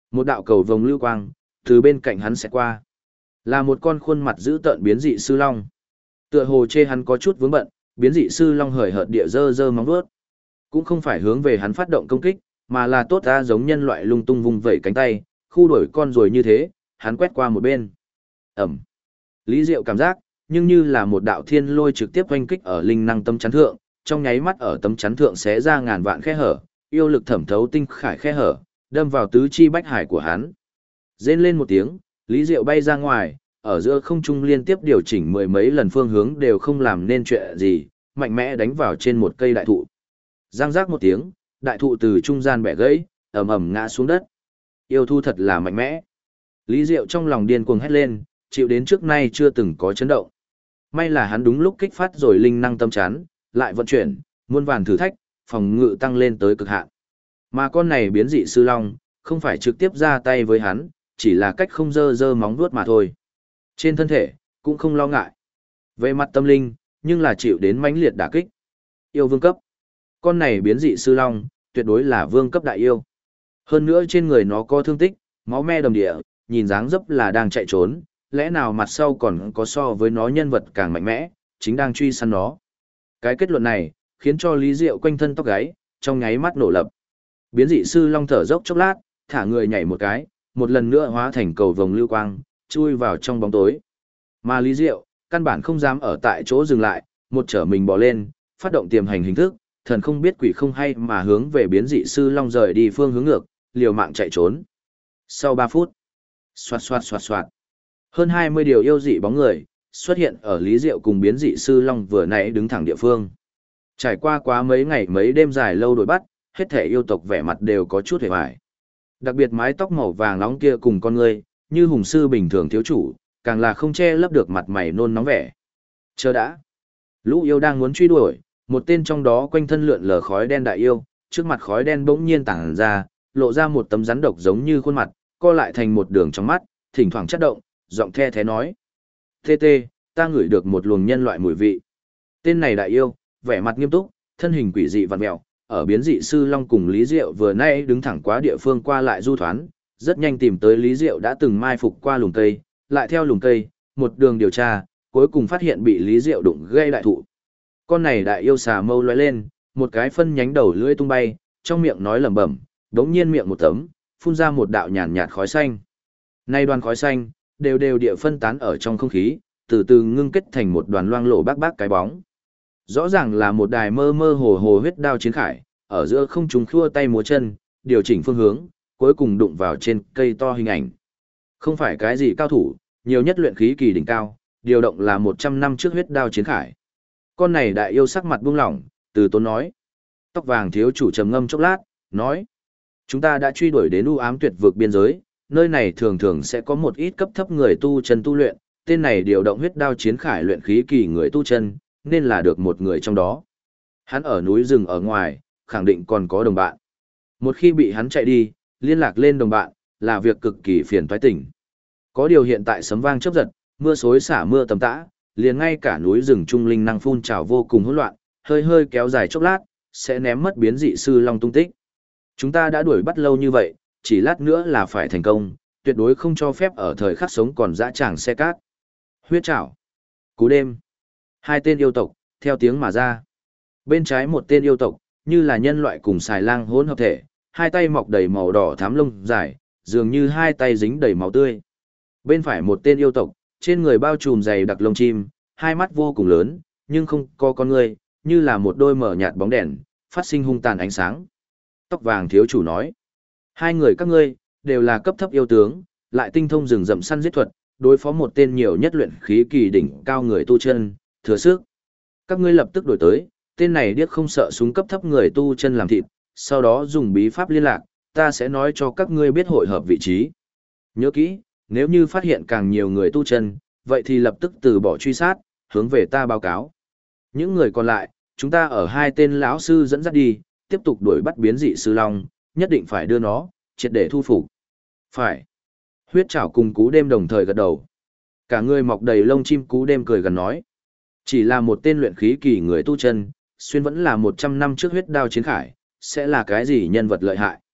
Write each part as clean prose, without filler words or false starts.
Một đạo cầu vồng lưu quang, từ bên cạnh hắn sẽ qua. Là một con khuôn mặt dữ tợn biến dị sư long. Tựa hồ chê hắn có chút vướng bận, biến dị sư long hời hợt địa dơ dơ móng vuốt. Cũng không phải hướng về hắn phát động công kích, mà là tốt ra giống nhân loại lung tung vung vẩy cánh tay, khu đuổi con rồi như thế, hắn quét qua một bên. Ẩm. Lý Diệu cảm giác, nhưng như là một đạo thiên lôi trực tiếp oanh kích ở linh năng tấm chắn thượng, trong nháy mắt ở tấm chắn thượng xé ra ngàn vạn khe hở, yêu lực thẩm thấu tinh khải khe hở, đâm vào tứ chi bách hải của hắn. Rên lên một tiếng, Lý Diệu bay ra ngoài, ở giữa không trung liên tiếp điều chỉnh mười mấy lần phương hướng đều không làm nên chuyện gì, mạnh mẽ đánh vào trên một cây đại thụ. Giang giác một tiếng, đại thụ từ trung gian bẻ gãy, ầm ầm ngã xuống đất. Yêu thu thật là mạnh mẽ. Lý Diệu trong lòng điên cuồng hét lên, chịu đến trước nay chưa từng có chấn động. May là hắn đúng lúc kích phát rồi linh năng tâm chán, lại vận chuyển, muôn vàn thử thách, phòng ngự tăng lên tới cực hạn. Mà con này biến dị sư long, không phải trực tiếp ra tay với hắn, chỉ là cách không dơ dơ móng vuốt mà thôi. Trên thân thể, cũng không lo ngại. Về mặt tâm linh, nhưng là chịu đến mãnh liệt đả kích. Yêu vương cấp. Con này biến dị sư long, tuyệt đối là vương cấp đại yêu. Hơn nữa trên người nó có thương tích, máu me đầm địa, nhìn dáng dấp là đang chạy trốn, lẽ nào mặt sau còn có so với nó nhân vật càng mạnh mẽ, chính đang truy săn nó. Cái kết luận này, khiến cho Lý Diệu quanh thân tóc gáy, trong nháy mắt nổ lập. Biến dị sư long thở dốc chốc lát, thả người nhảy một cái, một lần nữa hóa thành cầu vồng lưu quang, chui vào trong bóng tối. Mà Lý Diệu, căn bản không dám ở tại chỗ dừng lại, một trở mình bò lên, phát động tiềm hành hình thức, thần không biết quỷ không hay mà hướng về biến dị sư long rời đi phương hướng ngược, liều mạng chạy trốn. Sau 3 phút, xoạt xoạt xoạt xoạt, hơn 20 điều yêu dị bóng người xuất hiện ở Lý Diệu cùng biến dị sư long vừa nãy đứng thẳng địa phương. Trải qua quá mấy ngày mấy đêm dài lâu đuổi bắt, hết thể yêu tộc vẻ mặt đều có chút hề hoài. Đặc biệt mái tóc màu vàng nóng kia cùng con người, như hùng sư bình thường thiếu chủ, càng là không che lấp được mặt mày nôn nóng vẻ. Chờ đã. Lũ yêu đang muốn truy đuổi, một tên trong đó quanh thân lượn lờ khói đen đại yêu, trước mặt khói đen bỗng nhiên tản ra, lộ ra một tấm rắn độc giống như khuôn mặt, co lại thành một đường trong mắt, thỉnh thoảng chớp động, giọng the thế nói: "Tê tê, ta ngửi được một luồng nhân loại mùi vị." Tên này đại yêu, vẻ mặt nghiêm túc, thân hình quỷ dị vặn mèo, ở biến dị sư long cùng Lý Diệu vừa nãy đứng thẳng quá địa phương qua lại du thoán, rất nhanh tìm tới Lý Diệu đã từng mai phục qua lùm cây, lại theo lùm cây, một đường điều tra, cuối cùng phát hiện bị Lý Diệu đụng gây đại thụ. Con này đại yêu xà mâu lóe lên, một cái phân nhánh đầu lưỡi tung bay, trong miệng nói lẩm bẩm, đống nhiên miệng một tấm, phun ra một đạo nhàn nhạt khói xanh. Nay đoàn khói xanh, đều đều địa phân tán ở trong không khí, từ từ ngưng kết thành một đoàn loang lổ bác bác cái bóng. Rõ ràng là một đài mơ mơ hồ hồ huyết đao chiến khải, ở giữa không trung khua tay múa chân, điều chỉnh phương hướng, cuối cùng đụng vào trên cây to hình ảnh. Không phải cái gì cao thủ, nhiều nhất luyện khí kỳ đỉnh cao, điều động là 100 năm trước huyết đao chiến khải. Con này đại yêu sắc mặt buông lỏng, từ tốn nói. Tóc vàng thiếu chủ trầm ngâm chốc lát, nói: "Chúng ta đã truy đuổi đến u ám tuyệt vực biên giới, nơi này thường thường sẽ có một ít cấp thấp người tu chân tu luyện, tên này điều động huyết đao chiến khải luyện khí kỳ người tu chân, nên là được một người trong đó. Hắn ở núi rừng ở ngoài, khẳng định còn có đồng bạn. Một khi bị hắn chạy đi, liên lạc lên đồng bạn, là việc cực kỳ phiền toái tỉnh. Có điều hiện tại sấm vang chớp giật, mưa xối xả mưa tầm tã, liền ngay cả núi rừng trung linh năng phun trào vô cùng hỗn loạn, hơi hơi kéo dài chốc lát, sẽ ném mất biến dị sư long tung tích. Chúng ta đã đuổi bắt lâu như vậy, chỉ lát nữa là phải thành công, tuyệt đối không cho phép ở thời khắc sống còn dã tràng xe cát." Huyết trảo, cú đêm, hai tên yêu tộc theo tiếng mà ra. Bên trái một tên yêu tộc, như là nhân loại cùng xài lang hỗn hợp thể, hai tay mọc đầy màu đỏ thắm lông dài, dường như hai tay dính đầy máu tươi. Bên phải một tên yêu tộc, trên người bao trùm dày đặc lông chim, hai mắt vô cùng lớn, nhưng không có con người, như là một đôi mở nhạt bóng đèn, phát sinh hung tàn ánh sáng. Tóc vàng thiếu chủ nói: "Hai người các ngươi, đều là cấp thấp yêu tướng, lại tinh thông rừng rậm săn giết thuật, đối phó một tên nhiều nhất luyện khí kỳ đỉnh cao người tu chân, thừa sức. Các ngươi lập tức đổi tới, tên này điếc không sợ súng cấp thấp người tu chân làm thịt, sau đó dùng bí pháp liên lạc, ta sẽ nói cho các ngươi biết hội hợp vị trí. Nhớ kỹ, nếu như phát hiện càng nhiều người tu chân, vậy thì lập tức từ bỏ truy sát, hướng về ta báo cáo. Những người còn lại, chúng ta ở hai tên lão sư dẫn dắt đi, tiếp tục đuổi bắt biến dị sư long, nhất định phải đưa nó, triệt để thu phục." "Phải." Huyết trảo cùng cú đêm đồng thời gật đầu. Cả người mọc đầy lông chim cú đêm cười gần nói: "Chỉ là một tên luyện khí kỳ người tu chân, xuyên vẫn là 100 năm trước huyết đao chiến khải, sẽ là cái gì nhân vật lợi hại.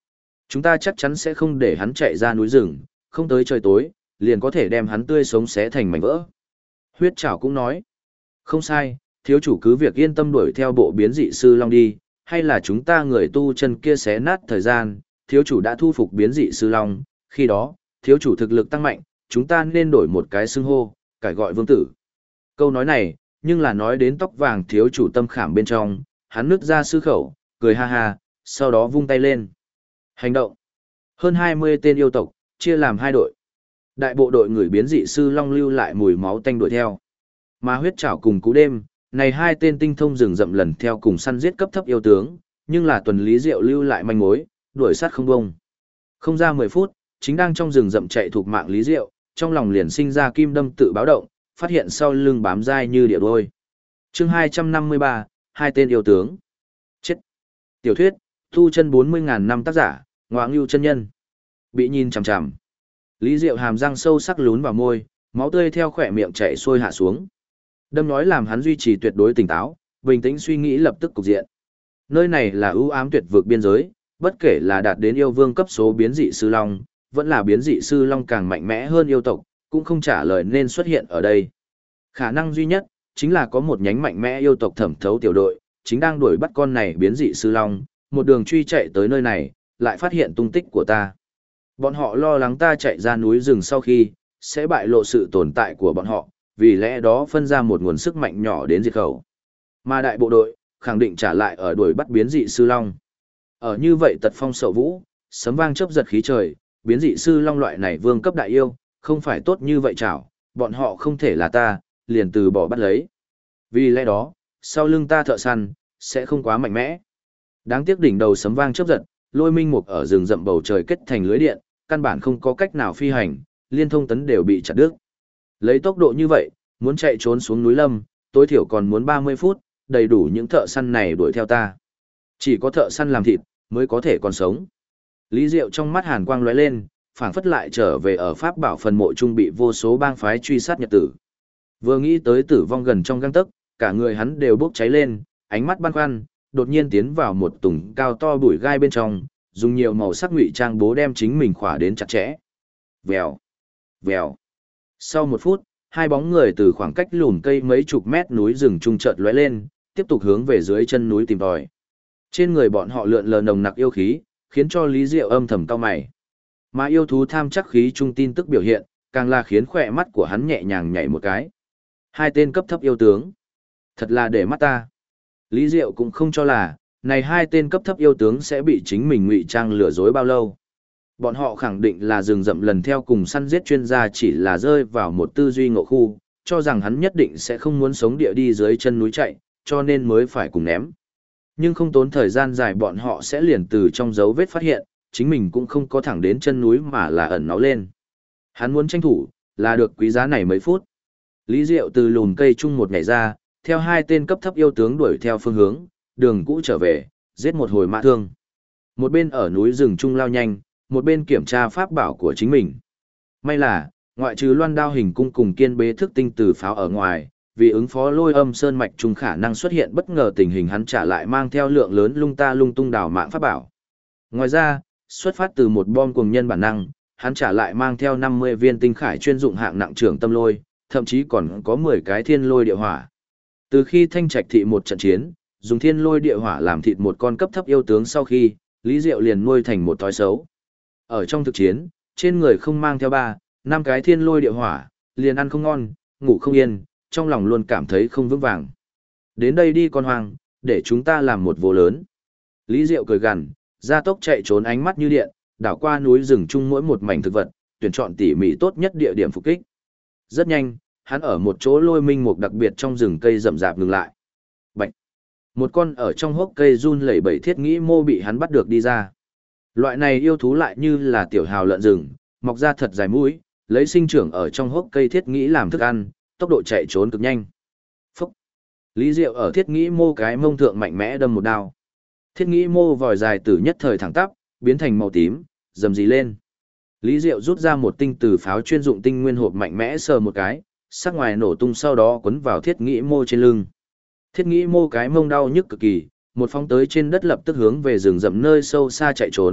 Chúng ta chắc chắn sẽ không để hắn chạy ra núi rừng, không tới trời tối, liền có thể đem hắn tươi sống xé thành mảnh vỡ. Huyết Trảo cũng nói, không sai, thiếu chủ cứ việc yên tâm đuổi theo bộ biến dị sư long đi, hay là chúng ta người tu chân kia xé nát thời gian, thiếu chủ đã thu phục biến dị sư long, khi đó, thiếu chủ thực lực tăng mạnh, chúng ta nên đổi một cái xưng hô, cải gọi vương tử. Câu nói này, nhưng là nói đến tóc vàng thiếu chủ tâm khảm bên trong, hắn nứt ra sư khẩu, cười ha ha, sau đó vung tay lên. Hành động. Hơn 20 tên yêu tộc, chia làm hai đội. Đại bộ đội người biến dị sư long lưu lại mùi máu tanh đuổi theo. Mà Huyết Trảo cùng Cú Đêm, này hai tên tinh thông rừng rậm lần theo cùng săn giết cấp thấp yêu tướng, nhưng là Tuần Lý Diệu lưu lại manh mối, đuổi sát không bông. Không ra 10 phút, chính đang trong rừng rậm chạy thuộc mạng Lý Diệu, trong lòng liền sinh ra kim đâm tự báo động, phát hiện sau lưng bám dai như địa đôi. Chương 253, hai tên yêu tướng. Chết. Tiểu thuyết, thu chân 40.000 năm tác giả, Ngoạ Ngưu chân nhân. Bị nhìn chằm chằm. Lý Diệu hàm răng sâu sắc lún vào môi, máu tươi theo khỏe miệng chảy xuôi hạ xuống. Đâm nói làm hắn duy trì tuyệt đối tỉnh táo, bình tĩnh suy nghĩ lập tức cục diện. Nơi này là ưu ám tuyệt vực biên giới, bất kể là đạt đến yêu vương cấp số biến dị sư long, vẫn là biến dị sư long càng mạnh mẽ hơn yêu tộc, cũng không trả lời nên xuất hiện ở đây. Khả năng duy nhất, chính là có một nhánh mạnh mẽ yêu tộc thẩm thấu tiểu đội, chính đang đuổi bắt con này biến dị sư long, một đường truy chạy tới nơi này, lại phát hiện tung tích của ta. Bọn họ lo lắng ta chạy ra núi rừng sau khi, sẽ bại lộ sự tồn tại của bọn họ, vì lẽ đó phân ra một nguồn sức mạnh nhỏ đến diệt khẩu. Mà đại bộ đội, khẳng định trả lại ở đuổi bắt biến dị sư long. Ở như vậy tật phong sậu vũ, sấm vang chớp giật khí trời, biến dị sư long loại này vương cấp đại yêu, không phải tốt như vậy chảo, bọn họ không thể là ta, liền từ bỏ bắt lấy. Vì lẽ đó, sau lưng ta thợ săn, sẽ không quá mạnh mẽ. Đáng tiếc đỉnh đầu sấm vang chớp giật, lôi minh mục ở rừng rậm bầu trời kết thành lưới điện, căn bản không có cách nào phi hành, liên thông tấn đều bị chặt đứt. Lấy tốc độ như vậy, muốn chạy trốn xuống núi lâm, tối thiểu còn muốn 30 phút, đầy đủ những thợ săn này đuổi theo ta. Chỉ có thợ săn làm thịt, mới có thể còn sống. Lý Diệu trong mắt hàn quang lóe lên, phảng phất lại trở về ở Pháp bảo phần mộ trung bị vô số bang phái truy sát nhật tử. Vừa nghĩ tới tử vong gần trong gang tấc, cả người hắn đều bốc cháy lên, ánh mắt băn khoăn, đột nhiên tiến vào một tùng cao to bụi gai bên trong, dùng nhiều màu sắc ngụy trang bố đem chính mình khỏa đến chặt chẽ. Vèo, vèo. Sau một phút, hai bóng người từ khoảng cách lùn cây mấy chục mét núi rừng trung chợt lóe lên, tiếp tục hướng về dưới chân núi tìm tòi. Trên người bọn họ lượn lờ nồng nặc yêu khí, khiến cho Lý Diệu âm thầm cau mày. Mà yêu thú tham chắc khí trung tin tức biểu hiện, càng là khiến khỏe mắt của hắn nhẹ nhàng nhảy một cái. Hai tên cấp thấp yêu tướng. Thật là để mắt ta. Lý Diệu cũng không cho là, này hai tên cấp thấp yêu tướng sẽ bị chính mình ngụy trang lừa dối bao lâu. Bọn họ khẳng định là rừng rậm lần theo cùng săn giết chuyên gia chỉ là rơi vào một tư duy ngộ khu, cho rằng hắn nhất định sẽ không muốn sống địa đi dưới chân núi chạy, cho nên mới phải cùng ném. Nhưng không tốn thời gian dài bọn họ sẽ liền từ trong dấu vết phát hiện, chính mình cũng không có thẳng đến chân núi mà là ẩn náu lên. Hắn muốn tranh thủ, là được quý giá này mấy phút. Lý Diệu từ lùm cây chung một nhảy ra, theo hai tên cấp thấp yêu tướng đuổi theo phương hướng, đường cũ trở về, giết một hồi mã thương. Một bên ở núi rừng trung lao nhanh, một bên kiểm tra pháp bảo của chính mình. May là, ngoại trừ loan đao hình cung cùng kiên bế thức tinh từ pháo ở ngoài, vì ứng phó lôi âm sơn mạch trung khả năng xuất hiện bất ngờ tình hình hắn trả lại mang theo lượng lớn lung ta lung tung đảo mạng pháp bảo. Ngoài ra, xuất phát từ một bom cuồng nhân bản năng, hắn trả lại mang theo 50 viên tinh khải chuyên dụng hạng nặng trưởng tâm lôi, thậm chí còn có 10 cái thiên lôi địa hỏa. Từ khi Thanh Trạch thị một trận chiến, dùng thiên lôi địa hỏa làm thịt một con cấp thấp yêu tướng sau khi, Lý Diệu liền nuôi thành một thói xấu. Ở trong thực chiến, trên người không mang theo 3, 5 cái thiên lôi địa hỏa, liền ăn không ngon, ngủ không yên, trong lòng luôn cảm thấy không vững vàng. Đến đây đi con hoang, để chúng ta làm một vô lớn. Lý Diệu cười gằn, gia tốc chạy trốn ánh mắt như điện, đảo qua núi rừng chung mỗi một mảnh thực vật, tuyển chọn tỉ mỉ tốt nhất địa điểm phục kích. Rất nhanh, hắn ở một chỗ lôi minh mục đặc biệt trong rừng cây rậm rạp ngừng lại. Bạch! Một con ở trong hốc cây run lẩy bẩy thiết nghĩ mô bị hắn bắt được đi ra. Loại này yêu thú lại như là tiểu hào lợn rừng, mọc ra thật dài mũi, lấy sinh trưởng ở trong hốc cây thiết nghĩ làm thức ăn, tốc độ chạy trốn cực nhanh. Phúc! Lý Diệu ở thiết nghĩ mô cái mông thượng mạnh mẽ đâm một đao. Thiết nghĩ mô vòi dài từ nhất thời thẳng tắp, biến thành màu tím, rầm rì lên. Lý Diệu rút ra một tinh từ pháo chuyên dụng tinh nguyên hộp mạnh mẽ sờ một cái, sắc ngoài nổ tung sau đó quấn vào thiết nghĩ mô trên lưng. Thiết nghĩ mô cái mông đau nhức cực kỳ, một phóng tới trên đất lập tức hướng về rừng rậm nơi sâu xa chạy trốn,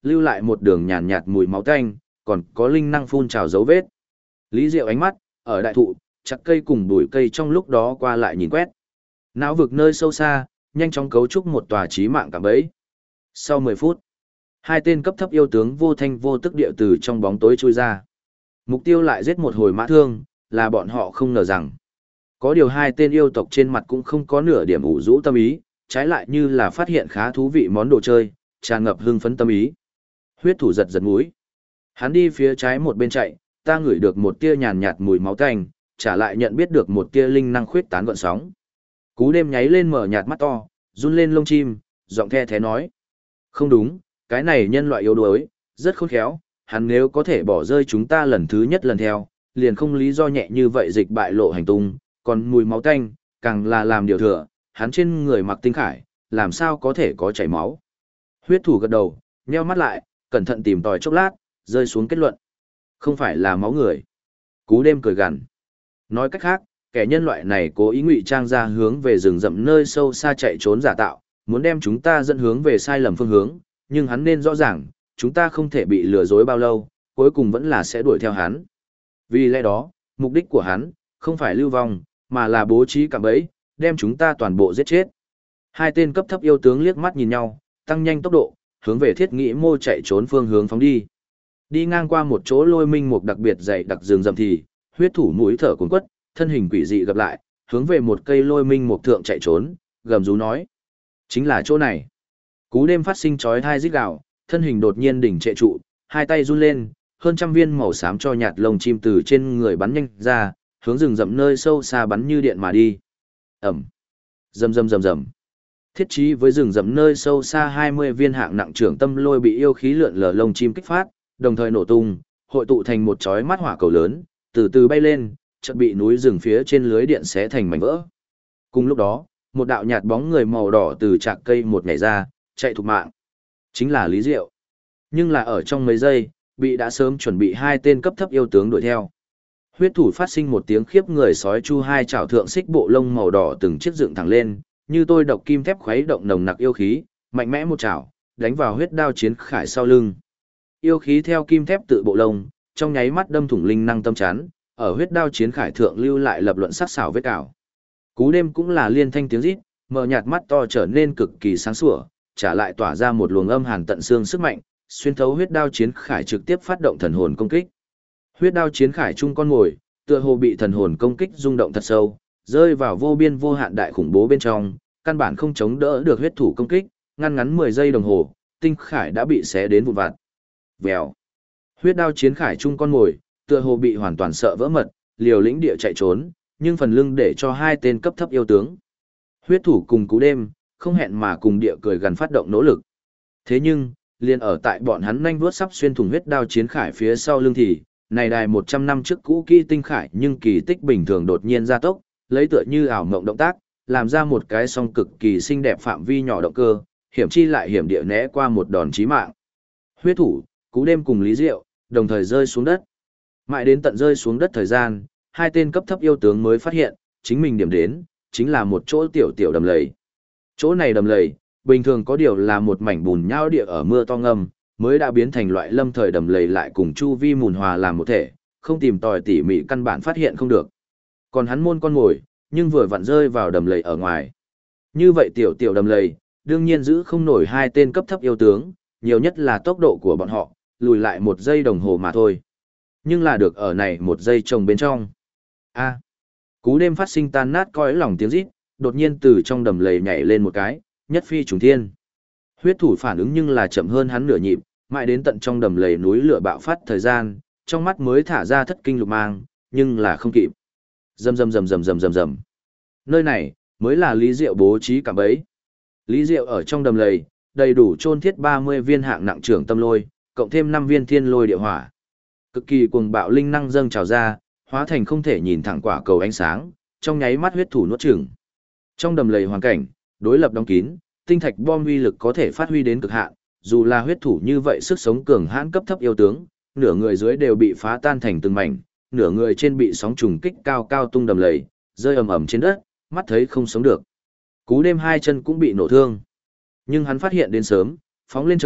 lưu lại một đường nhàn nhạt mùi máu tanh, còn có linh năng phun trào dấu vết. Lý Diệu ánh mắt, ở đại thụ, chặt cây cùng bụi cây trong lúc đó qua lại nhìn quét. Não vực nơi sâu xa, nhanh chóng cấu trúc một tòa chí mạng cạm bẫy. Sau 10 phút, hai tên cấp thấp yêu tướng vô thanh vô tức địa từ trong bóng tối chui ra. Mục tiêu lại giết một hồi mã thương, là bọn họ không ngờ rằng. Có điều hai tên yêu tộc trên mặt cũng không có nửa điểm ủ rũ tâm ý, trái lại như là phát hiện khá thú vị món đồ chơi, tràn ngập hưng phấn tâm ý. Huyết thủ giật giật mũi. Hắn đi phía trái một bên chạy, ta ngửi được một tia nhàn nhạt mùi máu tanh, trả lại nhận biết được một tia linh năng khuyết tán gợn sóng. Cú đêm nháy lên mở nhạt mắt to, run lên lông chim, giọng the thế nói. Không đúng, cái này nhân loại yếu đuối, rất khôn khéo, hắn nếu có thể bỏ rơi chúng ta lần thứ nhất lần theo, liền không lý do nhẹ như vậy dịch bại lộ hành tung, còn mùi máu tanh, càng là làm điều thừa, hắn trên người mặc tinh khải, làm sao có thể có chảy máu. Huyết thủ gật đầu, nheo mắt lại, cẩn thận tìm tòi chốc lát, rơi xuống kết luận. Không phải là máu người. Cú đêm cười gằn. Nói cách khác, kẻ nhân loại này cố ý ngụy trang ra hướng về rừng rậm nơi sâu xa chạy trốn giả tạo, muốn đem chúng ta dẫn hướng về sai lầm phương hướng, nhưng hắn nên rõ ràng, chúng ta không thể bị lừa dối bao lâu, cuối cùng vẫn là sẽ đuổi theo hắn. Vì lẽ đó, mục đích của hắn, không phải lưu vong, mà là bố trí cạm bẫy, đem chúng ta toàn bộ giết chết. Hai tên cấp thấp yêu tướng liếc mắt nhìn nhau, tăng nhanh tốc độ, hướng về thiết nghĩ mô chạy trốn phương hướng phóng đi. Đi ngang qua một chỗ lôi minh mục đặc biệt dày đặc rừng rậm thì, huyết thủ mũi thở cuốn quất, thân hình quỷ dị gặp lại, hướng về một cây lôi minh mục thượng chạy trốn, gầm rú nói. Chính là chỗ này. Cú đêm phát sinh chói tai rít gào, thân hình đột nhiên đỉnh trệ trụ, hai tay run lên, hơn trăm viên màu xám cho nhạt lông chim từ trên người bắn nhanh ra, hướng rừng rậm nơi sâu xa bắn như điện mà đi. Ầm. Rầm rầm rầm rầm. Thiết trí với rừng rậm nơi sâu xa 20 viên hạng nặng trưởng tâm lôi bị yêu khí lượn lờ lông chim kích phát, đồng thời nổ tung, hội tụ thành một chói mắt hỏa cầu lớn, từ từ bay lên, chợt bị núi rừng phía trên lưới điện xé thành mảnh vỡ. Cùng lúc đó, một đạo nhạt bóng người màu đỏ từ trạc cây một nhảy ra, chạy thục mạng. Chính là Lý Diệu. Nhưng là ở trong mấy giây, bị đã sớm chuẩn bị hai tên cấp thấp yêu tướng đuổi theo. Huyết thủ phát sinh một tiếng khiếp người sói chu, hai chảo thượng xích bộ lông màu đỏ từng chiếc dựng thẳng lên, như tôi độc kim thép khuấy động nồng nặc yêu khí, mạnh mẽ một chảo, đánh vào huyết đao chiến khải sau lưng. Yêu khí theo kim thép tự bộ lông, trong nháy mắt đâm thủng linh năng tâm chắn, ở huyết đao chiến khải thượng lưu lại lập luận sắc sảo vết cào. Cú đêm cũng là liên thanh tiếng rít, mở nhạt mắt to trở nên cực kỳ sáng sủa, trả lại tỏa ra một luồng âm hàn tận xương sức mạnh, xuyên thấu huyết đao chiến khải trực tiếp phát động thần hồn công kích. Huyết đao chiến khải chung con ngồi, tựa hồ bị thần hồn công kích rung động thật sâu, rơi vào vô biên vô hạn đại khủng bố bên trong, căn bản không chống đỡ được huyết thủ công kích, ngăn ngắn 10 giây đồng hồ, tinh khải đã bị xé đến vụn vặt. Vèo. Huyết đao chiến khải chung con ngồi, tựa hồ bị hoàn toàn sợ vỡ mật, liều lĩnh địa chạy trốn, nhưng phần lưng để cho hai tên cấp thấp yêu tướng. Huyết thủ cùng Cú đêm, không hẹn mà cùng địa cười gần phát động nỗ lực. Thế nhưng, liền ở tại bọn hắn nhanh vuốt sắp xuyên thủng huyết đao chiến khải phía sau lưng thì, này đài 100 năm trước cũ kỹ tinh khải nhưng kỳ tích bình thường đột nhiên gia tốc, lấy tựa như ảo mộng động tác, làm ra một cái song cực kỳ xinh đẹp phạm vi nhỏ động cơ, hiểm chi lại hiểm địa né qua một đòn chí mạng. Huyết thủ, Cú đêm cùng Lý Diệu, đồng thời rơi xuống đất. Mãi đến tận rơi xuống đất thời gian, hai tên cấp thấp yêu tướng mới phát hiện, chính mình điểm đến, chính là một chỗ tiểu tiểu đầm lầy. Chỗ này đầm lầy, bình thường có điều là một mảnh bùn nhão địa ở mưa to ngâm, mới đã biến thành loại lâm thời đầm lầy lại cùng chu vi mùn hòa làm một thể, không tìm tòi tỉ mỉ căn bản phát hiện không được. Còn hắn môn con ngồi, nhưng vừa vặn rơi vào đầm lầy ở ngoài. Như vậy tiểu tiểu đầm lầy, đương nhiên giữ không nổi hai tên cấp thấp yêu tướng, nhiều nhất là tốc độ của bọn họ, lùi lại 1 giây đồng hồ mà thôi. Nhưng là được ở này 1 giây trồng bên trong. A. Cú đêm phát sinh tan nát cõi lòng tiếng rít, đột nhiên từ trong đầm lầy nhảy lên một cái, nhất phi trùng thiên. Huyết thủ phản ứng nhưng là chậm hơn hắn nửa nhịp, mãi đến tận trong đầm lầy núi lửa bạo phát thời gian, trong mắt mới thả ra thất kinh lục mang, nhưng là không kịp. Rầm rầm rầm rầm rầm rầm rầm. Nơi này mới là Lý Diệu bố trí cạm bẫy. Lý Diệu ở trong đầm lầy, đầy đủ chôn thiết 30 viên hạng nặng trưởng tâm lôi, cộng thêm 5 viên thiên lôi địa hỏa. Cực kỳ cuồng bạo linh năng dâng trào ra, hóa thành không thể nhìn thẳng quả cầu ánh sáng, trong nháy mắt huyết thủ nuốt chửng. Trong đầm lầy hoàn cảnh, đối lập đóng kín, tinh thạch bom uy lực có thể phát huy đến cực hạn, dù là huyết thủ như vậy sức sống cường hãn cấp thấp yêu tướng, nửa người dưới đều bị phá tan thành từng mảnh, nửa người trên bị sóng trùng kích cao cao tung đầm lầy, rơi ầm ầm trên đất, mắt thấy không sống được. Cú đêm hai chân cũng bị nổ thương. Nhưng hắn phát hiện đến sớm, phóng lên trời,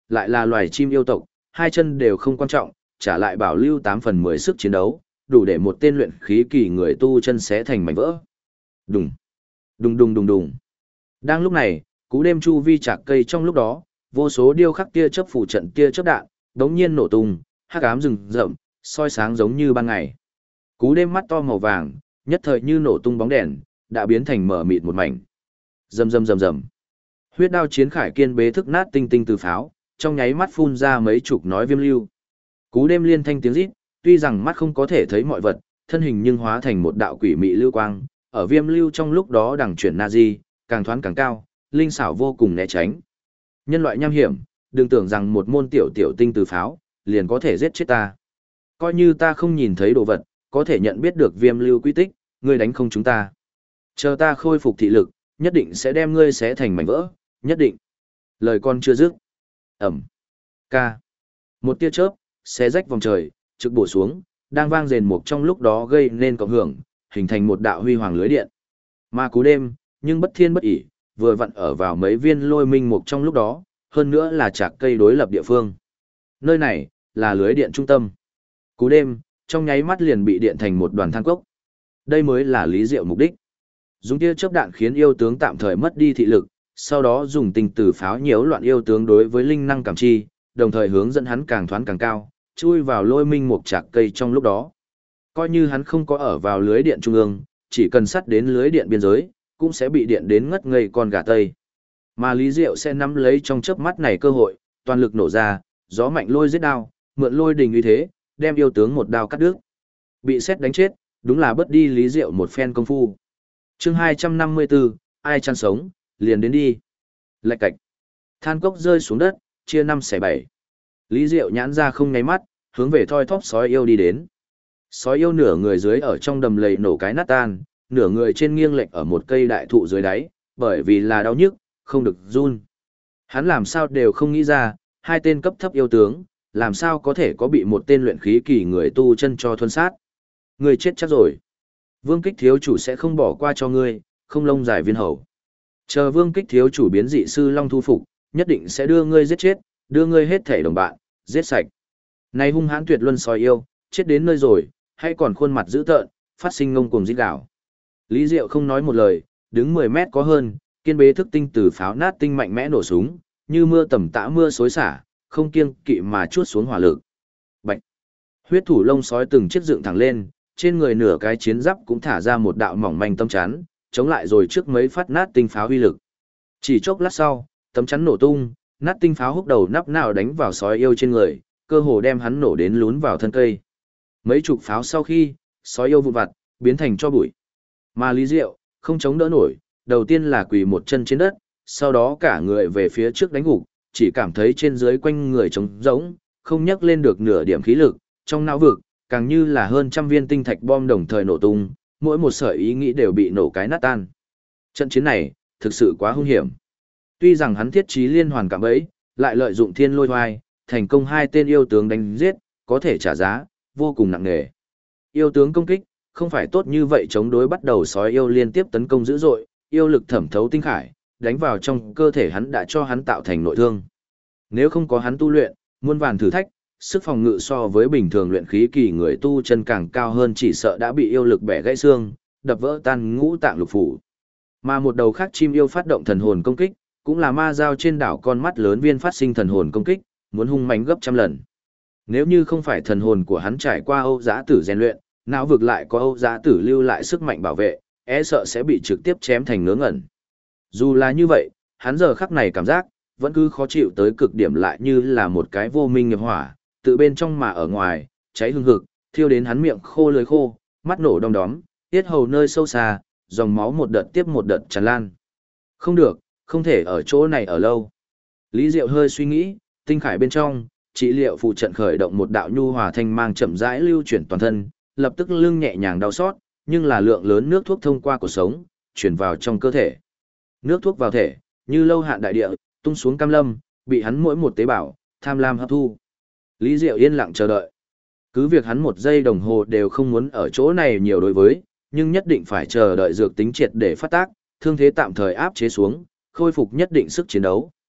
lại là loài chim yêu tộc, hai chân đều không quan trọng, trả lại bảo lưu 8 phần 10 sức chiến đấu, đủ để một tên luyện khí kỳ người tu chân xé thành mảnh vỡ. Đùng, đùng đùng đùng đùng. Đang lúc này, cú đêm chu vi chạc cây trong lúc đó, vô số điêu khắc tia chớp phủ trận tia chớp đạn, đống nhiên nổ tung, hắc ám rừng rậm, soi sáng giống như ban ngày. Cú đêm mắt to màu vàng, nhất thời như nổ tung bóng đèn, đã biến thành mở mịt một mảnh. Rầm rầm rầm rầm. Huyết đao chiến khải kiên bế thức nát tinh tinh từ pháo, trong nháy mắt phun ra mấy chục nói viêm lưu. Cú đêm liên thanh tiếng rít, tuy rằng mắt không có thể thấy mọi vật, thân hình nhưng hóa thành một đạo quỷ mị lưu quang, ở viêm lưu trong lúc đó đằng chuyển Nazi, càng thoáng càng cao, linh xảo vô cùng né tránh. Nhân loại nham hiểm, đừng tưởng rằng một môn tiểu tiểu tinh từ pháo, liền có thể giết chết ta. Coi như ta không nhìn thấy đồ vật, có thể nhận biết được viêm lưu quy tích, ngươi đánh không chúng ta. Chờ ta khôi phục thị lực, nhất định sẽ đem ngươi xé thành mảnh vỡ, nhất định. Lời con chưa dứt. Ẩm. Ca. Một tia chớp, xé rách vòng trời, trực bổ xuống, đang vang rền mục trong lúc đó gây nên cộng hưởng, hình thành một đạo huy hoàng lưới điện. Mà cú đêm, nhưng bất thiên bất ỷ, vừa vặn ở vào mấy viên lôi minh mục trong lúc đó, hơn nữa là chạc cây đối lập địa phương. Nơi này, là lưới điện trung tâm. Cú đêm, trong nháy mắt liền bị điện thành một đoàn than cốc. Đây mới là Lý Diệu mục đích. Dùng tia chớp đạn khiến yêu tướng tạm thời mất đi thị lực, sau đó dùng tinh tử pháo nhiễu loạn yêu tướng đối với linh năng cảm chi, đồng thời hướng dẫn hắn càng thoáng càng cao, chui vào lôi minh mục chạc cây trong lúc đó. Coi như hắn không có ở vào lưới điện trung ương, chỉ cần sắt đến lưới điện biên giới, cũng sẽ bị điện đến ngất ngây con gà tây. Mà Lý Diệu sẽ nắm lấy trong chớp mắt này cơ hội, toàn lực nổ ra, gió mạnh lôi giết đao, mượn lôi đình uy thế, đem yêu tướng một đao cắt đứt. Bị sét đánh chết, đúng là bất đi Lý Diệu một phen công phu. Chương 254, ai chăn sống, liền đến đi. Lạch cạch. Than cốc rơi xuống đất, chia 5 xẻ 7. Lý Diệu nhãn ra không nháy mắt, hướng về thoi thóp sói yêu đi đến. Sói yêu nửa người dưới ở trong đầm lầy nổ cái nát tan, nửa người trên nghiêng lệch ở một cây đại thụ dưới đáy, bởi vì là đau nhức, không được run. Hắn làm sao đều không nghĩ ra, hai tên cấp thấp yêu tướng, làm sao có thể có bị một tên luyện khí kỳ người tu chân cho thuần sát. Người chết chắc rồi. Vương Kích thiếu chủ sẽ không bỏ qua cho ngươi, không lông dài viên hầu. Chờ Vương Kích thiếu chủ biến dị sư long thu phục, nhất định sẽ đưa ngươi giết chết, đưa ngươi hết thể đồng bạn, giết sạch. Này hung hãn tuyệt luân sói yêu, chết đến nơi rồi, hay còn khuôn mặt dữ tợn, phát sinh ngông cuồng rít gào. Lý Diệu không nói một lời, đứng 10 mét có hơn, kiên bế thức tinh từ pháo nát tinh mạnh mẽ nổ súng, như mưa tầm tã mưa xối xả, không kiêng kỵ mà chuốt xuống hỏa lực. Bạch. Huyết thủ lông sói từng chiếc dựng thẳng lên, trên người nửa cái chiến giáp cũng thả ra một đạo mỏng manh tấm chắn, chống lại rồi trước mấy phát nát tinh pháo uy lực. Chỉ chốc lát sau, tấm chắn nổ tung, nát tinh pháo húc đầu nắp nào đánh vào sói yêu trên người, cơ hồ đem hắn nổ đến lún vào thân cây. Mấy chục pháo sau khi, sói yêu vụn vặt, biến thành cho bụi. Mà Lý Diệu, không chống đỡ nổi, đầu tiên là quỳ một chân trên đất, sau đó cả người về phía trước đánh gục, chỉ cảm thấy trên dưới quanh người trống rỗng, không nhấc lên được nửa điểm khí lực, trong não vực, càng như là hơn trăm viên tinh thạch bom đồng thời nổ tung, mỗi một sợi ý nghĩ đều bị nổ cái nát tan. Trận chiến này, thực sự quá hung hiểm. Tuy rằng hắn thiết trí liên hoàn cảm ấy, lại lợi dụng thiên lôi hoai, thành công hai tên yêu tướng đánh giết, có thể trả giá, vô cùng nặng nề. Yêu tướng công kích, không phải tốt như vậy chống đối bắt đầu sói yêu liên tiếp tấn công dữ dội, yêu lực thẩm thấu tinh khải, đánh vào trong cơ thể hắn đã cho hắn tạo thành nội thương. Nếu không có hắn tu luyện, muôn vàn thử thách, sức phòng ngự so với bình thường luyện khí kỳ người tu chân càng cao hơn chỉ sợ đã bị yêu lực bẻ gãy xương, đập vỡ tan ngũ tạng lục phủ. Mà một đầu khác chim yêu phát động thần hồn công kích, cũng là ma giao trên đảo con mắt lớn viên phát sinh thần hồn công kích, muốn hung mãnh gấp trăm lần. Nếu như không phải thần hồn của hắn trải qua Âu Giá Tử rèn luyện, não vực lại có Âu Giá Tử lưu lại sức mạnh bảo vệ, e sợ sẽ bị trực tiếp chém thành ngớ ngẩn. Dù là như vậy, hắn giờ khắc này cảm giác, vẫn cứ khó chịu tới cực điểm lại như là một cái vô minh nghiệp hỏa, tự bên trong mà ở ngoài, cháy hừng hực, thiêu đến hắn miệng khô lưỡi khô, mắt nổ đom đóm, tiết hầu nơi sâu xa, dòng máu một đợt tiếp một đợt tràn lan. Không được, không thể ở chỗ này ở lâu. Lý Diệu hơi suy nghĩ, tinh khải bên trong, trị liệu phụ trận khởi động một đạo nhu hòa thanh mang chậm rãi lưu chuyển toàn thân, lập tức lưng nhẹ nhàng đau xót, nhưng là lượng lớn nước thuốc thông qua cuộc sống, chuyển vào trong cơ thể. Nước thuốc vào thể, như lâu hạn đại địa, tung xuống cam lâm, bị hắn mỗi một tế bào, tham lam hấp thu. Lý Diệu yên lặng chờ đợi. Cứ việc hắn một giây đồng hồ đều không muốn ở chỗ này nhiều đối với, nhưng nhất định phải chờ đợi dược tính triệt để phát tác, thương thế tạm thời áp chế xuống, khôi phục nhất định sức chiến đấu.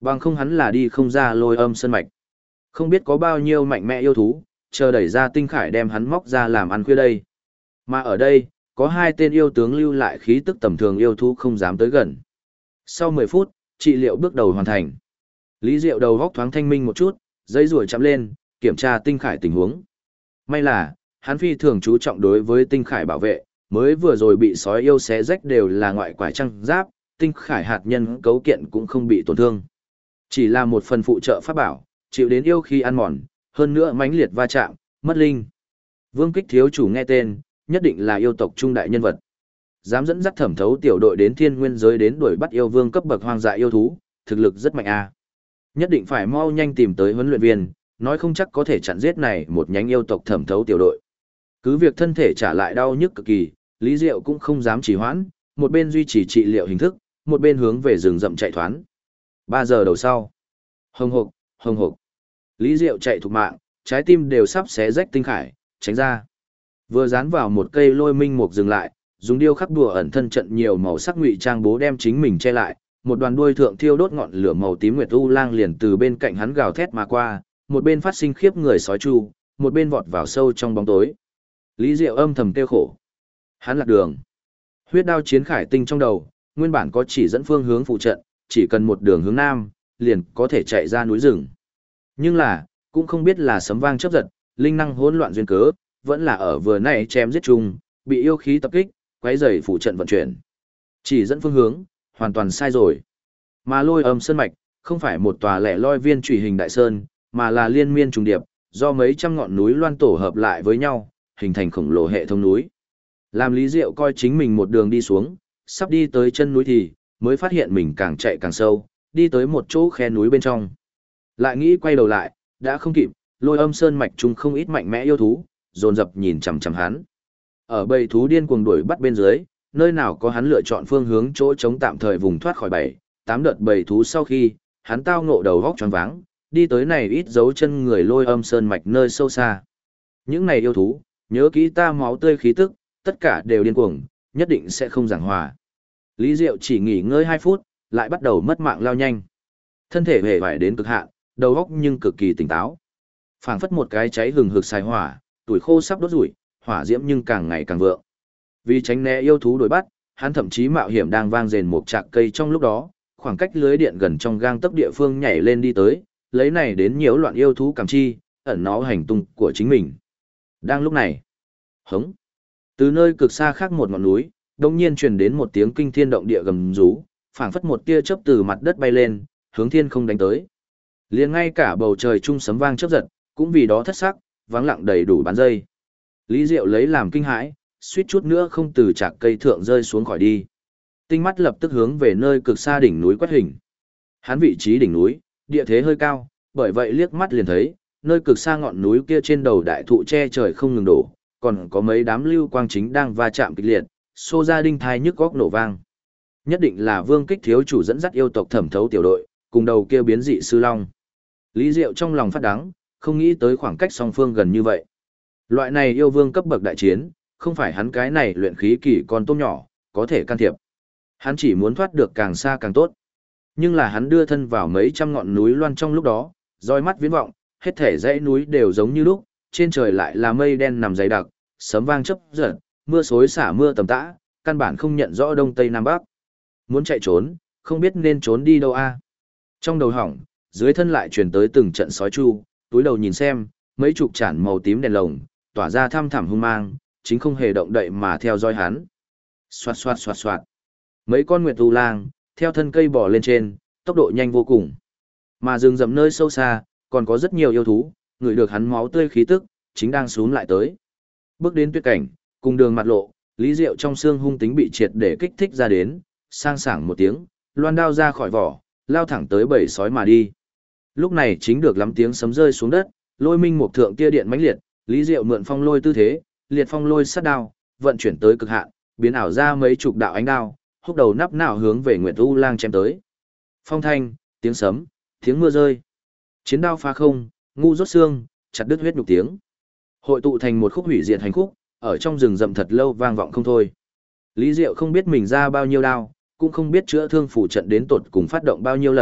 Bằng không hắn là đi không ra Lôi Âm Sơn mạch. Không biết có bao nhiêu mạnh mẽ yêu thú, chờ đẩy ra tinh khải đem hắn móc ra làm ăn khuya đây. Mà ở đây, có hai tên yêu tướng lưu lại khí tức tầm thường yêu thú không dám tới gần. Sau 10 phút, trị liệu bước đầu hoàn thành. Lý Diệu đầu góc thoáng thanh minh một chút, dây rùa chạm lên, kiểm tra tinh khải tình huống. May là, hắn phi thường chú trọng đối với tinh khải bảo vệ, mới vừa rồi bị sói yêu xé rách đều là ngoại quải trăng giáp, tinh khải hạt nhân cấu kiện cũng không bị tổn thương. Chỉ là một phần phụ trợ pháp bảo, chịu đến yêu khi ăn mòn, hơn nữa mãnh liệt va chạm, mất linh. Vương Kích thiếu chủ nghe tên, nhất định là yêu tộc trung đại nhân vật. Dám dẫn dắt thẩm thấu tiểu đội đến thiên nguyên giới đến đuổi bắt yêu vương cấp bậc hoang dại yêu thú, thực lực rất mạnh a. Nhất định phải mau nhanh tìm tới huấn luyện viên, nói không chắc có thể chặn giết này một nhánh yêu tộc thẩm thấu tiểu đội. Cứ việc thân thể trả lại đau nhức cực kỳ, Lý Diệu cũng không dám trì hoãn, một bên duy trì trị liệu hình thức, một bên hướng về rừng rậm chạy thoán. 3 giờ đầu sau. Hồng hộc, hồng hộc. Lý Diệu chạy thục mạng, trái tim đều sắp xé rách tinh khải, tránh ra. Vừa dán vào một cây lôi minh mục dừng lại, dùng điêu khắc đùa ẩn thân trận nhiều màu sắc ngụy trang bố đem chính mình che lại, một đoàn đuôi thượng thiêu đốt ngọn lửa màu tím nguyệt u lang liền từ bên cạnh hắn gào thét mà qua, một bên phát sinh khiếp người sói chu, một bên vọt vào sâu trong bóng tối. Lý Diệu âm thầm tiêu khổ. Hắn lạc đường. Huyết đao chiến khải tinh trong đầu, nguyên bản có chỉ dẫn phương hướng phụ trận, chỉ cần một đường hướng nam, liền có thể chạy ra núi rừng. Nhưng là, cũng không biết là sấm vang chớp giật, linh năng hỗn loạn duyên cớ, vẫn là ở vừa nãy chém giết chung, bị yêu khí tập kích, quấy rầy phụ trận vận chuyển. Chỉ dẫn phương hướng, hoàn toàn sai rồi. Mà Lôi Âm Sơn mạch, không phải một tòa lẻ loi viên chủy hình đại sơn, mà là liên miên trùng điệp, do mấy trăm ngọn núi loan tổ hợp lại với nhau, hình thành khổng lồ hệ thống núi. Làm Lý Diệu coi chính mình một đường đi xuống, sắp đi tới chân núi thì, mới phát hiện mình càng chạy càng sâu, đi tới một chỗ khe núi bên trong. Lại nghĩ quay đầu lại, đã không kịp, Lôi Âm Sơn mạch chung không ít mạnh mẽ yêu thú, dồn dập nhìn chằm chằm hắn. Ở bầy thú điên cuồng đuổi bắt bên dưới, nơi nào có hắn lựa chọn phương hướng chỗ chống tạm thời vùng thoát khỏi 7, 8 đợt bầy thú sau khi, hắn tao ngộ đầu vóc choáng váng, đi tới này ít dấu chân người Lôi Âm Sơn mạch nơi sâu xa. Những này yêu thú, nhớ kỹ ta máu tươi khí tức, tất cả đều điên cuồng, nhất định sẽ không giảng hòa. Lý Diệu chỉ nghỉ ngơi 2 phút, lại bắt đầu mất mạng lao nhanh. Thân thể hề vải đến cực hạn, đầu óc nhưng cực kỳ tỉnh táo. Phảng phất một cái cháy hừng hực xài hỏa, tuổi khô sắp đốt rủi, hỏa diễm nhưng càng ngày càng vượng. Vì tránh né yêu thú đuổi bắt, hắn thậm chí mạo hiểm đang vang rền một trạc cây trong lúc đó, khoảng cách lưới điện gần trong gang tấc địa phương nhảy lên đi tới, lấy này đến nhiễu loạn yêu thú cảm chi, ẩn nó hành tung của chính mình. Đang lúc này, hống, từ nơi cực xa khác một ngọn núi, đột nhiên truyền đến một tiếng kinh thiên động địa gầm rú, phảng phất một tia chớp từ mặt đất bay lên, hướng thiên không đánh tới. Liền ngay cả bầu trời trung sấm vang chớp giật, cũng vì đó thất sắc, vắng lặng đầy đủ bán giây. Lý Diệu lấy làm kinh hãi, suýt chút nữa không từ chạc cây thượng rơi xuống khỏi đi. Tinh mắt lập tức hướng về nơi cực xa đỉnh núi quét hình. Hắn vị trí đỉnh núi, địa thế hơi cao, bởi vậy liếc mắt liền thấy, nơi cực xa ngọn núi kia trên đầu đại thụ che trời không ngừng đổ, còn có mấy đám lưu quang chính đang va chạm kịch liệt, xô ra đinh thai nhức góc nổ vang. Nhất định là Vương Kích thiếu chủ dẫn dắt yêu tộc thẩm thấu tiểu đội, cùng đầu kia biến dị sư long. Lý Diệu trong lòng phát đắng, không nghĩ tới khoảng cách song phương gần như vậy. Loại này yêu vương cấp bậc đại chiến, không phải hắn cái này luyện khí kỳ con tôm nhỏ, có thể can thiệp. Hắn chỉ muốn thoát được càng xa càng tốt. Nhưng là hắn đưa thân vào mấy trăm ngọn núi loan trong lúc đó, roi mắt viễn vọng, hết thể dãy núi đều giống như lúc, trên trời lại là mây đen nằm dày đặc, sấm vang chớp giật, mưa xối xả mưa tầm tã, căn bản không nhận rõ đông tây nam bắc. Muốn chạy trốn, không biết nên trốn đi đâu a. Trong đầu hỏng, dưới thân lại truyền tới từng trận sói chu, túi đầu nhìn xem, mấy chục chản màu tím đèn lồng, tỏa ra thăm thẳm hung mang, chính không hề động đậy mà theo dõi hắn. Xoạt xoạt xoạt xoạt. Mấy con nguyệt u lang, theo thân cây bò lên trên, tốc độ nhanh vô cùng. Mà rừng rậm nơi sâu xa, còn có rất nhiều yêu thú, ngửi được hắn máu tươi khí tức, chính đang xuống lại tới. Bước đến tuyệt cảnh, cùng đường mặt lộ, Lý Diệu trong xương hung tính bị triệt để kích thích ra đến, sang sảng một tiếng, loan đao ra khỏi vỏ, lao thẳng tới bầy sói mà đi. Lúc này chính được lắm tiếng sấm rơi xuống đất, lôi minh một thượng tia điện mãnh liệt, Lý Diệu mượn phong lôi tư thế, liệt phong lôi sát đao, vận chuyển tới cực hạn, biến ảo ra mấy chục đạo ánh đao, húc đầu nắp nào hướng về Nguyệt U Lang chém tới. Phong thanh, tiếng sấm, tiếng mưa rơi. Chiến đao phá không, ngu rốt xương, chặt đứt huyết nhục tiếng. Hội tụ thành một khúc hủy diệt hành khúc, ở trong rừng rậm thật lâu vang vọng không thôi. Lý Diệu không biết mình ra bao nhiêu đao, cũng không biết chữa thương phủ trận đến tột cùng phát động bao nhiêu lần,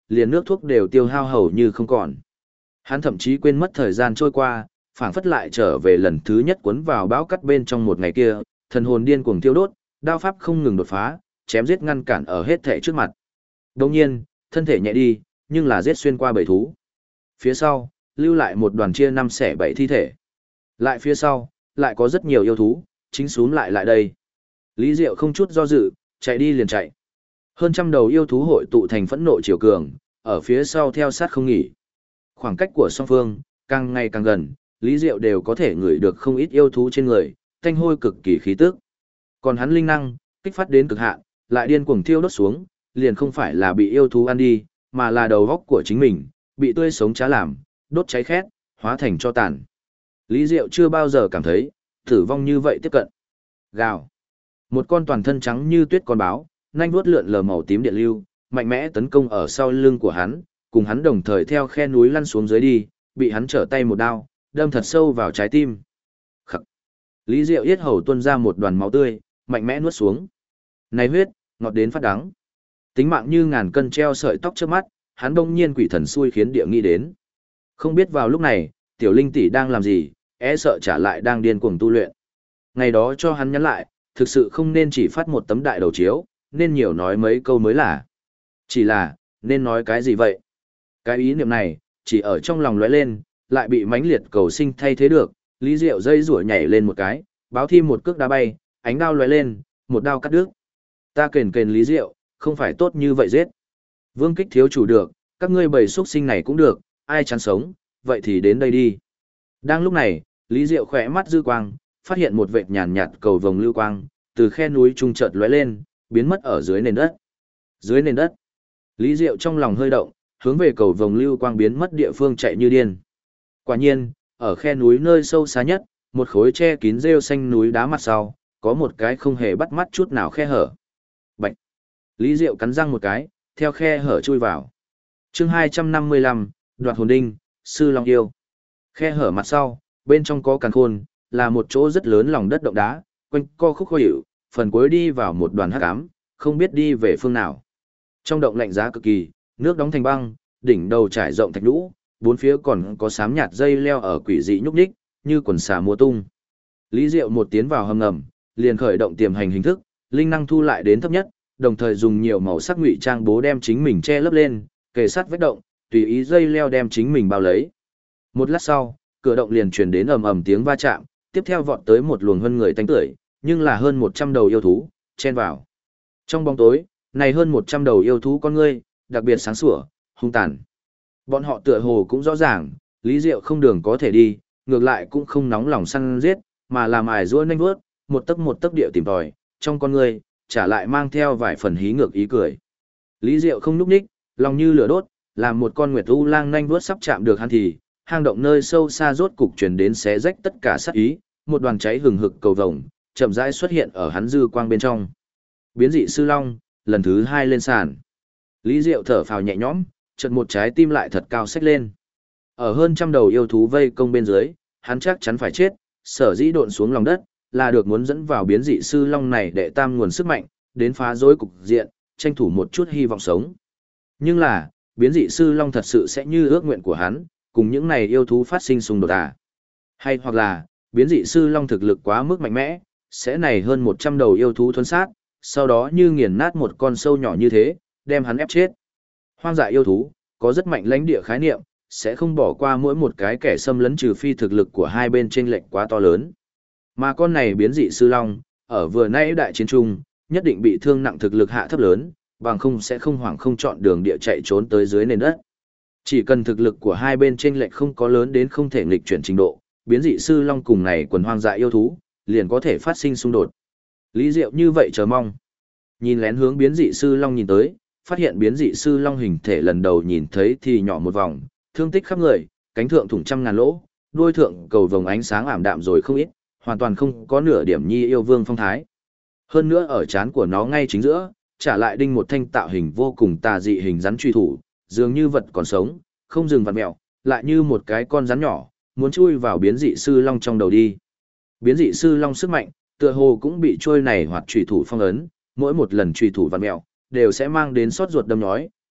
liền nước thuốc đều tiêu hao hầu như không còn. Hắn thậm chí quên mất thời gian trôi qua, phảng phất lại trở về lần thứ nhất cuốn vào bão cắt bên trong một ngày kia, thần hồn điên cuồng tiêu đốt, đao pháp không ngừng đột phá, chém giết ngăn cản ở hết thể trước mặt. Đồng nhiên, thân thể nhẹ đi, nhưng là giết xuyên qua bầy thú. Phía sau, lưu lại một đoàn chia năm xẻ bảy thi thể. Lại phía sau, lại có rất nhiều yêu thú, chính xuống lại đây. Lý Diệu không chút do dự, chạy đi liền chạy. Hơn trăm đầu yêu thú hội tụ thành phẫn nộ chiều cường, ở phía sau theo sát không nghỉ. Khoảng cách của song phương, càng ngày càng gần, Lý Diệu đều có thể ngửi được không ít yêu thú trên người, tanh hôi cực kỳ khí tức. Còn hắn linh năng, kích phát đến cực hạn, lại điên cuồng thiêu đốt xuống, liền không phải là bị yêu thú ăn đi, mà là đầu góc của chính mình, bị tươi sống chá làm, đốt cháy khét, hóa thành cho tàn. Lý Diệu chưa bao giờ cảm thấy, tử vong như vậy tiếp cận. Gào. Một con toàn thân trắng như tuyết con báo, nhanh vuốt lượn lờ màu tím điện lưu, mạnh mẽ tấn công ở sau lưng của hắn, cùng hắn đồng thời theo khe núi lăn xuống dưới đi, bị hắn trở tay một đao, đâm thật sâu vào trái tim. Khắc. Lý Diệu yết hầu tuôn ra một đoàn máu tươi, mạnh mẽ nuốt xuống. Này huyết, ngọt đến phát đắng. Tính mạng như ngàn cân treo sợi tóc trước mắt, hắn đông nhiên quỷ thần xui khiến địa nghĩ đến. Không biết vào lúc này, tiểu linh tỷ đang làm gì, sợ trả lại đang điên cuồng tu luyện. Ngày đó cho hắn nhắn lại, thực sự không nên chỉ phát một tấm đại đầu chiếu, nên nhiều nói mấy câu mới là. Chỉ là, nên nói cái gì vậy? Cái ý niệm này, chỉ ở trong lòng lóe lên, lại bị mãnh liệt cầu sinh thay thế được, Lý Diệu dây rủa nhảy lên một cái, báo thi một cước đá bay, ánh đao lóe lên, một đao cắt đứt. Ta kền Lý Diệu, không phải tốt như vậy giết. Vương Kích thiếu chủ được, các ngươi bầy xuất sinh này cũng được, ai chán sống, vậy thì đến đây đi. Đang lúc này, Lý Diệu khỏe mắt dư quang, phát hiện một vệt nhàn nhạt cầu vồng lưu quang, từ khe núi trung chợt lóe lên, biến mất ở dưới nền đất. Dưới nền đất, Lý Diệu trong lòng hơi động, hướng về cầu vồng lưu quang biến mất địa phương chạy như điên. Quả nhiên, ở khe núi nơi sâu xa nhất, một khối che kín rêu xanh núi đá mặt sau, có một cái không hề bắt mắt chút nào khe hở. Bạch. Lý Diệu cắn răng một cái, theo khe hở chui vào. Chương 255, Đoạt hồn đinh, Sư Long yêu. Khe hở mặt sau, bên trong có càn khôn, là một chỗ rất lớn lòng đất động đá, quanh co khúc khuỷu, phần cuối đi vào một đoàn hắc ám, không biết đi về phương nào. Trong động lạnh giá cực kỳ, nước đóng thành băng, đỉnh đầu trải rộng thạch nhũ, bốn phía còn có xám nhạt dây leo ở quỷ dị nhúc nhích, như quần xà múa tung. Lý Diệu một tiến vào hầm ngầm, liền khởi động tiềm hành hình thức, linh năng thu lại đến thấp nhất, đồng thời dùng nhiều màu sắc ngụy trang bố đem chính mình che lấp lên, kề sát vết động, tùy ý dây leo đem chính mình bao lấy. Một lát sau, cửa động liền truyền đến ầm ầm tiếng va chạm, tiếp theo vọt tới một luồng hơn người tanh tưởi, nhưng là hơn 100 đầu yêu thú, chen vào. Trong bóng tối, này hơn 100 đầu yêu thú con ngươi, đặc biệt sáng sủa, hung tàn. Bọn họ tựa hồ cũng rõ ràng, Lý Diệu không đường có thể đi, ngược lại cũng không nóng lòng săn giết, mà làm ải rũa nhanh bước, một tấc địa tìm tòi, trong con ngươi, trả lại mang theo vài phần hí ngược ý cười. Lý Diệu không núp ních, lòng như lửa đốt, làm một con nguyệt u lang nhanh bước sắp chạm được hắn thì, hang động nơi sâu xa rốt cục truyền đến xé rách tất cả sát ý, một đoàn cháy hừng hực cầu vồng, chậm rãi xuất hiện ở hắn dư quang bên trong. Biến dị sư long, lần thứ 2 lên sàn. Lý Diệu thở phào nhẹ nhõm, chợt một trái tim lại thật cao xách lên. Ở hơn trăm đầu yêu thú vây công bên dưới, hắn chắc chắn phải chết, sở dĩ độn xuống lòng đất, là được muốn dẫn vào biến dị sư long này để tam nguồn sức mạnh, đến phá rối cục diện, tranh thủ một chút hy vọng sống. Nhưng là, biến dị sư long thật sự sẽ như ước nguyện của hắn, cùng những này yêu thú phát sinh xung đột à? Hay hoặc là, biến dị sư long thực lực quá mức mạnh mẽ, sẽ này hơn 100 đầu yêu thú thuần sát, sau đó như nghiền nát một con sâu nhỏ như thế, đem hắn ép chết. Hoang dại yêu thú, có rất mạnh lãnh địa khái niệm, sẽ không bỏ qua mỗi một cái kẻ xâm lấn trừ phi thực lực của hai bên chênh lệch quá to lớn. Mà con này biến dị sư long, ở vừa nãy đại chiến trung, nhất định bị thương nặng thực lực hạ thấp lớn, bằng không sẽ không hoảng không chọn đường địa chạy trốn tới dưới nền đất. Chỉ cần thực lực của hai bên chênh lệch không có lớn đến không thể nghịch chuyển trình độ, biến dị sư long cùng này quần hoang dại yêu thú, liền có thể phát sinh xung đột. Lý Diệu như vậy chờ mong. Nhìn lén hướng biến dị sư long nhìn tới, phát hiện biến dị sư long hình thể lần đầu nhìn thấy thì nhỏ một vòng, thương tích khắp người, cánh thượng thủng trăm ngàn lỗ, đuôi thượng cầu vồng ánh sáng ảm đạm rồi không ít, hoàn toàn không có nửa điểm nhi yêu vương phong thái. Hơn nữa ở trán của nó ngay chính giữa, trả lại đinh một thanh tạo hình vô cùng tà dị hình rắn truy thủ, dường như vật còn sống, không dừng vặn mẹo, lại như một cái con rắn nhỏ, muốn chui vào biến dị sư long trong đầu đi. Biến dị sư long sức mạnh, tựa hồ cũng bị trôi này hoặc truy thủ phong ấn, mỗi một lần truy thủ vặn mẹo, đều sẽ mang đến sót ruột đâm nhói,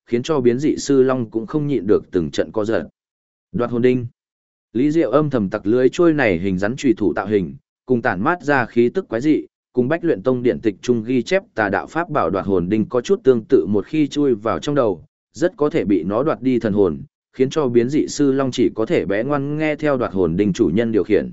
khiến cho biến dị sư long cũng không nhịn được từng trận co giật. Đoạt hồn đinh. Lý Diệu âm thầm tặc lưới trôi này hình rắn chùy thủ tạo hình, cùng tản mát ra khí tức quái dị, cùng Bách Luyện Tông điện tịch trung ghi chép tà đạo pháp bảo đoạt hồn đinh có chút tương tự, một khi chui vào trong đầu, rất có thể bị nó đoạt đi thần hồn, khiến cho biến dị sư long chỉ có thể bé ngoan nghe theo đoạt hồn đinh chủ nhân điều khiển.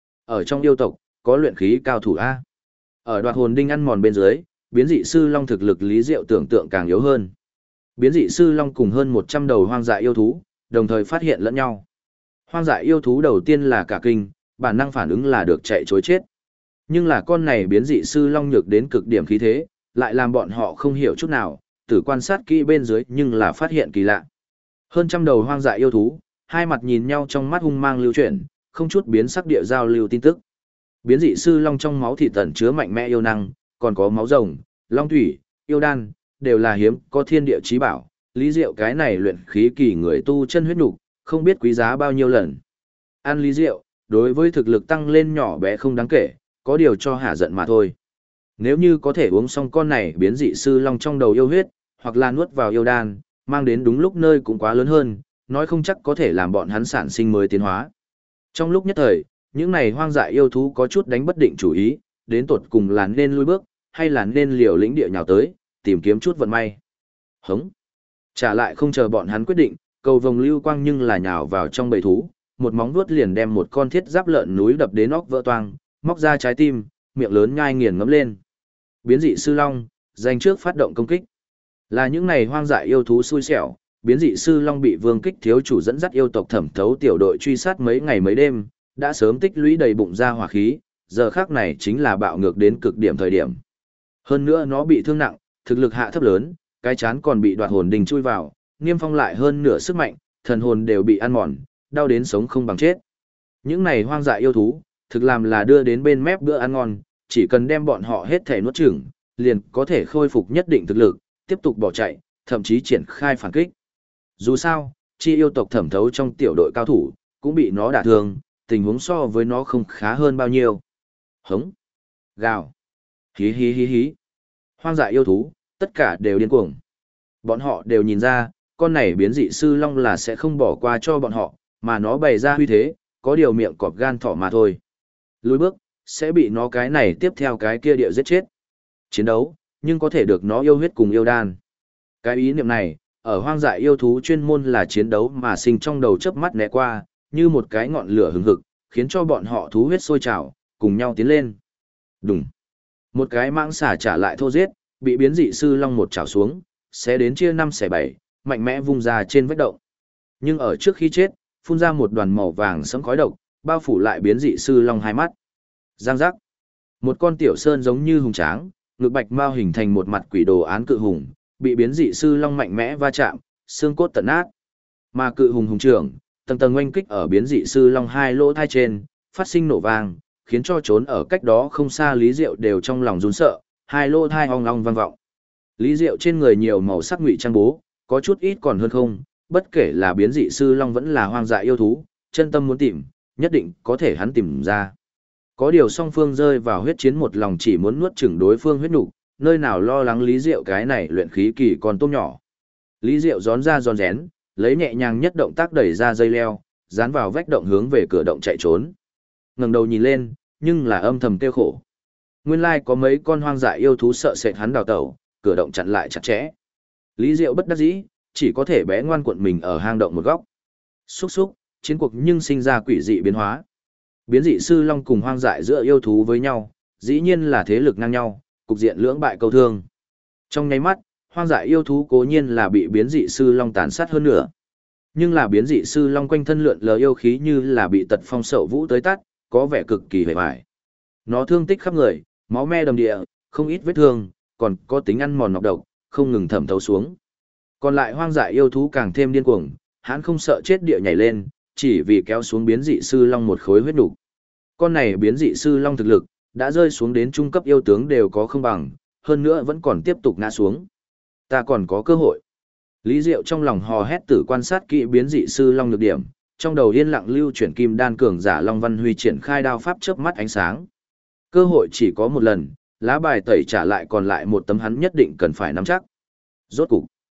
Ở trong yêu tộc, có luyện khí cao thủ A. Ở đoạt hồn đinh ăn mòn bên dưới, biến dị sư long thực lực Lý Diệu tưởng tượng càng yếu hơn. Biến dị sư long cùng hơn 100 đầu hoang dại yêu thú, đồng thời phát hiện lẫn nhau. Hoang dại yêu thú đầu tiên là cả kinh, bản năng phản ứng là được chạy trối chết. Nhưng là con này biến dị sư long nhược đến cực điểm khí thế, lại làm bọn họ không hiểu chút nào, từ quan sát kỹ bên dưới nhưng là phát hiện kỳ lạ. Hơn trăm đầu hoang dại yêu thú, hai mặt nhìn nhau trong mắt hung mang lưu chuyển, không chút biến sắc địa giao lưu tin tức. Biến dị sư long trong máu thịt tẩn chứa mạnh mẽ yêu năng, còn có máu rồng, long thủy, yêu đan, đều là hiếm có thiên địa chí bảo. Lý Diệu cái này luyện khí kỳ người tu chân huyết nục, không biết quý giá bao nhiêu lần. Ăn Lý Diệu, đối với thực lực tăng lên nhỏ bé không đáng kể, có điều cho hả giận mà thôi. Nếu như có thể uống xong con này biến dị sư long trong đầu yêu huyết, hoặc là nuốt vào yêu đan, mang đến đúng lúc nơi cũng quá lớn hơn, nói không chắc có thể làm bọn hắn sản sinh mới tiến hóa. Trong lúc nhất thời, những này hoang dại yêu thú có chút đánh bất định chủ ý, đến tột cùng là nên lui bước, hay là nên liều lĩnh địa nhào tới, tìm kiếm chút vận may. Hống! Trả lại không chờ bọn hắn quyết định, cầu vồng lưu quang nhưng là nhào vào trong bầy thú, một móng vuốt liền đem một con thiết giáp lợn núi đập đến óc vỡ toang, móc ra trái tim, miệng lớn nhai nghiền ngấm lên. Biến dị sư long, giành trước phát động công kích. Là những này hoang dại yêu thú xui xẻo, biến dị sư long bị Vương Kích thiếu chủ dẫn dắt yêu tộc thẩm thấu tiểu đội truy sát mấy ngày mấy đêm, đã sớm tích lũy đầy bụng ra hỏa khí, giờ khắc này chính là bạo ngược đến cực điểm thời điểm. Hơn nữa nó bị thương nặng, thực lực hạ thấp lớn, cái chán còn bị đoạt hồn đình chui vào, Niêm Phong lại hơn nửa sức mạnh, thần hồn đều bị ăn mòn, đau đến sống không bằng chết. Những này hoang dại yêu thú, thực làm là đưa đến bên mép bữa ăn ngon, chỉ cần đem bọn họ hết thể nuốt chửng, liền có thể khôi phục nhất định thực lực, tiếp tục bỏ chạy, thậm chí triển khai phản kích. Dù sao, chi yêu tộc thẩm thấu trong tiểu đội cao thủ, cũng bị nó đả thương, tình huống so với nó không khá hơn bao nhiêu. Hống, gào, hí hí hí hí. Hoang dại yêu thú, tất cả đều điên cuồng. Bọn họ đều nhìn ra, con này biến dị sư long là sẽ không bỏ qua cho bọn họ, mà nó bày ra huy thế, có điều miệng cọp gan thỏ mà thôi. Lùi bước, sẽ bị nó cái này tiếp theo cái kia địa giết chết. Chiến đấu, nhưng có thể được nó yêu huyết cùng yêu đan. Cái ý niệm này, ở hoang dại yêu thú chuyên môn là chiến đấu mà sinh trong đầu chớp mắt né qua, như một cái ngọn lửa hừng hực, khiến cho bọn họ thú huyết sôi trào, cùng nhau tiến lên. Đùng. Một cái mãng xà trả lại thô giết, bị biến dị sư long một chảo xuống, sẽ đến chia 5 xẻ 7, mạnh mẽ vung ra trên vách động. Nhưng ở trước khi chết, phun ra một đoàn màu vàng sẫm khói độc, bao phủ lại biến dị sư long hai mắt. Giang giác. Một con tiểu sơn giống như hùng tráng, ngực bạch mao hình thành một mặt quỷ đồ án cự hùng, bị biến dị sư long mạnh mẽ va chạm, xương cốt tận nát. Mà cự hùng hùng trưởng, tầng tầng oanh kích ở biến dị sư long hai lỗ thai trên, phát sinh nổ vang, khiến cho trốn ở cách đó không xa Lý Diệu đều trong lòng run sợ, hai lỗ thai ong ong vang vọng. Lý Diệu trên người nhiều màu sắc ngụy trang bố, có chút ít còn hơn không, bất kể là biến dị sư long vẫn là hoang dại yêu thú, chân tâm muốn tìm, nhất định có thể hắn tìm ra. Có điều song phương rơi vào huyết chiến một lòng chỉ muốn nuốt chửng đối phương huyết nục, nơi nào lo lắng Lý Diệu cái này luyện khí kỳ còn tôm nhỏ. Lý Diệu gión ra giòn rén, lấy nhẹ nhàng nhất động tác đẩy ra dây leo, dán vào vách động hướng về cửa động chạy trốn. Ngẩng đầu nhìn lên, nhưng là âm thầm kêu khổ. Nguyên lai có mấy con hoang dại yêu thú sợ sệt hắn đào tẩu, cửa động chặn lại chặt chẽ. Lý Diệu bất đắc dĩ, chỉ có thể bé ngoan cuộn mình ở hang động một góc. Xúc xúc, chiến cuộc nhưng sinh ra quỷ dị biến hóa. Biến dị sư long cùng hoang dại giữa yêu thú với nhau, dĩ nhiên là thế lực ngang nhau, cục diện lưỡng bại câu thương. Trong nháy mắt, hoang dại yêu thú cố nhiên là bị biến dị sư long tàn sát hơn nữa. Nhưng là biến dị sư long quanh thân lượn lờ yêu khí như là bị tật phong sậu vũ tới tắt, có vẻ cực kỳ hề bại. Nó thương tích khắp người, máu me đầm địa, không ít vết thương, còn có tính ăn mòn nọc độc, không ngừng thẩm thấu xuống. Còn lại hoang dại yêu thú càng thêm điên cuồng, hắn không sợ chết địa nhảy lên, chỉ vì kéo xuống biến dị sư long một khối huyết nục. Con này biến dị sư long thực lực đã rơi xuống đến trung cấp yêu tướng đều có không bằng, hơn nữa vẫn còn tiếp tục ngã xuống. Ta còn có cơ hội. Lý Diệu trong lòng hò hét tử quan sát kỹ biến dị sư long nhược điểm, trong đầu yên lặng lưu chuyển kim đan cường giả Long Văn Huy triển khai đao pháp chớp mắt ánh sáng. Cơ hội chỉ có một lần, lá bài tẩy trả lại còn lại một tấm hắn nhất định cần phải nắm chắc. Rốt cục,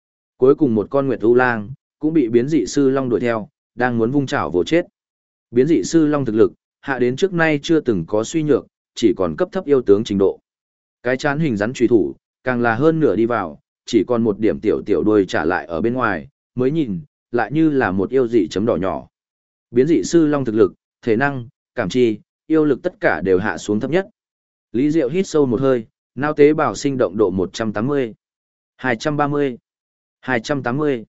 Cuối cùng một con Nguyệt U Lang cũng bị biến dị sư long đuổi theo, đang muốn vung chảo vồ chết. Biến dị sư long thực lực hạ đến trước nay chưa từng có suy nhược, chỉ còn cấp thấp yêu tướng trình độ. Cái chán hình rắn truy thủ, càng là hơn nửa đi vào, chỉ còn một điểm tiểu tiểu đuôi trả lại ở bên ngoài, mới nhìn, lại như là một yêu dị chấm đỏ nhỏ. Biến dị sư long thực lực, thể năng, cảm chi, yêu lực tất cả đều hạ xuống thấp nhất. Lý Diệu hít sâu một hơi, não tế bào sinh động độ 180, 230, 280,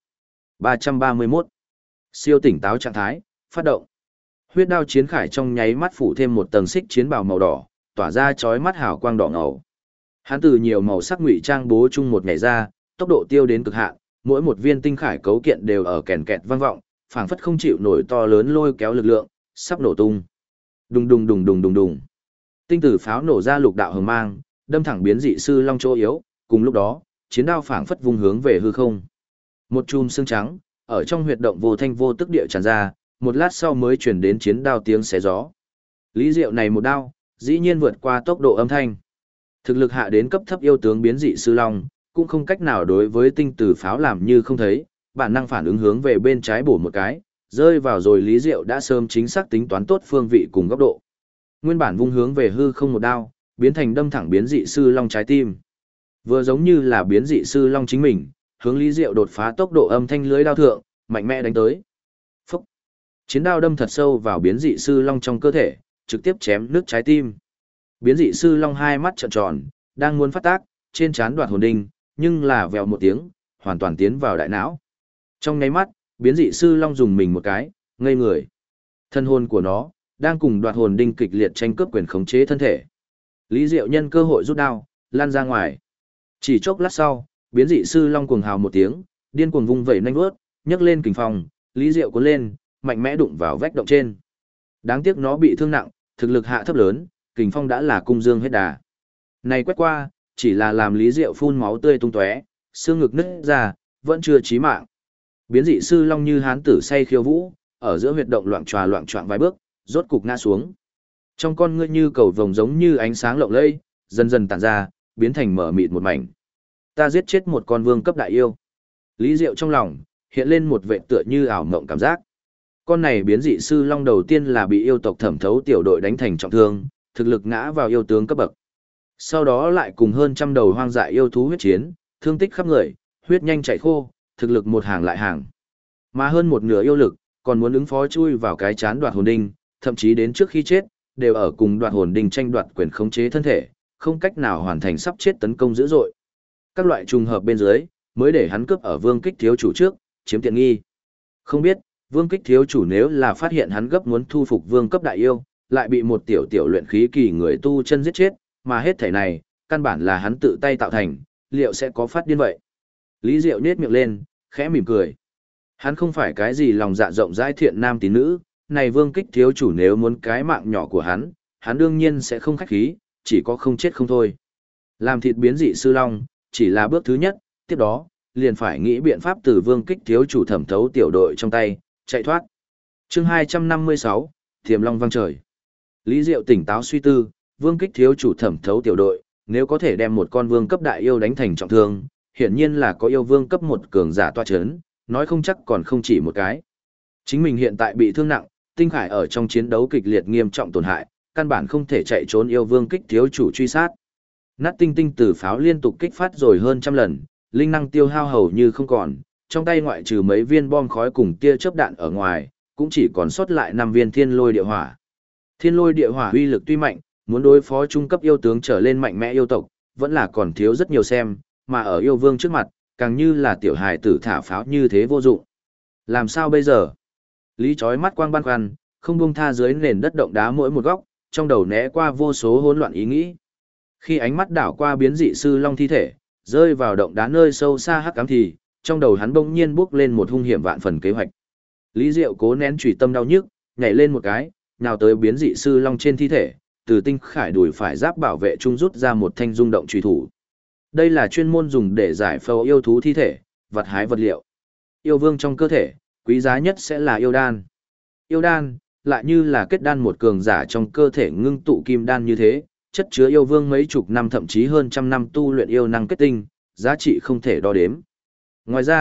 331. Siêu tỉnh táo trạng thái, phát động. Huyết đao chiến khải trong nháy mắt phủ thêm một tầng xích chiến bào màu đỏ, tỏa ra chói mắt hào quang đỏ ngầu. Hắn từ nhiều màu sắc ngụy trang bố chung một nhảy ra, tốc độ tiêu đến cực hạn, mỗi một viên tinh khải cấu kiện đều ở kèn kẹt vang vọng, phảng phất không chịu nổi to lớn lôi kéo lực lượng, sắp nổ tung. Đùng đùng đùng đùng đùng đùng. Tinh tử pháo nổ ra lục đạo hồng mang, đâm thẳng biến dị sư long chỗ yếu, cùng lúc đó, chiến đao phảng phất vung hướng về hư không. Một chùm xương trắng ở trong huyệt động vô thanh vô tức địa tràn ra, một lát sau mới truyền đến chiến đao tiếng xé gió. Lý Diệu này một đao, dĩ nhiên vượt qua tốc độ âm thanh. Thực lực hạ đến cấp thấp yêu tướng biến dị sư long, cũng không cách nào đối với tinh tử pháo làm như không thấy, bản năng phản ứng hướng về bên trái bổ một cái, rơi vào rồi Lý Diệu đã sớm chính xác tính toán tốt phương vị cùng góc độ. Nguyên bản vung hướng về hư không một đao, biến thành đâm thẳng biến dị sư long trái tim. Vừa giống như là biến dị sư long chính mình, hướng Lý Diệu đột phá tốc độ âm thanh lưới đao thượng, mạnh mẽ đánh tới. Phúc! Chiến đao đâm thật sâu vào biến dị sư long trong cơ thể, trực tiếp chém nứt trái tim. Biến dị sư long hai mắt trợn tròn, đang muốn phát tác, trên trán đoạt hồn đinh, nhưng là vèo một tiếng, hoàn toàn tiến vào đại não. Trong nháy mắt, biến dị sư long dùng mình một cái, ngây người. Thân hồn của nó đang cùng đoạt hồn đinh kịch liệt tranh cướp quyền khống chế thân thể. Lý Diệu nhân cơ hội rút đao, lan ra ngoài. Chỉ chốc lát sau, biến dị sư long cuồng hào một tiếng, điên cuồng vung vẩy nhanh vuốt, nhấc lên kình phong, Lý Diệu cuốn lên, mạnh mẽ đụng vào vách động trên. Đáng tiếc nó bị thương nặng, thực lực hạ thấp lớn, kình phong đã là cung dương hết đà. Này quét qua, chỉ là làm Lý Diệu phun máu tươi tung tóe, xương ngực nứt ra, vẫn chưa chí mạng. Biến dị sư long như hán tử say khiêu vũ, ở giữa huyệt động loạn choạng vài bước, rốt cục ngã xuống. Trong con ngươi như cầu vồng giống như ánh sáng lộng lẫy, dần dần tản ra, biến thành mở mịt một mảnh. Ta giết chết một con vương cấp đại yêu. Lý Diệu trong lòng hiện lên một vệ tựa như ảo mộng cảm giác. Con này biến dị sư long đầu tiên là bị yêu tộc thẩm thấu tiểu đội đánh thành trọng thương, thực lực ngã vào yêu tướng cấp bậc. Sau đó lại cùng hơn trăm đầu hoang dại yêu thú huyết chiến, thương tích khắp người, huyết nhanh chảy khô, thực lực một hàng lại hàng. Mà hơn một nửa yêu lực, còn muốn ứng phó chui vào cái chán đoạt hồn đinh, thậm chí đến trước khi chết, đều ở cùng đoạt hồn đinh tranh đoạt quyền khống chế thân thể, không cách nào hoàn thành sắp chết tấn công dữ dội. Các loại trùng hợp bên dưới, mới để hắn cướp ở Vương Kích thiếu chủ trước, chiếm tiện nghi. Không biết, Vương Kích thiếu chủ nếu là phát hiện hắn gấp muốn thu phục vương cấp đại yêu, lại bị một tiểu tiểu luyện khí kỳ người tu chân giết chết, mà hết thảy này, căn bản là hắn tự tay tạo thành, liệu sẽ có phát điên vậy? Lý Diệu nhếch miệng lên, khẽ mỉm cười. Hắn không phải cái gì lòng dạ rộng rãi thiện nam tín nữ, này Vương Kích thiếu chủ nếu muốn cái mạng nhỏ của hắn đương nhiên sẽ không khách khí, chỉ có không chết không thôi. Làm thịt biến dị sư long, chỉ là bước thứ nhất, tiếp đó, liền phải nghĩ biện pháp từ Vương Kích thiếu chủ thẩm thấu tiểu đội trong tay, chạy thoát. Chương 256, Thiềm Long vang trời. Lý Diệu tỉnh táo suy tư, Vương Kích thiếu chủ thẩm thấu tiểu đội, nếu có thể đem một con vương cấp đại yêu đánh thành trọng thương, hiển nhiên là có yêu vương cấp một cường giả tọa chấn, nói không chắc còn không chỉ một cái. Chính mình hiện tại bị thương nặng, tinh khải ở trong chiến đấu kịch liệt nghiêm trọng tổn hại, căn bản không thể chạy trốn yêu Vương Kích thiếu chủ truy sát. Nát tinh tinh từ pháo liên tục kích phát rồi hơn trăm lần, linh năng tiêu hao hầu như không còn, trong tay ngoại trừ mấy viên bom khói cùng tia chớp đạn ở ngoài, cũng chỉ còn sót lại 5 viên thiên lôi địa hỏa. Thiên lôi địa hỏa uy lực tuy mạnh, muốn đối phó trung cấp yêu tướng trở lên mạnh mẽ yêu tộc, vẫn là còn thiếu rất nhiều xem, mà ở yêu vương trước mặt, càng như là tiểu hài tử thả pháo như thế vô dụng. Làm sao bây giờ? Lý chói mắt quang băn khoăn, không buông tha dưới nền đất động đá mỗi một góc, trong đầu né qua vô số hỗn loạn ý nghĩ. Khi ánh mắt đảo qua biến dị sư long thi thể, rơi vào động đá nơi sâu xa hắc ám thì, trong đầu hắn bỗng nhiên bước lên một hung hiểm vạn phần kế hoạch. Lý Diệu cố nén chủy tâm đau nhức, nhảy lên một cái, nào tới biến dị sư long trên thi thể, từ tinh khải đùi phải giáp bảo vệ trung rút ra một thanh rung động chủy thủ. Đây là chuyên môn dùng để giải phẫu yêu thú thi thể, vật hái vật liệu. Yêu vương trong cơ thể, quý giá nhất sẽ là yêu đan. Yêu đan, lại như là kết đan một cường giả trong cơ thể ngưng tụ kim đan như thế, chất chứa yêu vương mấy chục năm thậm chí hơn trăm năm tu luyện yêu năng kết tinh, giá trị không thể đo đếm. Ngoài ra,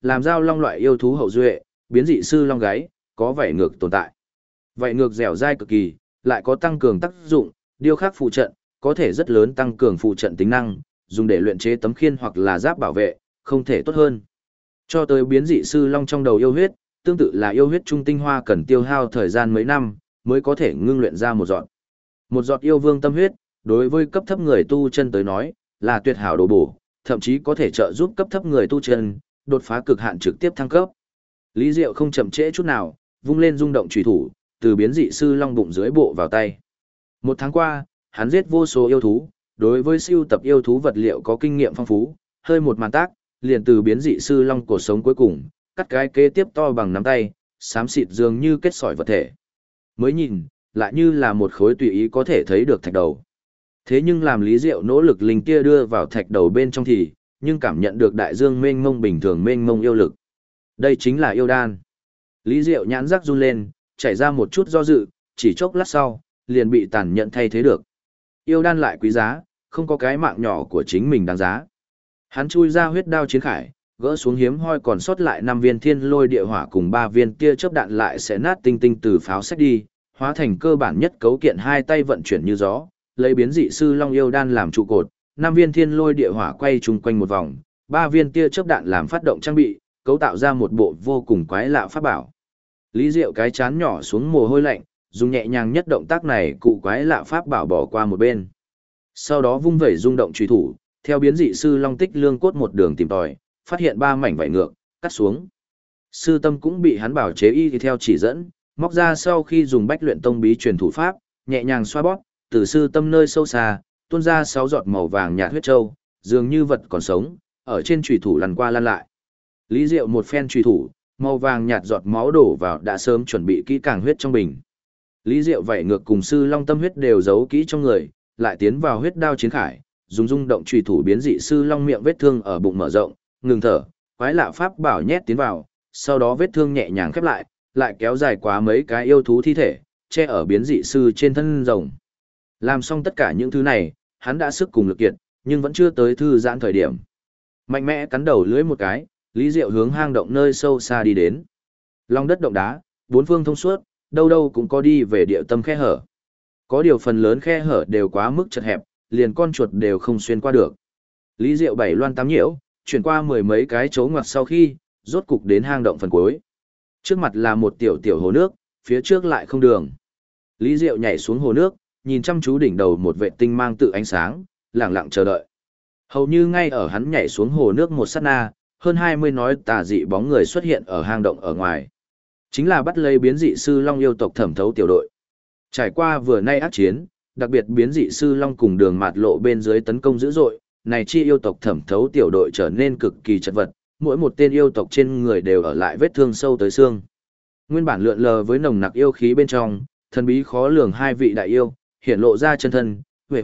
làm giao long loại yêu thú hậu duệ, biến dị sư long gáy, có vảy ngược tồn tại. Vảy ngược dẻo dai cực kỳ, lại có tăng cường tác dụng, điêu khắc phụ trận, có thể rất lớn tăng cường phụ trận tính năng, dùng để luyện chế tấm khiên hoặc là giáp bảo vệ, không thể tốt hơn. Cho tới biến dị sư long trong đầu yêu huyết, tương tự là yêu huyết trung tinh hoa cần tiêu hao thời gian mấy năm, mới có thể ngưng luyện ra một giọt. Một giọt yêu vương tâm huyết, đối với cấp thấp người tu chân tới nói, là tuyệt hảo đồ bổ, thậm chí có thể trợ giúp cấp thấp người tu chân, đột phá cực hạn trực tiếp thăng cấp. Lý Diệu không chậm trễ chút nào, vung lên rung động chủy thủ, từ biến dị sư long bụng dưới bộ vào tay. Một tháng qua, hắn giết vô số yêu thú, đối với siêu tập yêu thú vật liệu có kinh nghiệm phong phú, hơi một màn tác, liền từ biến dị sư long cổ sống cuối cùng, cắt cái kế tiếp to bằng nắm tay, xám xịt dường như kết sỏi vật thể. Mới nhìn, lại như là một khối tùy ý có thể thấy được thạch đầu. Thế nhưng làm Lý Diệu nỗ lực linh kia đưa vào thạch đầu bên trong thì, nhưng cảm nhận được đại dương mênh mông bình thường mênh mông yêu lực. Đây chính là yêu đan. Lý Diệu nhãn rắc run lên, chảy ra một chút do dự, chỉ chốc lát sau, liền bị tàn nhẫn thay thế được. Yêu đan lại quý giá, không có cái mạng nhỏ của chính mình đáng giá. Hắn chui ra huyết đao chiến khải, gỡ xuống hiếm hoi còn sót lại 5 viên thiên lôi địa hỏa cùng 3 viên tia chớp đạn lại sẽ nát tinh tinh từ pháo sách đi, hóa thành cơ bản nhất cấu kiện hai tay vận chuyển như gió, lấy biến dị sư long yêu đan làm trụ cột, 5 viên thiên lôi địa hỏa quay chung quanh một vòng, 3 viên tia chớp đạn làm phát động trang bị, cấu tạo ra một bộ vô cùng quái lạ pháp bảo. Lý Diệu cái chán nhỏ xuống mồ hôi lạnh, dùng nhẹ nhàng nhất động tác này cụ quái lạ pháp bảo bỏ qua một bên. Sau đó vung vẩy rung động chủy thủ, theo biến dị sư long tích lương cốt một đường tìm tòi, phát hiện 3 mảnh vảy ngược, cắt xuống. Sư tâm cũng bị hắn bảo chế y theo chỉ dẫn, móc ra sau khi dùng bách luyện tông bí truyền thủ pháp, nhẹ nhàng xoa bóp, từ sư tâm nơi sâu xa, tuôn ra 6 giọt màu vàng nhạt huyết châu, dường như vật còn sống, ở trên chủy thủ lăn qua lăn lại. Lý Diệu một phen chủy thủ, màu vàng nhạt giọt máu đổ vào đã sớm chuẩn bị kỹ càng huyết trong bình. Lý Diệu vảy ngược cùng sư long tâm huyết đều giấu kỹ trong người, lại tiến vào huyết đao chiến khải, dùng rung động chủy thủ biến dị sư long miệng vết thương ở bụng mở rộng, ngừng thở, quái lạ pháp bảo nhét tiến vào, sau đó vết thương nhẹ nhàng khép lại, lại kéo dài quá mấy cái yêu thú thi thể, che ở biến dị sư trên thân rồng. Làm xong tất cả những thứ này, hắn đã sức cùng lực kiệt, nhưng vẫn chưa tới thư giãn thời điểm. Mạnh mẽ cắn đầu lưỡi một cái, Lý Diệu hướng hang động nơi sâu xa đi đến. Lòng đất động đá, bốn phương thông suốt, đâu đâu cũng có đi về địa tâm khe hở. Có điều phần lớn khe hở đều quá mức chật hẹp, liền con chuột đều không xuyên qua được. Lý Diệu bảy loan tám nhiễu, chuyển qua 10 mấy cái chỗ ngoặt sau khi, rốt cục đến hang động phần cuối. Trước mặt là một tiểu tiểu hồ nước, phía trước lại không đường. Lý Diệu nhảy xuống hồ nước, nhìn chăm chú đỉnh đầu một vệ tinh mang tự ánh sáng, lặng lặng chờ đợi. Hầu như ngay ở hắn nhảy xuống hồ nước một sát na, hơn 20 nói tà dị bóng người xuất hiện ở hang động ở ngoài. Chính là bắt lấy biến dị sư long yêu tộc thẩm thấu tiểu đội. Trải qua vừa nay ác chiến, đặc biệt biến dị sư long cùng đường mạt lộ bên dưới tấn công dữ dội, này chi yêu tộc thẩm thấu tiểu đội trở nên cực kỳ chật vật, mỗi một tên yêu tộc trên người đều ở lại vết thương sâu tới xương. Nguyên bản lượn lờ với nồng nặc yêu khí bên trong, thần bí khó lường hai vị đại yêu, hiện lộ ra chân thân, huệ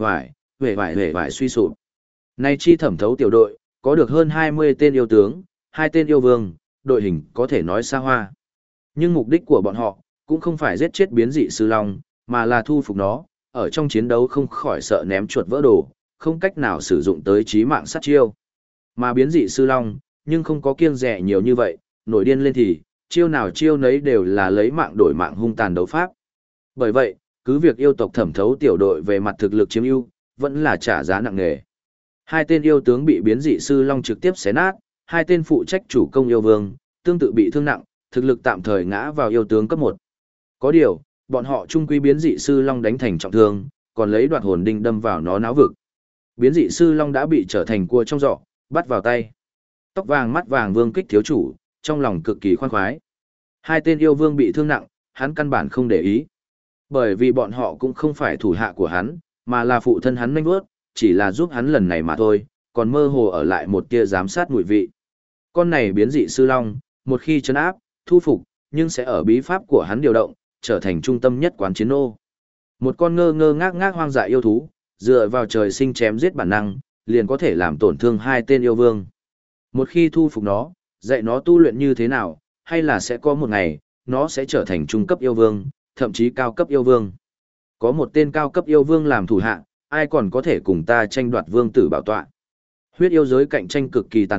vải suy sụp. Này chi thẩm thấu tiểu đội, có được hơn 20 tên yêu tướng, 2 tên yêu vương, đội hình có thể nói xa hoa. Nhưng mục đích của bọn họ, cũng không phải giết chết biến dị sư long, mà là thu phục nó, ở trong chiến đấu không khỏi sợ ném chuột vỡ đồ, không cách nào sử dụng tới chí mạng sát chiêu. Mà biến dị sư long, nhưng không có kiêng dè nhiều như vậy, nổi điên lên thì, chiêu nào chiêu nấy đều là lấy mạng đổi mạng hung tàn đấu pháp. Bởi vậy, cứ việc yêu tộc thẩm thấu tiểu đội về mặt thực lực chiếm ưu, vẫn là trả giá nặng nề. 2 tên yêu tướng bị biến dị sư long trực tiếp xé nát, 2 tên phụ trách chủ công yêu vương, tương tự bị thương nặng, thực lực tạm thời ngã vào yêu tướng cấp 1. Có điều, bọn họ chung quy biến dị sư long đánh thành trọng thương, còn lấy đoạt hồn đinh đâm vào nó náo vực. Biến dị sư long đã bị trở thành cua trong giỏ, bắt vào tay. Tóc vàng mắt vàng vương kích thiếu chủ, trong lòng cực kỳ khoan khoái. 2 tên yêu vương bị thương nặng, hắn căn bản không để ý. Bởi vì bọn họ cũng không phải thủ hạ của hắn, mà là phụ thân hắn nhanh bước, chỉ là giúp hắn lần này mà thôi, còn mơ hồ ở lại một tia giám sát mùi vị. Con này biến dị sư long, một khi trấn áp, thu phục, nhưng sẽ ở bí pháp của hắn điều động, trở thành trung tâm nhất quán chiến nô. Một con ngơ ngơ ngác ngác hoang dại yêu thú, dựa vào trời sinh chém giết bản năng, liền có thể làm tổn thương 2 tên yêu vương. Một khi thu phục nó, dạy nó tu luyện như thế nào, hay là sẽ có một ngày, nó sẽ trở thành trung cấp yêu vương, thậm chí cao cấp yêu vương. Có một tên cao cấp yêu vương làm thủ hạ, ai còn có thể cùng ta tranh đoạt vương tử bảo tọa. Huyết yêu giới cạnh tranh cực kỳ tàn khốc,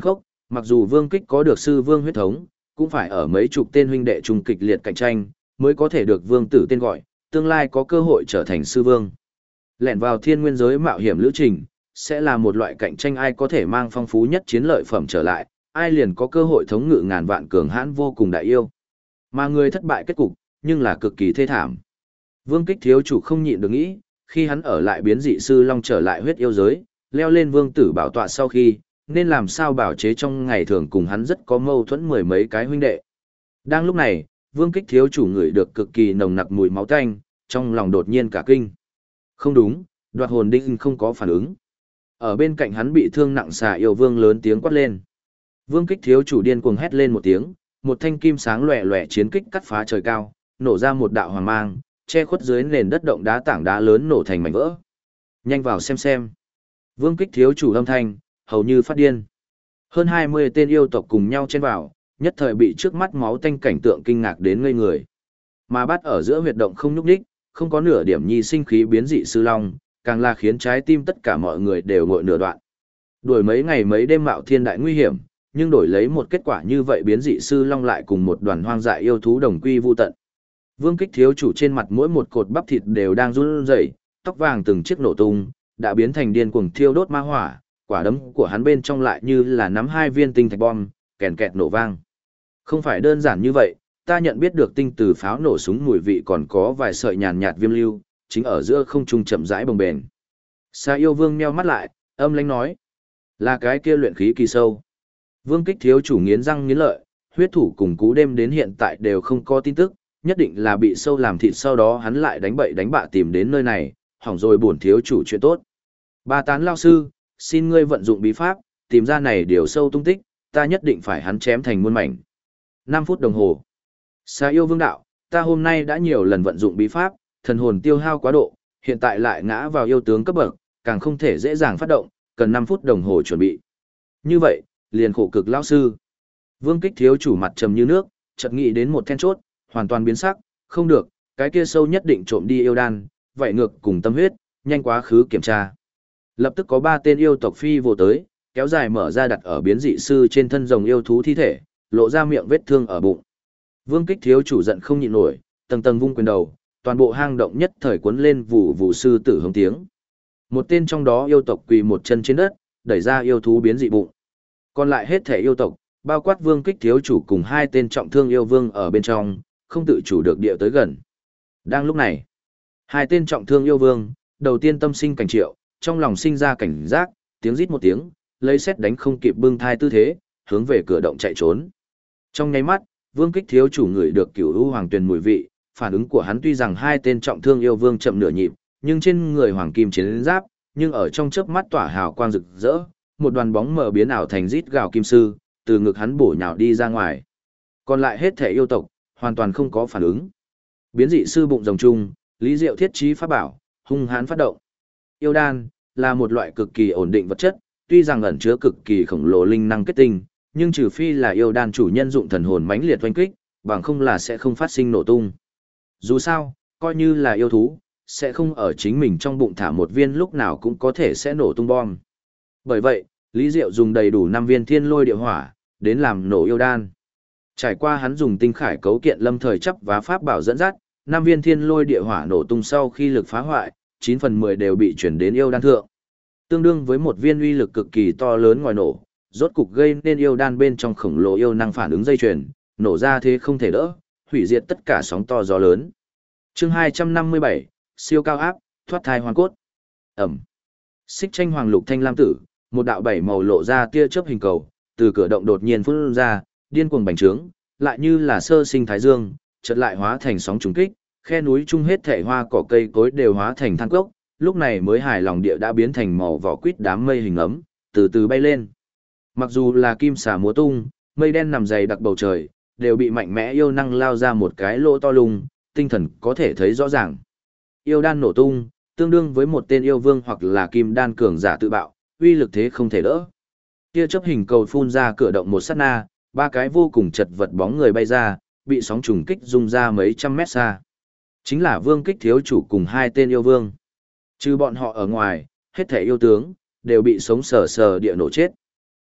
Mặc dù Vương Kích có được sư vương huyết thống, cũng phải ở mấy chục tên huynh đệ chung kịch liệt cạnh tranh, mới có thể được vương tử tên gọi, tương lai có cơ hội trở thành sư vương. Lẻn vào thiên nguyên giới mạo hiểm lữ trình, sẽ là một loại cạnh tranh ai có thể mang phong phú nhất chiến lợi phẩm trở lại, ai liền có cơ hội thống ngự ngàn vạn cường hãn vô cùng đại yêu. Mà người thất bại kết cục, nhưng là cực kỳ thê thảm. Vương Kích thiếu chủ không nhịn được nghĩ, khi hắn ở lại biến dị sư long trở lại huyết yêu giới, leo lên vương tử bảo tọa sau khi, nên làm sao bảo chế trong ngày thường cùng hắn rất có mâu thuẫn mười mấy cái huynh đệ. Đang lúc này, Vương Kích thiếu chủ ngửi được cực kỳ nồng nặc mùi máu tanh, trong lòng đột nhiên cả kinh. Không đúng, đoạt hồn đinh không có phản ứng. Ở bên cạnh hắn bị thương nặng xà yêu vương lớn tiếng quát lên. Vương Kích thiếu chủ điên cuồng hét lên một tiếng, một thanh kim sáng lòe lòe chiến kích cắt phá trời cao, nổ ra một đạo hoàng mang, che khuất dưới nền đất động đá tảng đá lớn nổ thành mảnh vỡ. Nhanh vào xem. Vương Kích thiếu chủ âm thanh, hầu như phát điên. Hơn 20 tên yêu tộc cùng nhau chen vào, nhất thời bị trước mắt máu tanh cảnh tượng kinh ngạc đến ngây người. Mà bắt ở giữa huyệt động không nhúc nhích, không có nửa điểm nhi sinh khí biến dị sư long, càng là khiến trái tim tất cả mọi người đều ngội nửa đoạn. Đuổi mấy ngày mấy đêm mạo thiên đại nguy hiểm, nhưng đổi lấy một kết quả như vậy biến dị sư long lại cùng một đoàn hoang dại yêu thú đồng quy vu tận. Vương Kích thiếu chủ trên mặt mỗi một cột bắp thịt đều đang run rẩy, tóc vàng từng chiếc nổ tung, đã biến thành điên cuồng thiêu đốt ma hỏa, quả đấm của hắn bên trong lại như là nắm hai viên tinh thạch bom, kèn kẹt nổ vang. Không phải đơn giản như vậy, ta nhận biết được tinh từ pháo nổ súng mùi vị còn có vài sợi nhàn nhạt viêm lưu, chính ở giữa không trung chậm rãi bồng bềnh. Sa yêu vương nheo mắt lại, âm lãnh nói, là cái kia luyện khí kỳ sâu. Vương Kích thiếu chủ nghiến răng nghiến lợi, huyết thủ cùng cú đêm đến hiện tại đều không có tin tức, nhất định là bị sâu làm thịt sau đó hắn lại đánh bậy đánh bạ tìm đến nơi này, hỏng rồi bổn thiếu chủ chuyện tốt. Ba tán lao sư, xin ngươi vận dụng bí pháp, tìm ra này điều sâu tung tích, ta nhất định phải hắn chém thành muôn mảnh. 5 phút đồng hồ. Sa yêu vương đạo, ta hôm nay đã nhiều lần vận dụng bí pháp, thần hồn tiêu hao quá độ, hiện tại lại ngã vào yêu tướng cấp bậc, càng không thể dễ dàng phát động, cần 5 phút đồng hồ chuẩn bị. Như vậy, liền khổ cực lão sư. Vương Kích thiếu chủ mặt trầm như nước, chợt nghĩ đến một then chốt, hoàn toàn biến sắc, không được, cái kia sâu nhất định trộm đi yêu đan, vậy ngược cùng tâm huyết, nhanh quá khứ kiểm tra. Lập tức có 3 tên yêu tộc phi vô tới, kéo dài mở ra đặt ở biến dị sư trên thân rồng yêu thú thi thể, lộ ra miệng vết thương ở bụng. Vương Kích thiếu chủ giận không nhịn nổi, tầng tầng vung quyền đầu, toàn bộ hang động nhất thời cuốn lên vụ vụ sư tử hống tiếng. Một tên trong đó yêu tộc quỳ một chân trên đất, đẩy ra yêu thú biến dị bụng. Còn lại hết thể yêu tộc, bao quát Vương Kích thiếu chủ cùng 2 tên trọng thương yêu vương ở bên trong, không tự chủ được địa tới gần. Đang lúc này, 2 tên trọng thương yêu vương, đầu tiên tâm sinh cảnh triệu, trong lòng sinh ra cảnh giác, tiếng rít một tiếng, lấy sét đánh không kịp bưng thai tư thế, hướng về cửa động chạy trốn. Trong nháy mắt, Vương Kích thiếu chủ ngửi được cửu u hoàng tuyền mùi vị, phản ứng của hắn tuy rằng 2 tên trọng thương yêu vương chậm nửa nhịp, nhưng trên người hoàng kim chiến giáp, nhưng ở trong chớp mắt tỏa hào quang rực rỡ, một đoàn bóng mờ biến ảo thành rít gào kim sư, từ ngực hắn bổ nhào đi ra ngoài. Còn lại hết thể yêu tộc, hoàn toàn không có phản ứng. Biến dị sư bụng rồng trung, Lý Diệu thiết trí pháp bảo, hung hãn phát động. Yêu đan là một loại cực kỳ ổn định vật chất, tuy rằng ẩn chứa cực kỳ khổng lồ linh năng kết tinh, nhưng trừ phi là yêu đan chủ nhân dụng thần hồn mãnh liệt oanh kích, bằng không là sẽ không phát sinh nổ tung. Dù sao, coi như là yêu thú, sẽ không ở chính mình trong bụng thả một viên lúc nào cũng có thể sẽ nổ tung bom. Bởi vậy, Lý Diệu dùng đầy đủ 5 viên thiên lôi địa hỏa, đến làm nổ yêu đan. Trải qua hắn dùng tinh khải cấu kiện lâm thời chấp vá pháp bảo dẫn dắt, 5 viên thiên lôi địa hỏa nổ tung sau khi lực phá hoại, 9 phần 10 đều bị chuyển đến yêu đan thượng. Tương đương với một viên uy lực cực kỳ to lớn ngoài nổ, rốt cục gây nên yêu đan bên trong khổng lồ yêu năng phản ứng dây chuyền, nổ ra thế không thể đỡ, hủy diệt tất cả sóng to gió lớn. Chương 257, siêu cao áp, thoát thai hoàn cốt. Ẩm. Xích tranh hoàng lục thanh lam tử, một đạo 7 màu lộ ra tia chớp hình cầu, từ cửa động đột nhiên phun ra, điên cuồng bành trướng, lại như là sơ sinh thái dương, chợt lại hóa thành sóng trùng kích, khe núi chung hết thảy hoa cỏ cây cối đều hóa thành than cốc, lúc này mới hài lòng địa đã biến thành màu vỏ quýt đám mây hình ấm, từ từ bay lên. Mặc dù là kim xà múa tung, mây đen nằm dày đặc bầu trời, đều bị mạnh mẽ yêu năng lao ra một cái lỗ to lùng, tinh thần có thể thấy rõ ràng. Yêu đan nổ tung, tương đương với một tên yêu vương hoặc là kim đan cường giả tự bạo, uy lực thế không thể đỡ. Tia chớp hình cầu phun ra cửa động một sát na, 3 cái vô cùng chật vật bóng người bay ra, bị sóng trùng kích rung ra mấy trăm mét xa. Chính là Vương Kích thiếu chủ cùng 2 tên yêu vương. Trừ bọn họ ở ngoài, hết thể yêu tướng, đều bị sống sờ sờ địa nổ chết.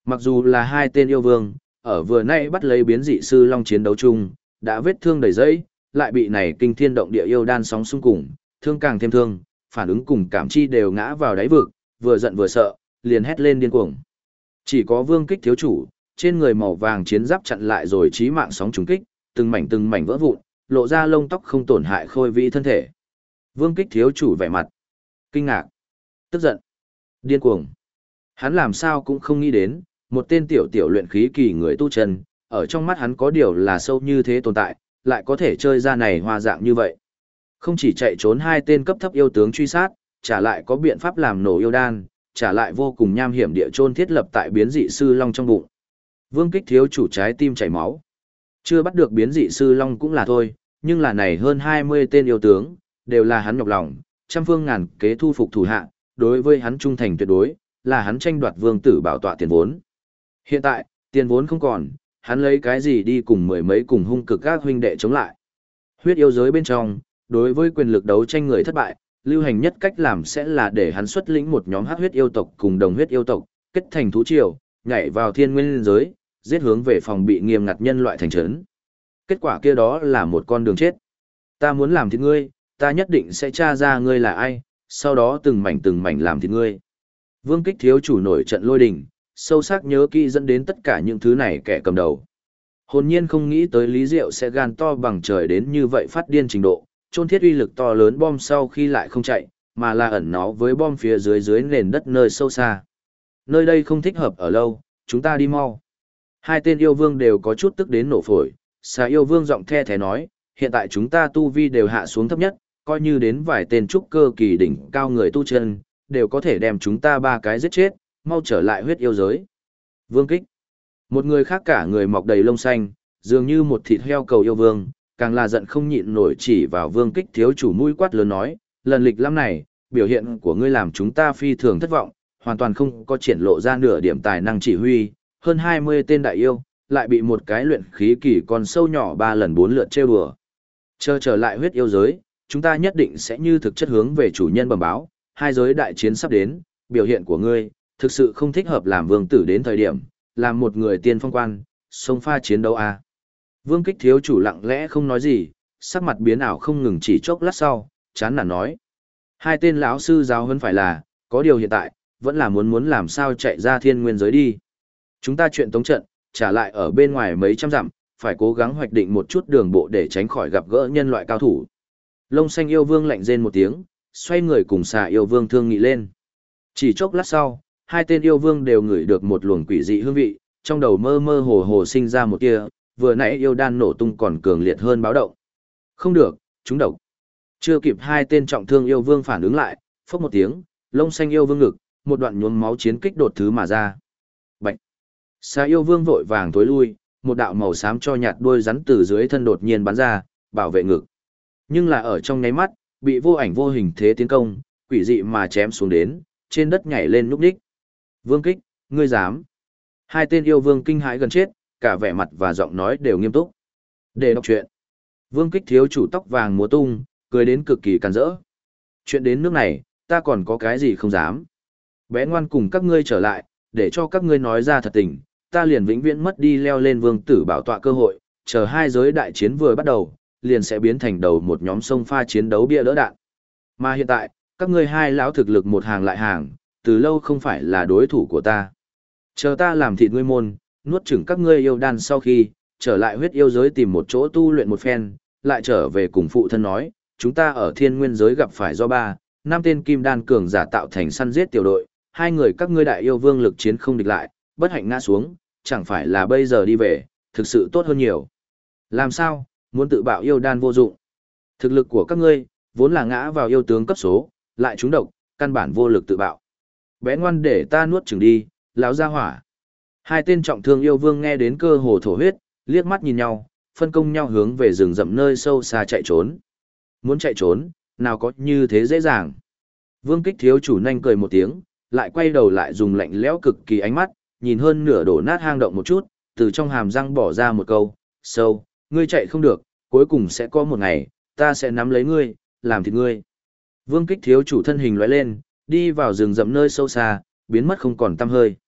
Mặc dù là hai tên yêu vương, ở vừa nãy bắt lấy biến dị sư long chiến đấu chung, đã vết thương đầy dẫy, lại bị này kinh thiên động địa yêu đan sóng xung cùng, thương càng thêm thương, phản ứng cùng cảm chi đều ngã vào đáy vực, vừa giận vừa sợ, liền hét lên điên cuồng. Chỉ có Vương Kích thiếu chủ, trên người màu vàng chiến giáp chặn lại rồi chí mạng sóng trùng kích, từng mảnh vỡ vụn, lộ ra lông tóc không tổn hại khôi vĩ thân thể. Vương Kích thiếu chủ vẻ mặt kinh ngạc, tức giận, điên cuồng. Hắn làm sao cũng không nghĩ đến, một tên tiểu luyện khí kỳ người tu chân, ở trong mắt hắn có điều là sâu như thế tồn tại, lại có thể chơi ra này hoa dạng như vậy. Không chỉ chạy trốn hai tên cấp thấp yêu tướng truy sát, trả lại có biện pháp làm nổ yêu đan, trả lại vô cùng nham hiểm địa chôn thiết lập tại biến dị sư long trong bụng. Vương Kích thiếu chủ trái tim chảy máu. Chưa bắt được biến dị sư long cũng là thôi, nhưng là này hơn 20 tên yêu tướng, đều là hắn nhọc lòng, trăm phương ngàn kế thu phục thủ hạ, đối với hắn trung thành tuyệt đối, là hắn tranh đoạt vương tử bảo tọa tiền vốn. Hiện tại, tiền vốn không còn, hắn lấy cái gì đi cùng mười mấy cùng hung cực các huynh đệ chống lại. Huyết yêu giới bên trong, đối với quyền lực đấu tranh người thất bại, lưu hành nhất cách làm sẽ là để hắn xuất lĩnh một nhóm hắc huyết yêu tộc cùng đồng huyết yêu tộc, kết thành thú triều, nhảy vào thiên nguyên giới, giết hướng về phòng bị nghiêm ngặt nhân loại thành trấn. Kết quả kia đó là một con đường chết. Ta muốn làm thịt ngươi, ta nhất định sẽ tra ra ngươi là ai, sau đó từng mảnh làm thịt ngươi. Vương Kích thiếu chủ nổi trận lôi đình, sâu sắc nhớ kỹ dẫn đến tất cả những thứ này kẻ cầm đầu. Hồn nhiên không nghĩ tới Lý Diệu sẽ gan to bằng trời đến như vậy phát điên trình độ, chôn thiết uy lực to lớn bom sau khi lại không chạy, mà là ẩn nó với bom phía dưới nền đất nơi sâu xa. Nơi đây không thích hợp ở lâu, chúng ta đi mau. Hai tên yêu vương đều có chút tức đến nổ phổi, xà yêu vương giọng the thế nói, hiện tại chúng ta tu vi đều hạ xuống thấp nhất, coi như đến vài tên trúc cơ kỳ đỉnh cao người tu chân, đều có thể đem chúng ta ba cái giết chết, mau trở lại huyết yêu giới. Vương Kích. Một người khác cả người mọc đầy lông xanh, dường như một thịt heo cầu yêu vương, càng là giận không nhịn nổi chỉ vào Vương Kích thiếu chủ mũi quát lớn nói, lần lịch lắm này, biểu hiện của ngươi làm chúng ta phi thường thất vọng, hoàn toàn không có triển lộ ra nửa điểm tài năng chỉ huy, hơn 20 tên đại yêu, lại bị một cái luyện khí kỳ con sâu nhỏ 3 lần 4 lượt trêu đùa. Chờ trở lại huyết yêu giới, chúng ta nhất định sẽ như thực chất hướng về chủ nhân bẩm báo, hai giới đại chiến sắp đến, biểu hiện của ngươi, thực sự không thích hợp làm vương tử đến thời điểm, làm một người tiên phong quan, xông pha chiến đấu à. Vương Kích thiếu chủ lặng lẽ không nói gì, sắc mặt biến ảo không ngừng chỉ chốc lát sau, chán nản nói. Hai tên lão sư giáo hơn phải là, có điều hiện tại, vẫn là muốn làm sao chạy ra thiên nguyên giới đi. Chúng ta chuyện tống trận, trả lại ở bên ngoài mấy trăm dặm, phải cố gắng hoạch định một chút đường bộ để tránh khỏi gặp gỡ nhân loại cao thủ. Lông xanh yêu vương lạnh rên một tiếng, xoay người cùng xà yêu vương thương nghị lên. Chỉ chốc lát sau, hai tên yêu vương đều ngửi được một luồng quỷ dị hương vị, trong đầu mơ mơ hồ hồ sinh ra một tia, vừa nãy yêu đan nổ tung còn cường liệt hơn báo động. Không được, chúng độc. Chưa kịp hai tên trọng thương yêu vương phản ứng lại, phốc một tiếng, lông xanh yêu vương ngực, một đoạn nhuốm máu chiến kích đột thứ mà ra. Bạch. Xà yêu vương vội vàng tối lui, một đạo màu xám cho nhạt đuôi rắn từ dưới thân đột nhiên bắn ra, bảo vệ ngực. Nhưng là ở trong nháy mắt, bị vô ảnh vô hình thế tiến công, quỷ dị mà chém xuống đến, trên đất nhảy lên núp đích. Vương Kích, ngươi dám. Hai tên yêu vương kinh hãi gần chết, cả vẻ mặt và giọng nói đều nghiêm túc. Để đọc chuyện. Vương Kích thiếu chủ tóc vàng múa tung, cười đến cực kỳ càn rỡ. Chuyện đến nước này, ta còn có cái gì không dám. Bé ngoan cùng các ngươi trở lại, để cho các ngươi nói ra thật tình, ta liền vĩnh viễn mất đi leo lên vương tử bảo tọa cơ hội, chờ hai giới đại chiến vừa bắt đầu, liền sẽ biến thành đầu một nhóm sông pha chiến đấu bia đỡ đạn. Mà hiện tại, các ngươi hai lão thực lực một hàng lại hàng, từ lâu không phải là đối thủ của ta. Chờ ta làm thịt ngươi môn, nuốt chửng các ngươi yêu đan sau khi, trở lại huyết yêu giới tìm một chỗ tu luyện một phen, lại trở về cùng phụ thân nói, chúng ta ở thiên nguyên giới gặp phải do 5 tên kim đan cường giả tạo thành săn giết tiểu đội, hai người các ngươi đại yêu vương lực chiến không địch lại, bất hạnh ngã xuống, chẳng phải là bây giờ đi về, thực sự tốt hơn nhiều. Làm sao, muốn tự bạo yêu đan vô dụng. Thực lực của các ngươi, vốn là ngã vào yêu tướng cấp số, lại trúng độc, căn bản vô lực tự bạo. Bé ngoan để ta nuốt chửng đi, lão gia hỏa. Hai tên trọng thương yêu vương nghe đến cơ hồ thổ huyết, liếc mắt nhìn nhau, phân công nhau hướng về rừng rậm nơi sâu xa chạy trốn. Muốn chạy trốn, nào có như thế dễ dàng. Vương Kích thiếu chủ nhanh cười một tiếng, lại quay đầu lại dùng lạnh lẽo cực kỳ ánh mắt, nhìn hơn nửa đổ nát hang động một chút, từ trong hàm răng bỏ ra một câu, sâu, ngươi chạy không được, cuối cùng sẽ có một ngày, ta sẽ nắm lấy ngươi, làm thịt ngươi. Vương Kích thiếu chủ thân hình lóe lên, đi vào rừng rậm nơi sâu xa, biến mất không còn tăm hơi.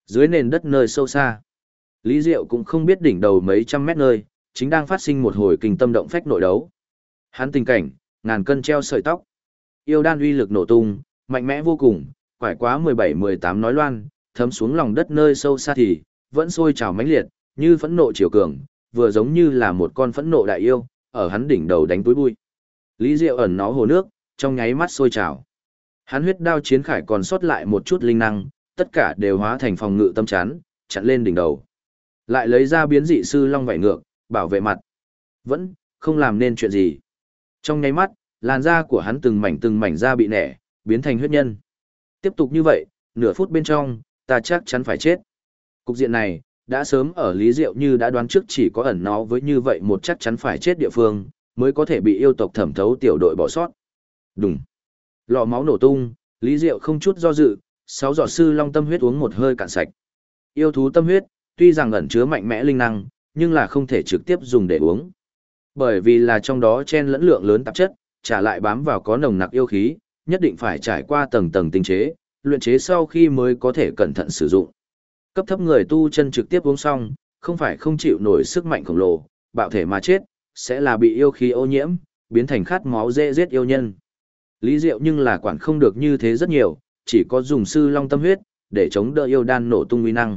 Dưới nền đất nơi sâu xa, Lý Diệu cũng không biết đỉnh đầu mấy trăm mét nơi, chính đang phát sinh một hồi kinh tâm động phách nội đấu. Hắn tình cảnh, ngàn cân treo sợi tóc. Yêu đan uy lực nổ tung, mạnh mẽ vô cùng, quải quá 17-18 nói loan, thấm xuống lòng đất nơi sâu xa thì, vẫn sôi trào mãnh liệt, như phẫn nộ chiều cường, vừa giống như là một con phẫn nộ đại yêu, ở hắn đỉnh đầu đánh túi bụi. Lý Diệu ẩn nó hồ nước, trong nháy mắt sôi trào. Hắn huyết đao chiến khải còn sót lại một chút linh năng, tất cả đều hóa thành phòng ngự tâm chắn, chặn lên đỉnh đầu. Lại lấy ra biến dị sư long vảy ngược, bảo vệ mặt. Vẫn không làm nên chuyện gì. Trong nháy mắt, làn da của hắn từng mảnh da bị nẻ, biến thành huyết nhân. Tiếp tục như vậy, nửa phút bên trong, ta chắc chắn phải chết. Cục diện này, đã sớm ở Lý Diệu như đã đoán trước, chỉ có ẩn nó với như vậy một chắc chắn phải chết địa phương, mới có thể bị yêu tộc thẩm thấu tiểu đội bỏ sót. Đùng. Lọ máu nổ tung, Lý Diệu không chút do dự, 6 giọt sư long tâm huyết uống một hơi cạn sạch. Yêu thú tâm huyết, tuy rằng ẩn chứa mạnh mẽ linh năng, nhưng là không thể trực tiếp dùng để uống. Bởi vì là trong đó chen lẫn lượng lớn tạp chất, trả lại bám vào có nồng nặc yêu khí, nhất định phải trải qua tầng tầng tinh chế, luyện chế sau khi mới có thể cẩn thận sử dụng. Cấp thấp người tu chân trực tiếp uống xong, không phải không chịu nổi sức mạnh khổng lồ, bạo thể mà chết, sẽ là bị yêu khí ô nhiễm, biến thành khát máu dễ giết yêu nhân. Lý Diệu nhưng là quản không được như thế rất nhiều, chỉ có dùng sư long tâm huyết, để chống đỡ yêu đan nổ tung uy năng.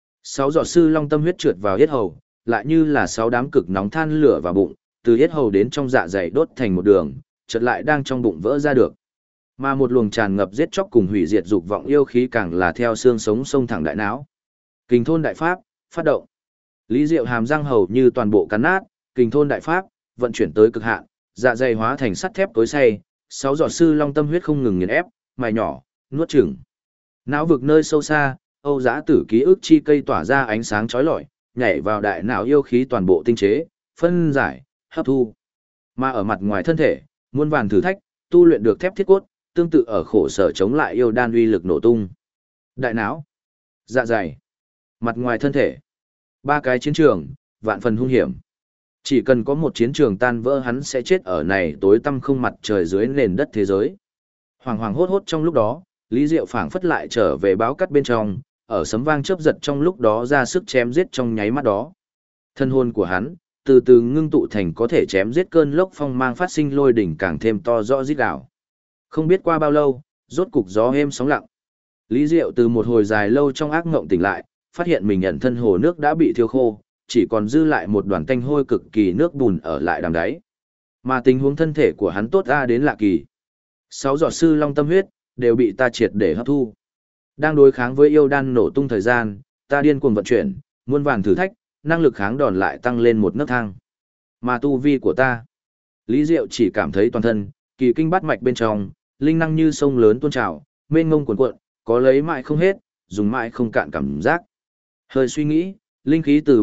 6 giọt sư long tâm huyết trượt vào yết hầu, lại như là 6 đám cực nóng than lửa vào bụng, từ yết hầu đến trong dạ dày đốt thành một đường, chợt lại đang trong bụng vỡ ra được. Mà một luồng tràn ngập giết chóc cùng hủy diệt dục vọng yêu khí càng là theo xương sống sông thẳng đại não. Kình thôn đại pháp, phát động. Lý Diệu hàm răng hầu như toàn bộ cắn nát, kình thôn đại pháp, vận chuyển tới cực hạn, dạ dày hóa thành sắt thép tối say, 6 giọt sư long tâm huyết không ngừng nghiền ép, mài nhỏ, nuốt chửng. Não vực nơi sâu xa, Âu Dã Tử ký ức chi cây tỏa ra ánh sáng chói lọi, nhảy vào đại não yêu khí toàn bộ tinh chế, phân giải, hấp thu. Mà ở mặt ngoài thân thể, muôn vàn thử thách, tu luyện được thép thiết cốt, tương tự ở khổ sở chống lại yêu đan uy lực nổ tung. Đại não, dạ dày, mặt ngoài thân thể. 3 cái chiến trường, vạn phần hung hiểm. Chỉ cần có một chiến trường tan vỡ hắn sẽ chết ở này tối tăm không mặt trời dưới nền đất thế giới. Hoàng hoàng hốt hốt trong lúc đó, Lý Diệu phảng phất lại trở về báo cắt bên trong, ở sấm vang chớp giật trong lúc đó ra sức chém giết trong nháy mắt đó. Thân hồn của hắn, từ từ ngưng tụ thành có thể chém giết cơn lốc phong mang phát sinh lôi đỉnh càng thêm to rõ rít gào. Không biết qua bao lâu, rốt cục gió êm sóng lặng. Lý Diệu từ một hồi dài lâu trong ác ngộng tỉnh lại, phát hiện mình ẩn thân hồ nước đã bị thiêu khô, chỉ còn dư lại một đoàn tanh hôi cực kỳ nước bùn ở lại đàm đáy. Mà tình huống thân thể của hắn tốt ra đến lạ kỳ. 6 giọt sư long tâm huyết, đều bị ta triệt để hấp thu. Đang đối kháng với yêu đan nổ tung thời gian, ta điên cuồng vận chuyển, muôn vàn thử thách, năng lực kháng đòn lại tăng lên một nấc thang. Mà tu vi của ta, Lý Diệu chỉ cảm thấy toàn thân, kỳ kinh bát mạch bên trong, linh năng như sông lớn tuôn trào, mênh mông cuồn cuộn, có lấy mãi không hết, dùng mãi không cạn cảm giác. Hơi suy nghĩ, linh khí từ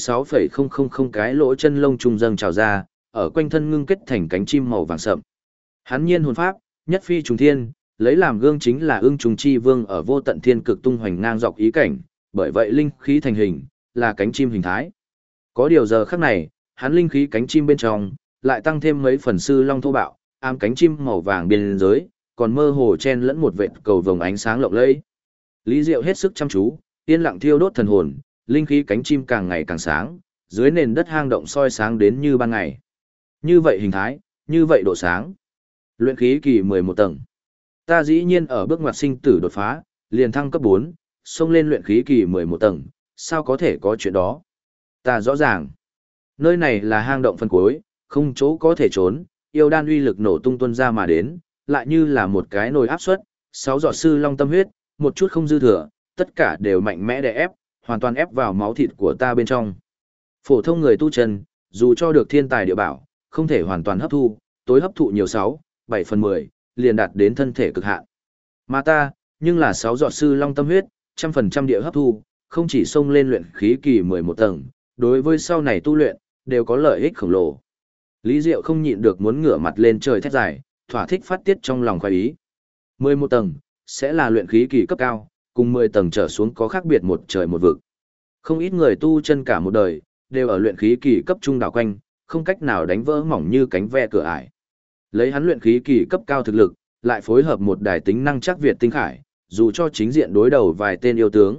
36,000 cái lỗ chân lông trùng dâng trào ra, ở quanh thân ngưng kết thành cánh chim màu vàng sậm. Hắn nhiên hồn pháp, nhất phi trùng thiên, lấy làm gương chính là ưng trùng chi vương ở vô tận thiên cực tung hoành ngang dọc ý cảnh, bởi vậy linh khí thành hình, là cánh chim hình thái. Có điều giờ khắc này, hắn linh khí cánh chim bên trong, lại tăng thêm mấy phần sư long thô bạo, ám cánh chim màu vàng biên giới, còn mơ hồ chen lẫn một vệt cầu vồng ánh sáng lộng lẫy. Lý Diệu hết sức chăm chú, yên lặng thiêu đốt thần hồn, linh khí cánh chim càng ngày càng sáng, dưới nền đất hang động soi sáng đến như ban ngày. Như vậy hình thái, như vậy độ sáng. Luyện khí kỳ 11 tầng. Ta dĩ nhiên ở bước ngoặt sinh tử đột phá, liền thăng cấp 4, xông lên luyện khí kỳ 11 tầng, sao có thể có chuyện đó? Ta rõ ràng. Nơi này là hang động phân cuối, không chỗ có thể trốn, yêu đan uy lực nổ tung tuôn ra mà đến, lại như là một cái nồi áp suất, 6 giọt sư long tâm huyết, một chút không dư thừa, tất cả đều mạnh mẽ đè ép, hoàn toàn ép vào máu thịt của ta bên trong. Phổ thông người tu chân, dù cho được thiên tài địa bảo, không thể hoàn toàn hấp thu, tối hấp thụ nhiều 6/7/10, liền đạt đến thân thể cực hạn. Mà ta, nhưng là 6 giọt sư long tâm huyết, 100% địa hấp thu, không chỉ xông lên luyện khí kỳ 11 tầng, đối với sau này tu luyện, đều có lợi ích khổng lồ. Lý Diệu không nhịn được muốn ngửa mặt lên trời thét dài, thỏa thích phát tiết trong lòng khoái ý. 11 tầng, sẽ là luyện khí kỳ cấp cao, cùng 10 tầng trở xuống có khác biệt một trời một vực. Không ít người tu chân cả một đời, đều ở luyện khí kỳ cấp trung đảo quanh, không cách nào đánh vỡ mỏng như cánh ve cửa ải. Lấy hắn luyện khí kỳ cấp cao thực lực, lại phối hợp một đài tính năng chắc Việt tinh khải, dù cho chính diện đối đầu vài tên yêu tướng,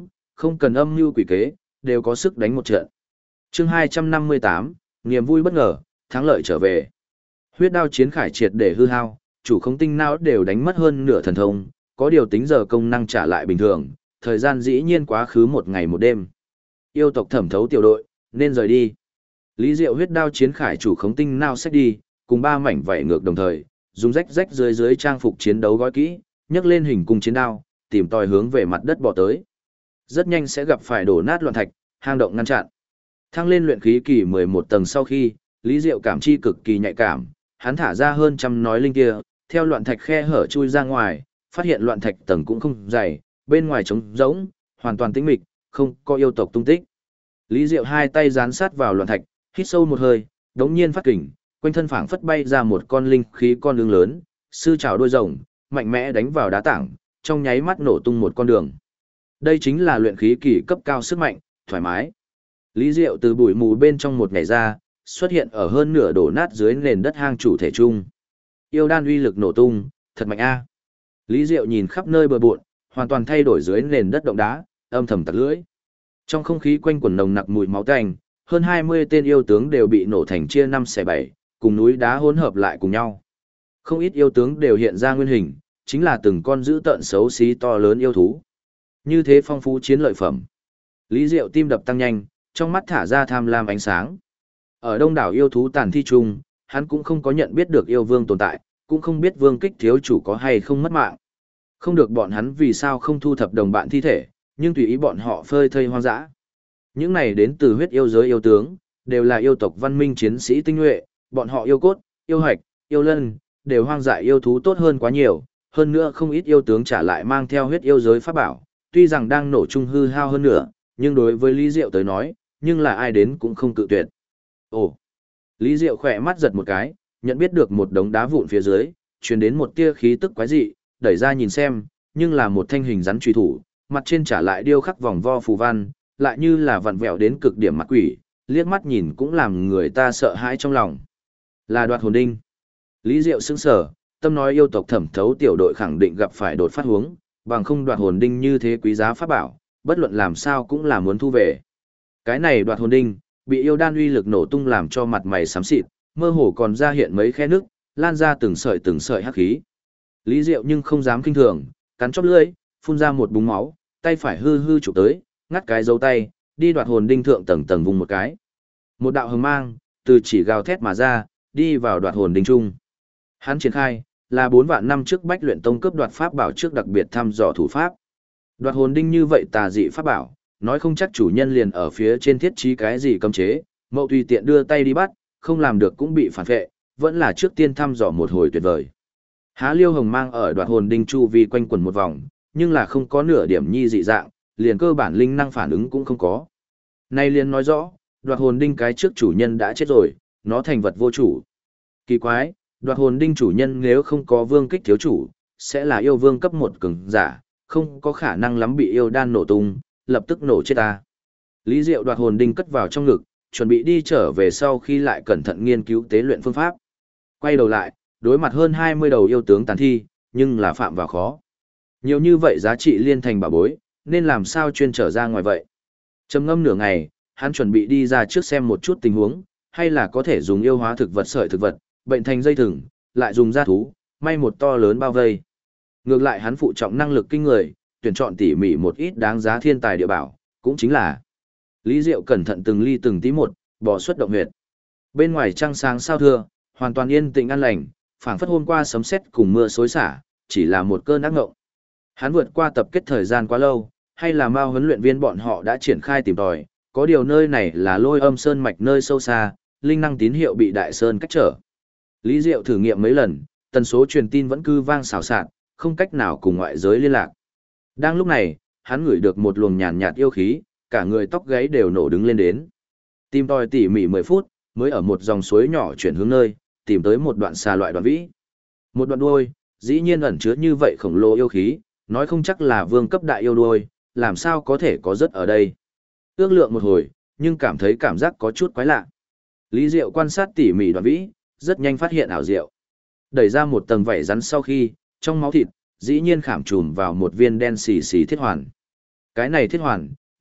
không cần âm mưu quỷ kế, đều có sức đánh một trận. Chương 258, niềm vui bất ngờ, thắng lợi trở về. Huyết đao chiến khải triệt để hư hao, chủ không tinh não đều đánh mất hơn nửa thần thông, có điều tính giờ công năng trả lại bình thường, thời gian dĩ nhiên quá khứ một ngày một đêm. Yêu tộc thẩm thấu tiểu đội, nên rời đi. Lý Diệu huyết đao chiến khải chủ khống tinh não xách đi, cùng 3 mảnh vảy ngược đồng thời, dùng rách rách dưới trang phục chiến đấu gói kỹ, nhấc lên hình cung chiến đao, tìm tòi hướng về mặt đất bỏ tới. Rất nhanh sẽ gặp phải đổ nát loạn thạch, hang động ngăn chặn. Thăng lên luyện khí kỳ 11 tầng sau khi, Lý Diệu cảm chi cực kỳ nhạy cảm, hắn thả ra hơn trăm nói linh kia, theo loạn thạch khe hở chui ra ngoài, phát hiện loạn thạch tầng cũng không dày, bên ngoài trống rỗng, hoàn toàn tĩnh mịch, không có yêu tộc tung tích. Lý Diệu hai tay dán sát vào loạn thạch, hít sâu một hơi, đống nhiên phát kình, quanh thân phảng phất bay ra một con linh khí con đường lớn, sư trảo đôi rồng, mạnh mẽ đánh vào đá tảng, trong nháy mắt nổ tung một con đường. Đây chính là luyện khí kỳ cấp cao sức mạnh, thoải mái. Lý Diệu từ bụi mù bên trong một nhảy ra, xuất hiện ở hơn nửa đổ nát dưới nền đất hang chủ thể trung. Yêu đan uy lực nổ tung, thật mạnh a. Lý Diệu nhìn khắp nơi bờ bộn, hoàn toàn thay đổi dưới nền đất động đá, âm thầm tặc lưỡi. Trong không khí quanh quẩn nồng nặc mùi máu tanh, hơn 20 tên yêu tướng đều bị nổ thành chia 5 xẻ 7, cùng núi đá hỗn hợp lại cùng nhau. Không ít yêu tướng đều hiện ra nguyên hình, chính là từng con dữ tợn xấu xí to lớn yêu thú. Như thế phong phú chiến lợi phẩm. Lý Diệu tim đập tăng nhanh, trong mắt thả ra tham lam ánh sáng. Ở đông đảo yêu thú tàn thi chung, hắn cũng không có nhận biết được yêu vương tồn tại, cũng không biết vương kích thiếu chủ có hay không mất mạng. Không được bọn hắn vì sao không thu thập đồng bạn thi thể, nhưng tùy ý bọn họ phơi thây hoang dã. Những này đến từ huyết yêu giới yêu tướng, đều là yêu tộc văn minh chiến sĩ tinh nhuệ, bọn họ yêu cốt, yêu hạch, yêu lân, đều hoang dại yêu thú tốt hơn quá nhiều, hơn nữa không ít yêu tướng trả lại mang theo huyết yêu giới pháp bảo, tuy rằng đang nổ chung hư hao hơn nữa, nhưng đối với Lý Diệu tới nói, nhưng là ai đến cũng không cự tuyệt. Ồ! Lý Diệu khỏe mắt giật một cái, nhận biết được một đống đá vụn phía dưới, truyền đến một tia khí tức quái dị, đẩy ra nhìn xem, nhưng là một thanh hình rắn truy thủ, mặt trên trả lại điêu khắc vòng vo phù văn, lại như là vặn vẹo đến cực điểm mặt quỷ, liếc mắt nhìn cũng làm người ta sợ hãi trong lòng. Là Đoạt Hồn Đinh. Lý Diệu sững sờ, tâm nói yêu tộc thẩm thấu tiểu đội khẳng định gặp phải đột phát huống, bằng không Đoạt Hồn Đinh như thế quý giá pháp bảo, bất luận làm sao cũng là muốn thu về. Cái này Đoạt Hồn Đinh, bị yêu đan uy lực nổ tung làm cho mặt mày xám xịt, mơ hồ còn ra hiện mấy khe nước, lan ra từng sợi hắc khí. Lý Diệu nhưng không dám kinh thường, cắn chóp lưỡi, phun ra một búng máu, tay phải hư hư chụp tới, ngắt cái dấu tay, đi Đoạt Hồn Đinh thượng tầng tầng vùng một cái. Một đạo hồng mang, từ chỉ gào thét mà ra, đi vào Đoạt Hồn Đinh trung. Hắn triển khai, là 4 vạn năm trước Bách Luyện Tông cướp đoạt pháp bảo trước đặc biệt thăm dò thủ pháp. Đoạt Hồn Đinh như vậy tà dị pháp bảo, nói không chắc chủ nhân liền ở phía trên thiết trí cái gì cấm chế, mậu tùy tiện đưa tay đi bắt, không làm được cũng bị phản vệ, vẫn là trước tiên thăm dò một hồi tuyệt vời. Há Liêu Hồng mang ở Đoạt Hồn Đinh chu vi quanh quần một vòng, nhưng là không có nửa điểm nhi dị dạng, liền cơ bản linh năng phản ứng cũng không có. Nay liền nói rõ, Đoạt Hồn Đinh cái trước chủ nhân đã chết rồi, nó thành vật vô chủ. Kỳ quái, Đoạt Hồn Đinh chủ nhân nếu không có vương kích thiếu chủ, sẽ là yêu vương cấp 1 cường giả, không có khả năng lắm bị yêu đan nổ tung, lập tức nổ chết ta. Lý Diệu Đoạt Hồn Đinh cất vào trong ngực, chuẩn bị đi trở về sau khi lại cẩn thận nghiên cứu tế luyện phương pháp. Quay đầu lại, đối mặt hơn 20 đầu yêu tướng tàn thi, nhưng là phạm vào khó. Nhiều như vậy giá trị liên thành bảo bối, nên làm sao chuyên trở ra ngoài vậy. Trầm ngâm nửa ngày, hắn chuẩn bị đi ra trước xem một chút tình huống, hay là có thể dùng yêu hóa thực vật sợi thực vật, bệnh thành dây thừng, lại dùng da thú, may một to lớn bao vây. Ngược lại hắn phụ trọng năng lực kinh người, tuyển chọn tỉ mỉ một ít đáng giá thiên tài địa bảo, cũng chính là Lý Diệu cẩn thận từng ly từng tí một, bỏ xuất động huyệt. Bên ngoài trăng sáng sao thưa, hoàn toàn yên tĩnh an lành, phảng phất hôm qua sấm sét cùng mưa xối xả, chỉ là một cơn ác ngộng. Hắn vượt qua tập kết thời gian quá lâu, hay là Mao huấn luyện viên bọn họ đã triển khai tìm tòi, có điều nơi này là Lôi Âm Sơn mạch nơi sâu xa, linh năng tín hiệu bị Đại Sơn cách trở. Lý Diệu thử nghiệm mấy lần, tần số truyền tin vẫn cứ vang xào xạc, không cách nào cùng ngoại giới liên lạc. Đang lúc này, hắn ngửi được một luồng nhàn nhạt yêu khí, cả người tóc gáy đều nổ đứng lên đến. Tìm tòi tỉ mỉ 10 phút, mới ở một dòng suối nhỏ chuyển hướng nơi, tìm tới một đoạn xà loại đoạn vĩ. Một đoạn đuôi, dĩ nhiên ẩn chứa như vậy khổng lồ yêu khí, nói không chắc là vương cấp đại yêu đuôi, làm sao có thể có rất ở đây. Ước lượng một hồi, nhưng cảm thấy cảm giác có chút quái lạ. Lý Diệu quan sát tỉ mỉ đoạn vĩ, rất nhanh phát hiện ảo diệu. Đẩy ra một tầng vảy rắn sau khi, trong máu thịt, dĩ nhiên khảm trùm vào một viên đen xì xì thiết hoàn. Cái này thiết hoàn,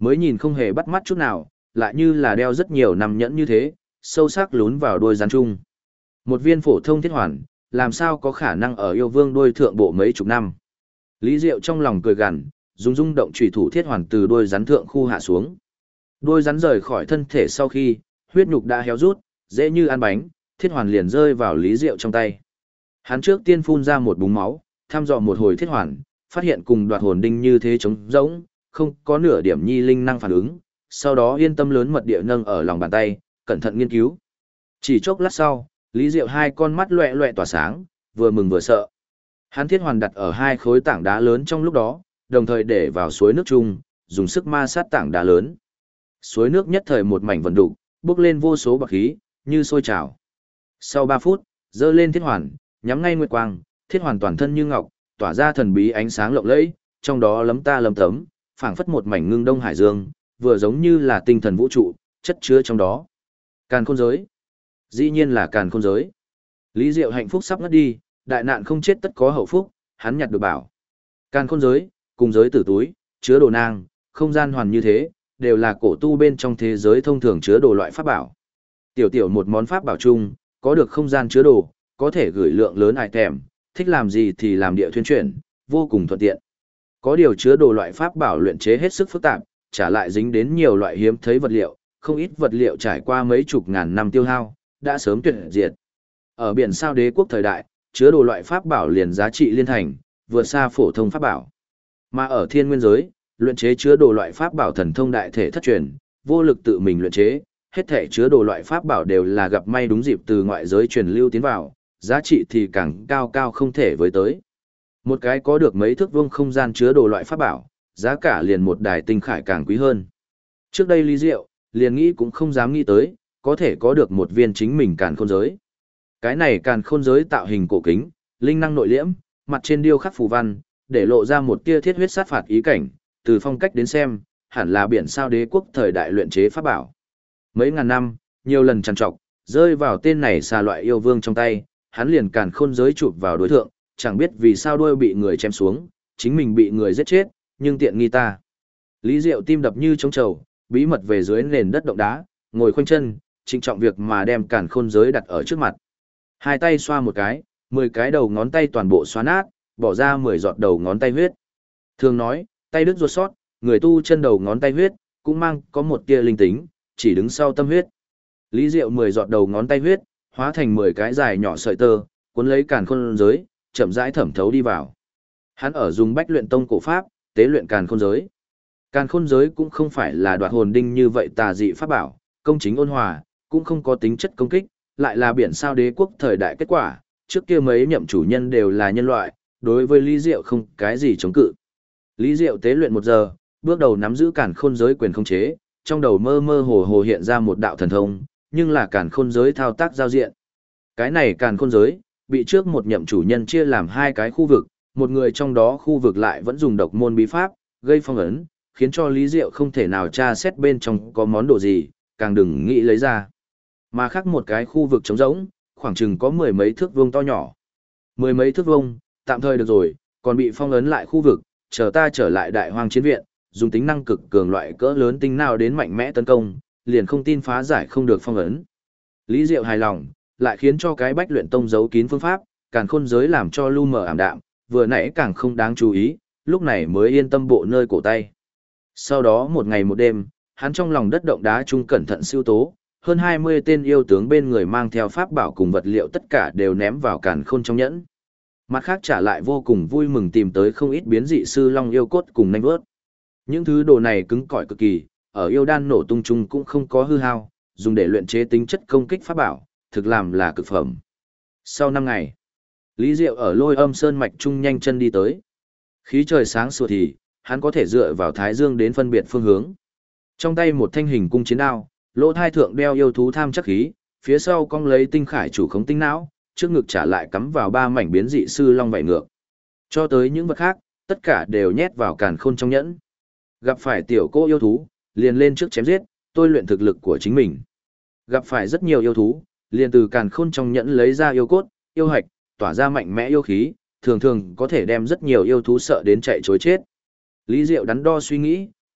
Mới nhìn không hề bắt mắt chút nào, lại như là đeo rất nhiều năm nhẫn như thế, sâu sắc lún vào đôi rắn chung. Một viên phổ thông thiết hoàn, làm sao có khả năng ở yêu vương đôi thượng bộ mấy chục năm. Lý Diệu trong lòng cười gằn, dùng rung động chủy thủ thiết hoàn từ đôi rắn thượng khu hạ xuống. Đôi rắn rời khỏi thân thể sau khi, huyết nhục đã héo rút, dễ như ăn bánh, thiết hoàn liền rơi vào Lý Diệu trong tay. Hắn trước tiên phun ra một búng máu, thăm dò một hồi thiết hoàn, phát hiện cùng đoạt hồn đinh như thế trống rỗng, không có nửa điểm nhi linh năng phản ứng, sau đó yên tâm lớn mật địa nâng ở lòng bàn tay, cẩn thận nghiên cứu. Chỉ chốc lát sau, Lý Diệu hai con mắt loẹ loẹ tỏa sáng, vừa mừng vừa sợ. Hắn thiết hoàn đặt ở hai khối tảng đá lớn trong lúc đó, đồng thời để vào suối nước chung, dùng sức ma sát tảng đá lớn. Suối nước nhất thời một mảnh vần đục, bốc lên vô số bạc khí, như sôi trào. Sau 3 phút, dơ lên thiết hoàn, nhắm ngay nguyệt quang, thiết hoàn toàn thân như ngọc, tỏa ra thần bí ánh sáng lộng lẫy, trong đó lấm ta lấm tấm, phảng phất một mảnh ngưng đông hải dương, vừa giống như là tinh thần vũ trụ, chất chứa trong đó. Càn khôn giới. Dĩ nhiên là càn khôn giới. Lý Diệu hạnh phúc sắp ngất đi, đại nạn không chết tất có hậu phúc, hắn nhặt được bảo. Càn khôn giới, cùng giới tử túi, chứa đồ nang, không gian hoàn như thế, đều là cổ tu bên trong thế giới thông thường chứa đồ loại pháp bảo. Tiểu tiểu một món pháp bảo chung, có được không gian chứa đồ, có thể gửi lượng lớn item, thích làm gì thì làm địa thuyên chuyển, vô cùng thuận tiện. Có điều chứa đồ loại pháp bảo luyện chế hết sức phức tạp, trả lại dính đến nhiều loại hiếm thấy vật liệu, không ít vật liệu trải qua mấy chục ngàn năm tiêu hao, đã sớm tuyệt diệt. Ở biển sao đế quốc thời đại, chứa đồ loại pháp bảo liền giá trị liên thành, vượt xa phổ thông pháp bảo. Mà ở thiên nguyên giới, luyện chế chứa đồ loại pháp bảo thần thông đại thể thất truyền, vô lực tự mình luyện chế, hết thể chứa đồ loại pháp bảo đều là gặp may đúng dịp từ ngoại giới truyền lưu tiến vào, giá trị thì càng cao cao không thể với tới. Một cái có được mấy thước vuông không gian chứa đồ loại pháp bảo, giá cả liền một đài tinh khải càng quý hơn. Trước đây Lý Diệu, liền nghĩ cũng không dám nghĩ tới, có thể có được một viên chính mình càn khôn giới. Cái này càn khôn giới tạo hình cổ kính, linh năng nội liễm, mặt trên điêu khắc phù văn, để lộ ra một tia thiết huyết sát phạt ý cảnh, từ phong cách đến xem, hẳn là biển sao đế quốc thời đại luyện chế pháp bảo. Mấy ngàn năm, nhiều lần trằn trọc, rơi vào tên này xà loại yêu vương trong tay, hắn liền càn khôn giới chụp vào đối tượng, chẳng biết vì sao đuôi bị người chém xuống, chính mình bị người giết chết, nhưng tiện nghi ta. Lý Diệu tim đập như trống trầu, bí mật về dưới nền đất động đá, ngồi khoanh chân, trịnh trọng việc mà đem càn khôn giới đặt ở trước mặt. Hai tay xoa một cái, 10 cái đầu ngón tay toàn bộ xoa nát, bỏ ra 10 giọt đầu ngón tay huyết. Thường nói, tay đứt ruột sót, người tu chân đầu ngón tay huyết, cũng mang có một tia linh tính, chỉ đứng sau tâm huyết. Lý Diệu 10 giọt đầu ngón tay huyết, hóa thành 10 cái dài nhỏ sợi tơ, cuốn lấy càn khôn giới, chậm rãi thẩm thấu đi vào. Hắn ở dùng Bách Luyện Tông cổ pháp, tế luyện càn khôn giới. Càn khôn giới cũng không phải là đoạt hồn đinh như vậy tà dị pháp bảo, công chính ôn hòa, cũng không có tính chất công kích, lại là biển sao đế quốc thời đại kết quả, trước kia mấy nhậm chủ nhân đều là nhân loại, đối với Lý Diệu không cái gì chống cự. Lý Diệu tế luyện 1 giờ, bước đầu nắm giữ càn khôn giới quyền khống chế, trong đầu mơ mơ hồ hồ hiện ra một đạo thần thông, nhưng là càn khôn giới thao tác giao diện. Cái này càn khôn giới, bị trước một nhậm chủ nhân chia làm 2 cái khu vực, một người trong đó khu vực lại vẫn dùng độc môn bí pháp, gây phong ấn, khiến cho Lý Diệu không thể nào tra xét bên trong có món đồ gì, càng đừng nghĩ lấy ra. Mà khác một cái khu vực trống rỗng, khoảng chừng có 10 mấy thước vuông to nhỏ. 10 mấy thước vuông, tạm thời được rồi, còn bị phong ấn lại khu vực, chờ ta trở lại đại hoang chiến viện, dùng tính năng cực cường loại cỡ lớn tinh nào đến mạnh mẽ tấn công, liền không tin phá giải không được phong ấn. Lý Diệu hài lòng, lại khiến cho cái Bách Luyện Tông giấu kín phương pháp, càn khôn giới làm cho lu mờ ảm đạm, vừa nãy càng không đáng chú ý, lúc này mới yên tâm bộ nơi cổ tay. Sau đó một ngày một đêm, hắn trong lòng đất động đá trung cẩn thận siêu tố, hơn 20 tên yêu tướng bên người mang theo pháp bảo cùng vật liệu tất cả đều ném vào càn khôn trong nhẫn. Mặt khác trả lại vô cùng vui mừng tìm tới không ít biến dị sư long yêu cốt cùng nanh vớt. Những thứ đồ này cứng cỏi cực kỳ, ở yêu đan nổ tung chung cũng không có hư hao, dùng để luyện chế tính chất công kích pháp bảo, thực làm là cực phẩm. Sau 5 ngày, Lý Diệu ở Lôi Âm Sơn mạch trung nhanh chân đi tới. Khí trời sáng sủa thì, hắn có thể dựa vào thái dương đến phân biệt phương hướng. Trong tay một thanh hình cung chiến đao, lỗ thai thượng đeo yêu thú tham chắc khí, phía sau cong lấy tinh khải chủ khống tinh não, trước ngực trả lại cắm vào 3 mảnh biến dị sư long vảy ngược. Cho tới những vật khác, tất cả đều nhét vào càn khôn trong nhẫn. Gặp phải tiểu cô yêu thú, liền lên trước chém giết, tôi luyện thực lực của chính mình. Gặp phải rất nhiều yêu thú, liền từ càn khôn trong nhẫn lấy ra yêu cốt, yêu hạch, tỏa ra mạnh mẽ yêu khí, thường thường có thể đem rất nhiều yêu thú sợ đến chạy chối chết. Lý Diệu đắn đo suy nghĩ,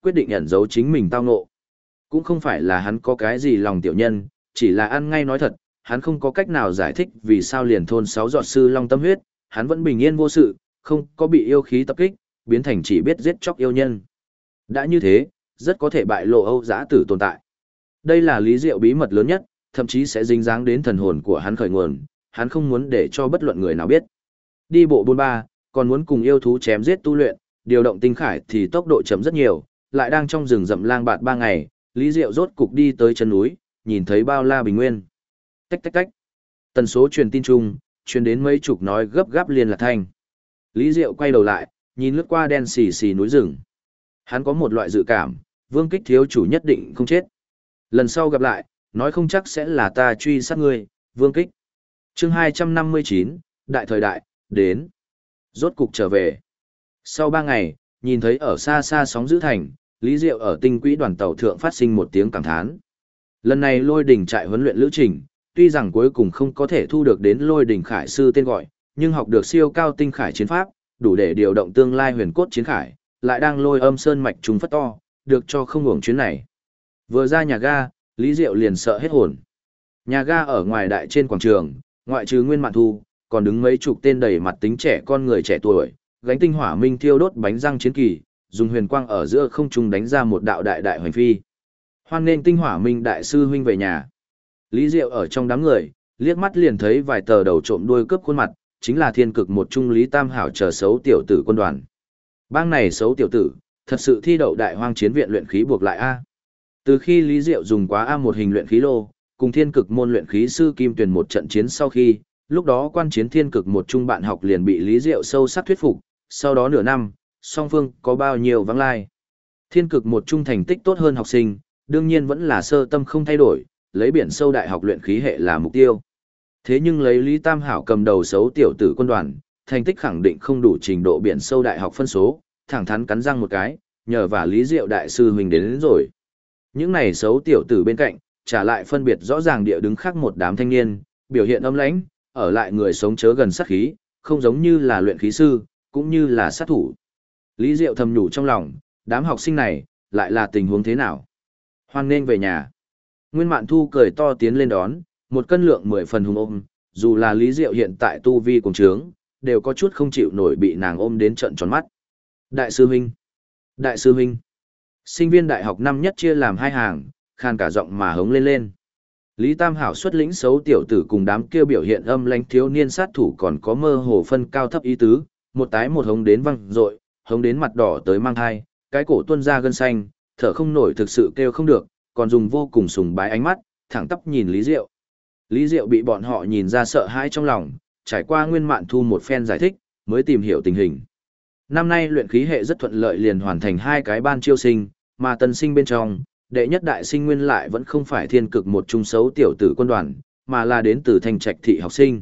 quyết định ẩn giấu chính mình tao ngộ. Cũng không phải là hắn có cái gì lòng tiểu nhân, chỉ là ăn ngay nói thật, hắn không có cách nào giải thích vì sao liền thôn 6 giọt sư long tâm huyết, hắn vẫn bình yên vô sự, không có bị yêu khí tập kích, biến thành chỉ biết giết chóc yêu nhân. Đã như thế, rất có thể bại lộ Âu Dã Tử tồn tại. Đây là Lý Diệu bí mật lớn nhất, thậm chí sẽ dính dáng đến thần hồn của hắn khởi nguồn, hắn không muốn để cho bất luận người nào biết. Đi bộ bôn ba, còn muốn cùng yêu thú chém giết tu luyện, điều động tinh khải thì tốc độ chậm rất nhiều, lại đang trong rừng rậm lang bạt 3 ngày, Lý Diệu rốt cục đi tới chân núi, nhìn thấy bao la bình nguyên. Tách tách tách. Tần số truyền tin chung, truyền đến mấy chục nói gấp gáp liên lạc thanh. Lý Diệu quay đầu lại, nhìn lướt qua đen xì xì núi rừng. Hắn có một loại dự cảm, Vương Kích thiếu chủ nhất định không chết. Lần sau gặp lại, nói không chắc sẽ là ta truy sát ngươi, Vương Kích. Chương 259, Đại thời đại, đến. Rốt cục trở về. Sau 3 ngày, nhìn thấy ở xa xa sóng giữ thành, Lý Diệu ở tinh quỹ đoàn tàu thượng phát sinh một tiếng cảm thán. Lần này lôi đỉnh trại huấn luyện lữ trình, tuy rằng cuối cùng không có thể thu được đến lôi đỉnh khải sư tên gọi, nhưng học được siêu cao tinh khải chiến pháp, đủ để điều động tương lai huyền cốt chiến khải, lại đang lôi âm sơn mạch trùng phất to, được cho không hưởng chuyến này. Vừa ra nhà ga, Lý Diệu liền sợ hết hồn. Nhà ga ở ngoài đại trên quảng trường, ngoại trừ Nguyên Mạn Thu, còn đứng mấy chục tên đầy mặt tính trẻ con người trẻ tuổi, gánh tinh hỏa minh thiêu đốt bánh răng chiến kỳ, dùng huyền quang ở giữa không trung đánh ra một đạo đại đại hoành phi. Hoan nên tinh hỏa minh đại sư huynh về nhà. Lý Diệu ở trong đám người, liếc mắt liền thấy vài tờ đầu trộm đuôi cướp khuôn mặt, chính là thiên cực một trung Lý Tam Hảo chờ xấu tiểu tử quân đoàn. Bang này xấu tiểu tử, thật sự thi đậu đại hoang chiến viện luyện khí buộc lại A. Từ khi Lý Diệu dùng quá A một hình luyện khí lô, cùng thiên cực môn luyện khí sư Kim Tuyền một trận chiến sau khi, lúc đó quan chiến thiên cực một trung bạn học liền bị Lý Diệu sâu sắc thuyết phục, sau đó nửa năm, song phương có bao nhiêu vắng lai. Thiên cực một trung thành tích tốt hơn học sinh, đương nhiên vẫn là sơ tâm không thay đổi, lấy biển sâu đại học luyện khí hệ là mục tiêu. Thế nhưng lấy Lý Tam Hảo cầm đầu xấu tiểu tử quân đoàn, thành tích khẳng định không đủ trình độ biển sâu đại học phân số, thẳng thắn cắn răng một cái, nhờ và Lý Diệu đại sư huynh đến rồi. Những này xấu tiểu tử bên cạnh, trả lại phân biệt rõ ràng địa đứng khác một đám thanh niên, biểu hiện âm lãnh, ở lại người sống chớ gần sát khí, không giống như là luyện khí sư, cũng như là sát thủ. Lý Diệu thầm nhủ trong lòng, đám học sinh này, lại là tình huống thế nào? Hoan nên về nhà. Nguyên Mạn Thu cười to tiến lên đón, một cân lượng 10 phần hùng ôm, dù là Lý Diệu hiện tại tu vi cùng trướng, đều có chút không chịu nổi bị nàng ôm đến trận tròn mắt. Đại sư huynh! Đại sư huynh! Sinh viên đại học năm nhất chia làm 2 hàng, khan cả giọng mà hống lên lên. Lý Tam Hảo xuất lĩnh xấu tiểu tử cùng đám kêu biểu hiện âm lãnh thiếu niên sát thủ còn có mơ hồ phân cao thấp ý tứ, một tái một hống đến văng rội, hống đến mặt đỏ tới mang thai, cái cổ tuôn ra gân xanh, thở không nổi thực sự kêu không được, còn dùng vô cùng sùng bái ánh mắt, thẳng tắp nhìn Lý Diệu. Lý Diệu bị bọn họ nhìn ra sợ hãi trong lòng, trải qua Nguyên Mạn Thu một phen giải thích, mới tìm hiểu tình hình. Năm nay luyện khí hệ rất thuận lợi liền hoàn thành 2 cái ban chiêu sinh, mà tân sinh bên trong, đệ nhất đại sinh nguyên lại vẫn không phải thiên cực một trung xấu tiểu tử quân đoàn, mà là đến từ Thanh Trạch thị học sinh.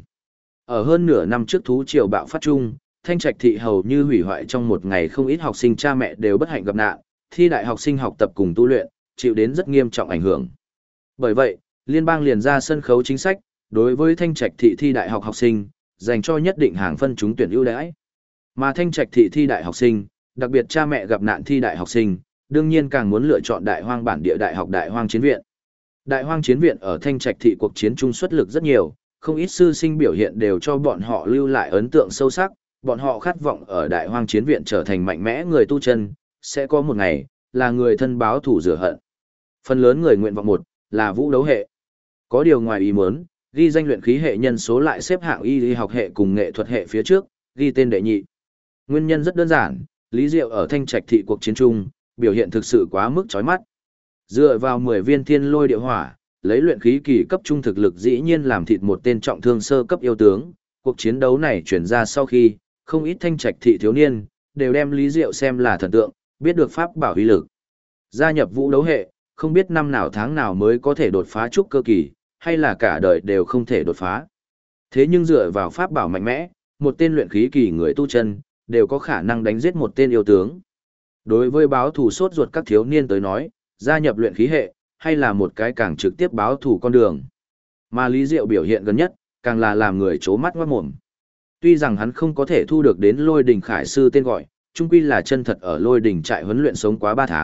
Ở hơn nửa năm trước thú triều bạo phát chung, Thanh Trạch thị hầu như hủy hoại trong một ngày không ít học sinh cha mẹ đều bất hạnh gặp nạn, thi đại học sinh học tập cùng tu luyện, chịu đến rất nghiêm trọng ảnh hưởng. Bởi vậy, liên bang liền ra sân khấu chính sách, đối với Thanh Trạch thị thi đại học học sinh, dành cho nhất định hàng phân trúng tuyển ưu đãi. Mà Thanh Trạch thị thi đại học sinh, đặc biệt cha mẹ gặp nạn thi đại học sinh, đương nhiên càng muốn lựa chọn đại hoang bản địa đại học Đại Hoang Chiến viện. Đại Hoang Chiến viện ở Thanh Trạch thị cuộc chiến trung xuất lực rất nhiều, không ít sư sinh biểu hiện đều cho bọn họ lưu lại ấn tượng sâu sắc, bọn họ khát vọng ở Đại Hoang Chiến viện trở thành mạnh mẽ người tu chân, sẽ có một ngày là người thân báo thủ rửa hận. Phần lớn người nguyện vọng một là vũ đấu hệ. Có điều ngoài ý muốn, ghi danh luyện khí hệ nhân số lại xếp hạng y học hệ cùng nghệ thuật hệ phía trước, ghi tên đệ nhị. Nguyên nhân rất đơn giản, Lý Diệu ở Thanh Trạch thị cuộc chiến trung, biểu hiện thực sự quá mức chói mắt. Dựa vào 10 viên thiên lôi địa hỏa, lấy luyện khí kỳ cấp trung thực lực dĩ nhiên làm thịt một tên trọng thương sơ cấp yêu tướng, cuộc chiến đấu này chuyển ra sau khi, không ít Thanh Trạch thị thiếu niên đều đem Lý Diệu xem là thần tượng, biết được pháp bảo uy lực. Gia nhập vũ đấu hệ, không biết năm nào tháng nào mới có thể đột phá trúc cơ kỳ, hay là cả đời đều không thể đột phá. Thế nhưng dựa vào pháp bảo mạnh mẽ, một tên luyện khí kỳ người tu chân, đều có khả năng đánh giết một tên yêu tướng. Đối với báo thù sốt ruột các thiếu niên tới nói, gia nhập luyện khí hệ, hay là một cái càng trực tiếp báo thù con đường. Mà Lý Diệu biểu hiện gần nhất, càng là làm người chố mắt ngoát mồm. Tuy rằng hắn không có thể thu được đến lôi đình khải sư tên gọi, chung quy là chân thật ở lôi đình trại huấn luyện sống quá 3 tháng,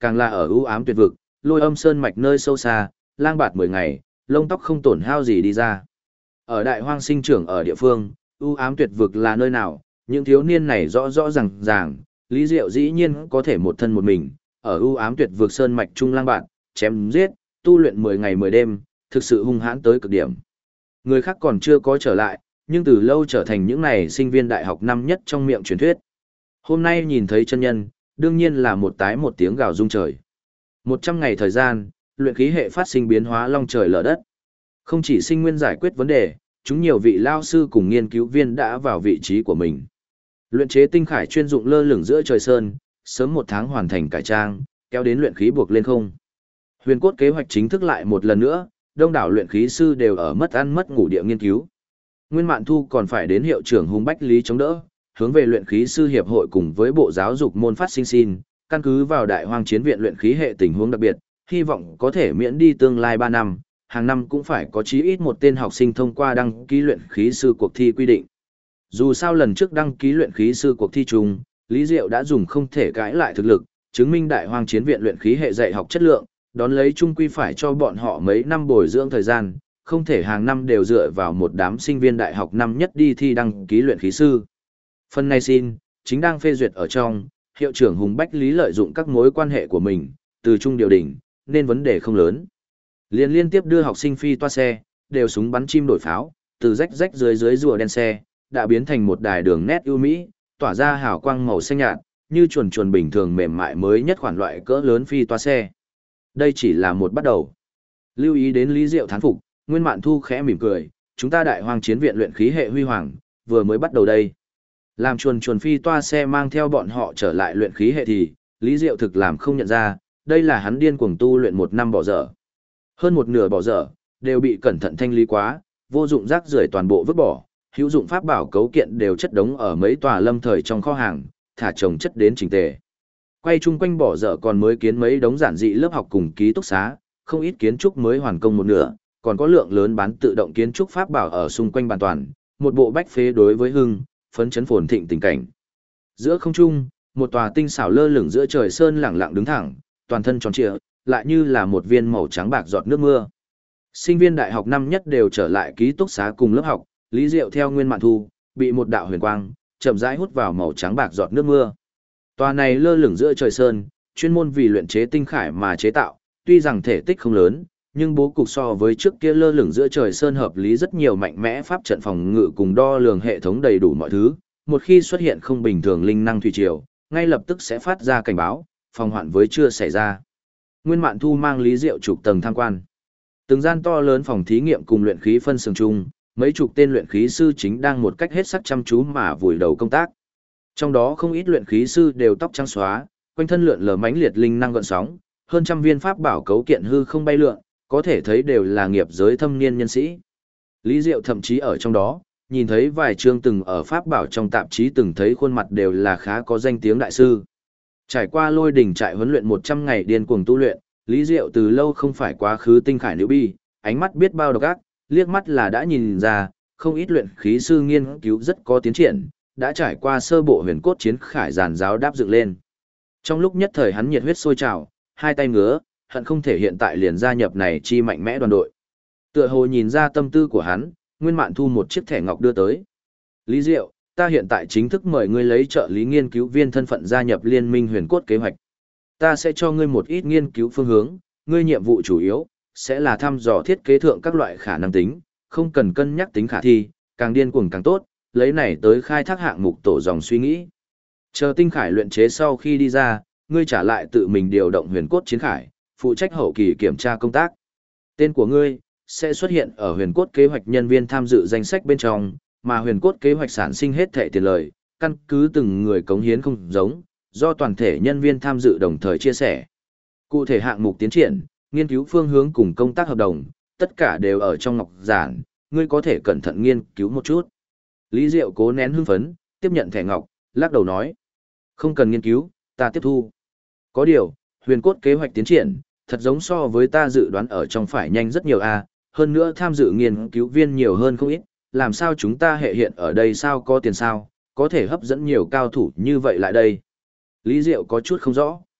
càng là ở ưu ám tuyệt vực, Lôi Âm Sơn mạch nơi sâu xa, lang bạt 10 ngày, lông tóc không tổn hao gì đi ra. Ở đại hoang sinh trưởng ở địa phương, ưu ám tuyệt vực là nơi nào, những thiếu niên này rõ rõ ràng, Lý Diệu dĩ nhiên có thể một thân một mình, ở ưu ám tuyệt vực sơn mạch trung lang bạt, chém giết, tu luyện 10 ngày 10 đêm, thực sự hung hãn tới cực điểm. Người khác còn chưa có trở lại, nhưng từ lâu trở thành những này sinh viên đại học năm nhất trong miệng truyền thuyết. Hôm nay nhìn thấy chân nhân, đương nhiên là một tái một tiếng gào rung trời. 100 ngày thời gian, luyện khí hệ phát sinh biến hóa long trời lở đất. Không chỉ sinh nguyên giải quyết vấn đề, chúng nhiều vị lao sư cùng nghiên cứu viên đã vào vị trí của mình. Luyện chế tinh khải chuyên dụng lơ lửng giữa trời sơn, sớm 1 tháng hoàn thành cải trang, kéo đến luyện khí buộc lên không. Huyền cốt kế hoạch chính thức lại một lần nữa, đông đảo luyện khí sư đều ở mất ăn mất ngủ địa nghiên cứu. Nguyên Mạn Thu còn phải đến hiệu trưởng Hùng Bách Lý chống đỡ, hướng về luyện khí sư hiệp hội cùng với bộ giáo dục môn phát sinh xin, căn cứ vào đại hoang chiến viện luyện khí hệ tình huống đặc biệt, hy vọng có thể miễn đi tương lai 3 năm, hàng năm cũng phải có chí ít một tên học sinh thông qua đăng ký luyện khí sư cuộc thi quy định. Dù sao lần trước đăng ký luyện khí sư cuộc thi chung, Lý Diệu đã dùng không thể cãi lại thực lực, chứng minh đại hoang chiến viện luyện khí hệ dạy học chất lượng, đón lấy chung quy phải cho bọn họ mấy năm bồi dưỡng thời gian, không thể hàng năm đều dựa vào một đám sinh viên đại học năm nhất đi thi đăng ký luyện khí sư. Phần này xin, chính đang phê duyệt ở trong, hiệu trưởng Hùng Bách Lý lợi dụng các mối quan hệ của mình, từ trung điều đỉnh, nên vấn đề không lớn. Liên tiếp đưa học sinh phi toa xe, đều súng bắn chim đổi pháo, từ rách dưới rùa đen xe, đã biến thành một đài đường nét ưu mỹ, tỏa ra hào quang màu xanh nhạt, như chuồn bình thường mềm mại mới nhất khoản loại cỡ lớn phi toa xe. Đây chỉ là một bắt đầu. Lưu ý đến Lý Diệu thán phục, Nguyên Mạn Thu khẽ mỉm cười, chúng ta đại hoang chiến viện luyện khí hệ huy hoàng, vừa mới bắt đầu đây. Làm chuồn phi toa xe mang theo bọn họ trở lại luyện khí hệ thì, Lý Diệu thực làm không nhận ra, đây là hắn điên cuồng tu luyện 1 năm bỏ dở. Hơn một nửa bỏ dở, đều bị cẩn thận thanh lý quá, vô dụng rác rưởi toàn bộ vứt bỏ, hữu dụng pháp bảo cấu kiện đều chất đống ở mấy tòa lâm thời trong kho hàng, thả chồng chất đến chỉnh tề. Quay chung quanh bỏ dở còn mới kiến mấy đống giản dị lớp học cùng ký túc xá, không ít kiến trúc mới hoàn công một nửa, còn có lượng lớn bán tự động kiến trúc pháp bảo ở xung quanh bàn toàn, một bộ bách phế đối với hưng, phấn chấn phồn thịnh tình cảnh. Giữa không trung, một tòa tinh xảo lơ lửng giữa trời sơn lẳng lặng đứng thẳng, toàn thân tròn trịa, lại như là một viên màu trắng bạc giọt nước mưa. Sinh viên đại học năm nhất đều trở lại ký túc xá cùng lớp học, Lý Diệu theo Nguyên Mạn Thu, bị một đạo huyền quang chậm rãi hút vào màu trắng bạc giọt nước mưa. Tòa này lơ lửng giữa trời sơn, chuyên môn vì luyện chế tinh khải mà chế tạo, tuy rằng thể tích không lớn, nhưng bố cục so với trước kia lơ lửng giữa trời sơn hợp lý rất nhiều, mạnh mẽ pháp trận phòng ngự cùng đo lường hệ thống đầy đủ mọi thứ, một khi xuất hiện không bình thường linh năng thủy triều, ngay lập tức sẽ phát ra cảnh báo, phòng hoạn với chưa xảy ra. Nguyên Mạn Thu mang Lý Diệu chục tầng tham quan. Từng gian to lớn phòng thí nghiệm cùng luyện khí phân xưởng chung, mấy chục tên luyện khí sư chính đang một cách hết sắc chăm chú mà vùi đầu công tác. Trong đó không ít luyện khí sư đều tóc trắng xóa, quanh thân lượn lờ mãnh liệt linh năng gợn sóng, hơn trăm viên pháp bảo cấu kiện hư không bay lượn, có thể thấy đều là nghiệp giới thâm niên nhân sĩ. Lý Diệu thậm chí ở trong đó, nhìn thấy vài chương từng ở pháp bảo trong tạp chí từng thấy khuôn mặt đều là khá có danh tiếng đại sư. Trải qua Lôi Đỉnh trại huấn luyện 100 ngày điên cuồng tu luyện, Lý Diệu từ lâu không phải quá khứ tinh khải nữ bi, ánh mắt biết bao độc ác, liếc mắt là đã nhìn ra, không ít luyện khí sư nghiên cứu rất có tiến triển, đã trải qua sơ bộ huyền cốt chiến khải giàn giáo đáp dựng lên. Trong lúc nhất thời hắn nhiệt huyết sôi trào, hai tay ngứa, hận không thể hiện tại liền gia nhập này chi mạnh mẽ đoàn đội. Tựa hồ nhìn ra tâm tư của hắn, Nguyên Mạn Thu một chiếc thẻ ngọc đưa tới. Lý Diệu, ta hiện tại chính thức mời ngươi lấy trợ lý nghiên cứu viên thân phận gia nhập liên minh huyền cốt kế hoạch. Ta sẽ cho ngươi một ít nghiên cứu phương hướng, ngươi nhiệm vụ chủ yếu sẽ là thăm dò thiết kế thượng các loại khả năng tính, không cần cân nhắc tính khả thi, càng điên cuồng càng tốt, lấy này tới khai thác hạng mục tổ dòng suy nghĩ. Chờ tinh khải luyện chế sau khi đi ra, ngươi trả lại tự mình điều động huyền cốt chiến khải, phụ trách hậu kỳ kiểm tra công tác. Tên của ngươi sẽ xuất hiện ở huyền cốt kế hoạch nhân viên tham dự danh sách bên trong, mà huyền cốt kế hoạch sản sinh hết thảy tiền lời, căn cứ từng người cống hiến không giống, do toàn thể nhân viên tham dự đồng thời chia sẻ. Cụ thể hạng mục tiến triển, nghiên cứu phương hướng cùng công tác hợp đồng, tất cả đều ở trong ngọc giản, ngươi có thể cẩn thận nghiên cứu một chút. Lý Diệu cố nén hưng phấn, tiếp nhận thẻ ngọc, lắc đầu nói. Không cần nghiên cứu, ta tiếp thu. Có điều, huyền cốt kế hoạch tiến triển, thật giống so với ta dự đoán ở trong phải nhanh rất nhiều a. Hơn nữa tham dự nghiên cứu viên nhiều hơn không ít, làm sao chúng ta hệ hiện ở đây sao có tiền sao, có thể hấp dẫn nhiều cao thủ như vậy lại đây. Lý Diệu có chút không rõ.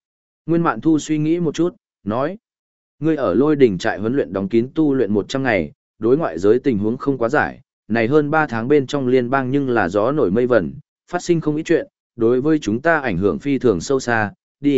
Nguyên Mạn Thu suy nghĩ một chút, nói. Ngươi ở Lôi Đỉnh trại huấn luyện đóng kín tu luyện 100 ngày, đối ngoại giới tình huống không quá giải, này hơn 3 tháng bên trong liên bang nhưng là gió nổi mây vẩn, phát sinh không ít chuyện, đối với chúng ta ảnh hưởng phi thường sâu xa,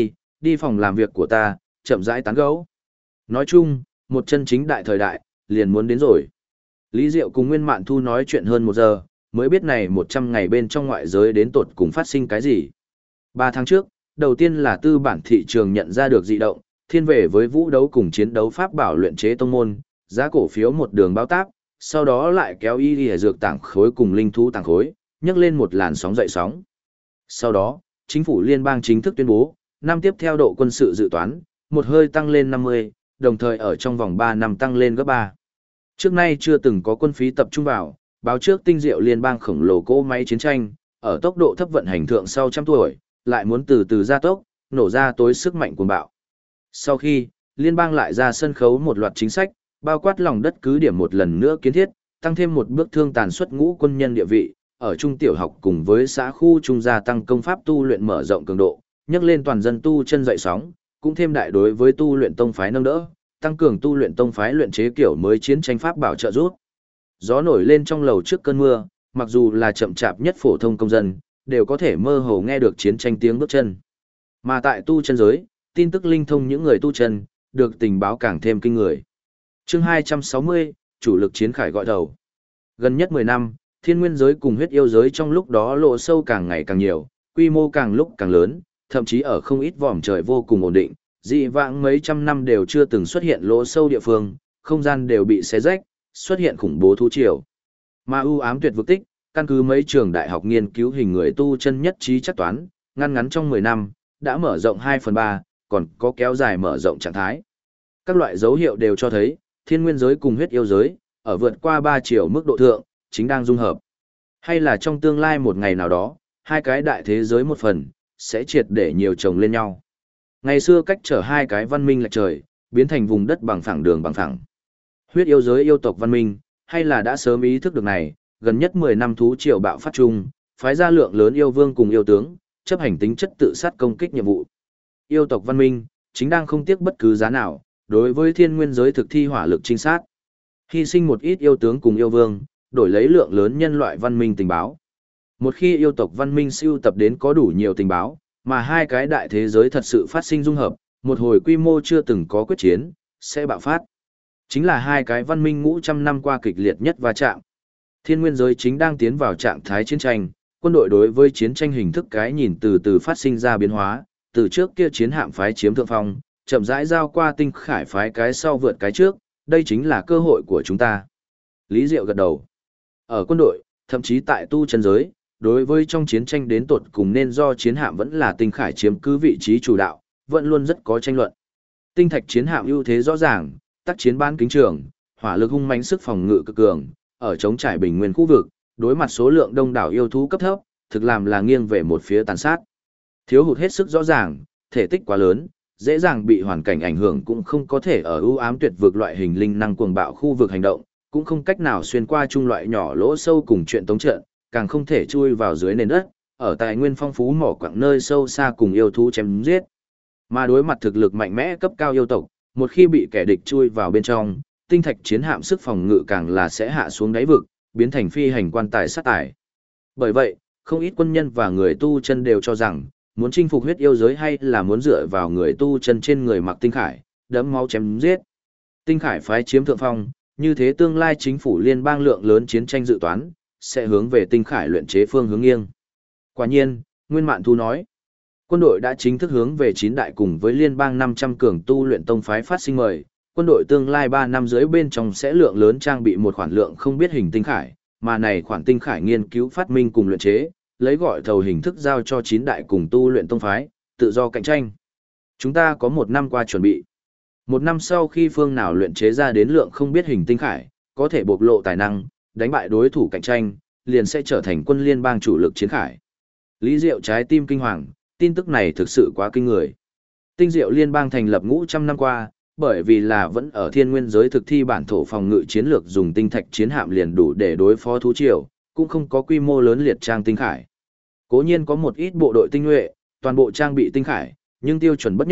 đi phòng làm việc của ta, chậm rãi tán gẫu. Nói chung, một chân chính đại thời đại, liền muốn đến rồi. Lý Diệu cùng Nguyên Mạn Thu nói chuyện hơn 1 giờ, mới biết này 100 ngày bên trong ngoại giới đến tột cùng phát sinh cái gì. 3 tháng trước, đầu tiên là tư bản thị trường nhận ra được dị động, thiên về với vũ đấu cùng chiến đấu pháp bảo luyện chế tông môn, giá cổ phiếu một đường báo táp, sau đó lại kéo y dược tảng khối cùng linh thú tảng khối, nhấc lên một làn sóng dậy sóng. Sau đó, chính phủ liên bang chính thức tuyên bố, năm tiếp theo độ quân sự dự toán, một hơi tăng lên 50, đồng thời ở trong vòng 3 năm tăng lên gấp 3. Trước nay chưa từng có quân phí tập trung vào, báo trước tinh diệu liên bang khổng lồ cỗ máy chiến tranh, ở tốc độ thấp vận hành thượng sau trăm tuổi, lại muốn từ từ gia tốc, nổ ra tối sức mạnh cuồng bạo. Sau khi, liên bang lại ra sân khấu một loạt chính sách, bao quát lòng đất cứ điểm một lần nữa kiến thiết, tăng thêm một bước thương tàn xuất ngũ quân nhân địa vị, ở trung tiểu học cùng với xã khu trung gia tăng công pháp tu luyện mở rộng cường độ, nhắc lên toàn dân tu chân dậy sóng, cũng thêm đại đối với tu luyện tông phái nâng đỡ, tăng cường tu luyện tông phái luyện chế kiểu mới chiến tranh pháp bảo trợ giúp. Gió nổi lên trong lầu trước cơn mưa, mặc dù là chậm chạp nhất phổ thông công dân, đều có thể mơ hồ nghe được chiến tranh tiếng bước chân. Mà tại tu chân giới, tin tức linh thông những người tu chân, được tình báo càng thêm kinh người. Chương 260, chủ lực chiến khải gọi đầu. Gần nhất 10 năm, thiên nguyên giới cùng huyết yêu giới trong lúc đó lộ sâu càng ngày càng nhiều, quy mô càng lúc càng lớn, thậm chí ở không ít vòm trời vô cùng ổn định, dị vãng mấy trăm năm đều chưa từng xuất hiện lỗ sâu địa phương, không gian đều bị xé rách, xuất hiện khủng bố thú triều. Mà ưu ám tuyệt vực tích, căn cứ mấy trường đại học nghiên cứu hình người tu chân nhất trí chắc toán, ngăn ngắn trong 10 năm, đã mở rộng 2/3, còn có kéo dài mở rộng trạng thái. Các loại dấu hiệu đều cho thấy, thiên nguyên giới cùng huyết yêu giới, ở vượt qua 3 chiều mức độ thượng, chính đang dung hợp. Hay là trong tương lai một ngày nào đó, hai cái đại thế giới một phần, sẽ triệt để nhiều chồng lên nhau. Ngày xưa cách trở hai cái văn minh lệch trời, biến thành vùng đất bằng phẳng đường bằng phẳng. Huyết yêu giới yêu tộc văn minh, hay là đã sớm ý thức được này, gần nhất 10 năm thú triều bạo phát chung, phái ra lượng lớn yêu vương cùng yêu tướng, chấp hành tính chất tự sát công kích nhiệm vụ. Yêu tộc văn minh, chính đang không tiếc bất cứ giá nào, đối với thiên nguyên giới thực thi hỏa lực trinh sát. Hy sinh một ít yêu tướng cùng yêu vương, đổi lấy lượng lớn nhân loại văn minh tình báo. Một khi yêu tộc văn minh siêu tập đến có đủ nhiều tình báo, mà hai cái đại thế giới thật sự phát sinh dung hợp, một hồi quy mô chưa từng có quyết chiến, sẽ bạo phát. Chính là hai cái văn minh ngũ trăm năm qua kịch liệt nhất va chạm. Thiên nguyên giới chính đang tiến vào trạng thái chiến tranh, quân đội đối với chiến tranh hình thức cái nhìn từ từ phát sinh ra biến hóa, từ trước kia chiến hạm phái chiếm thượng phong, chậm rãi giao qua tinh khải phái cái sau vượt cái trước, đây chính là cơ hội của chúng ta. Lý Diệu gật đầu. Ở quân đội, thậm chí tại tu chân giới, đối với trong chiến tranh đến tột cùng nên do chiến hạm vẫn là tinh khải chiếm cứ vị trí chủ đạo, vẫn luôn rất có tranh luận. Tinh thạch chiến hạm ưu thế rõ ràng, tác chiến bán kính trường, hỏa lực hung mãnh sức phòng ngự cực cường, ở chống trải bình nguyên khu vực, đối mặt số lượng đông đảo yêu thú cấp thấp, thực làm là nghiêng về một phía tàn sát. Thiếu hụt hết sức rõ ràng, thể tích quá lớn, dễ dàng bị hoàn cảnh ảnh hưởng cũng không có thể ở ưu ám tuyệt vực loại hình linh năng cuồng bạo khu vực hành động, cũng không cách nào xuyên qua trung loại nhỏ lỗ sâu cùng chuyện tống trận, càng không thể chui vào dưới nền đất, ở tài nguyên phong phú mỏ quặng nơi sâu xa cùng yêu thú chém giết. Mà đối mặt thực lực mạnh mẽ cấp cao yêu tộc, một khi bị kẻ địch chui vào bên trong, tinh thạch chiến hạm sức phòng ngự càng là sẽ hạ xuống đáy vực, biến thành phi hành quan tài sát tải. Bởi vậy, không ít quân nhân và người tu chân đều cho rằng, muốn chinh phục huyết yêu giới hay là muốn dựa vào người tu chân trên người mặc tinh khải, đẫm máu chém giết. Tinh khải phái chiếm thượng phong, như thế tương lai chính phủ liên bang lượng lớn chiến tranh dự toán, sẽ hướng về tinh khải luyện chế phương hướng nghiêng. Quả nhiên, Nguyên Mạn Thu nói, quân đội đã chính thức hướng về 9 đại cùng với liên bang 500 cường tu luyện tông phái phát sinh mời, quân đội tương lai 3 năm dưới bên trong sẽ lượng lớn trang bị một khoản lượng không biết hình tinh khải, mà này khoản tinh khải nghiên cứu phát minh cùng luyện chế, lấy gọi thầu hình thức giao cho 9 đại cùng tu luyện tông phái, tự do cạnh tranh. Chúng ta có 1 năm qua chuẩn bị. 1 năm sau khi phương nào luyện chế ra đến lượng không biết hình tinh khải, có thể bộc lộ tài năng, đánh bại đối thủ cạnh tranh, liền sẽ trở thành quân liên bang chủ lực chiến khải. Lý Diệu trái tim kinh hoàng, tin tức này thực sự quá kinh người. Tinh Diệu liên bang thành lập ngũ trăm năm qua, bởi vì là vẫn ở thiên nguyên giới thực thi bản thổ phòng ngự chiến lược dùng tinh thạch chiến hạm liền đủ để đối phó thú triều, cũng không có quy mô lớn liệt trang tinh khải. Cố nhiên có một ít bộ đội tinh nhuệ, toàn bộ trang bị tinh khải, nhưng tiêu chuẩn bất nhất,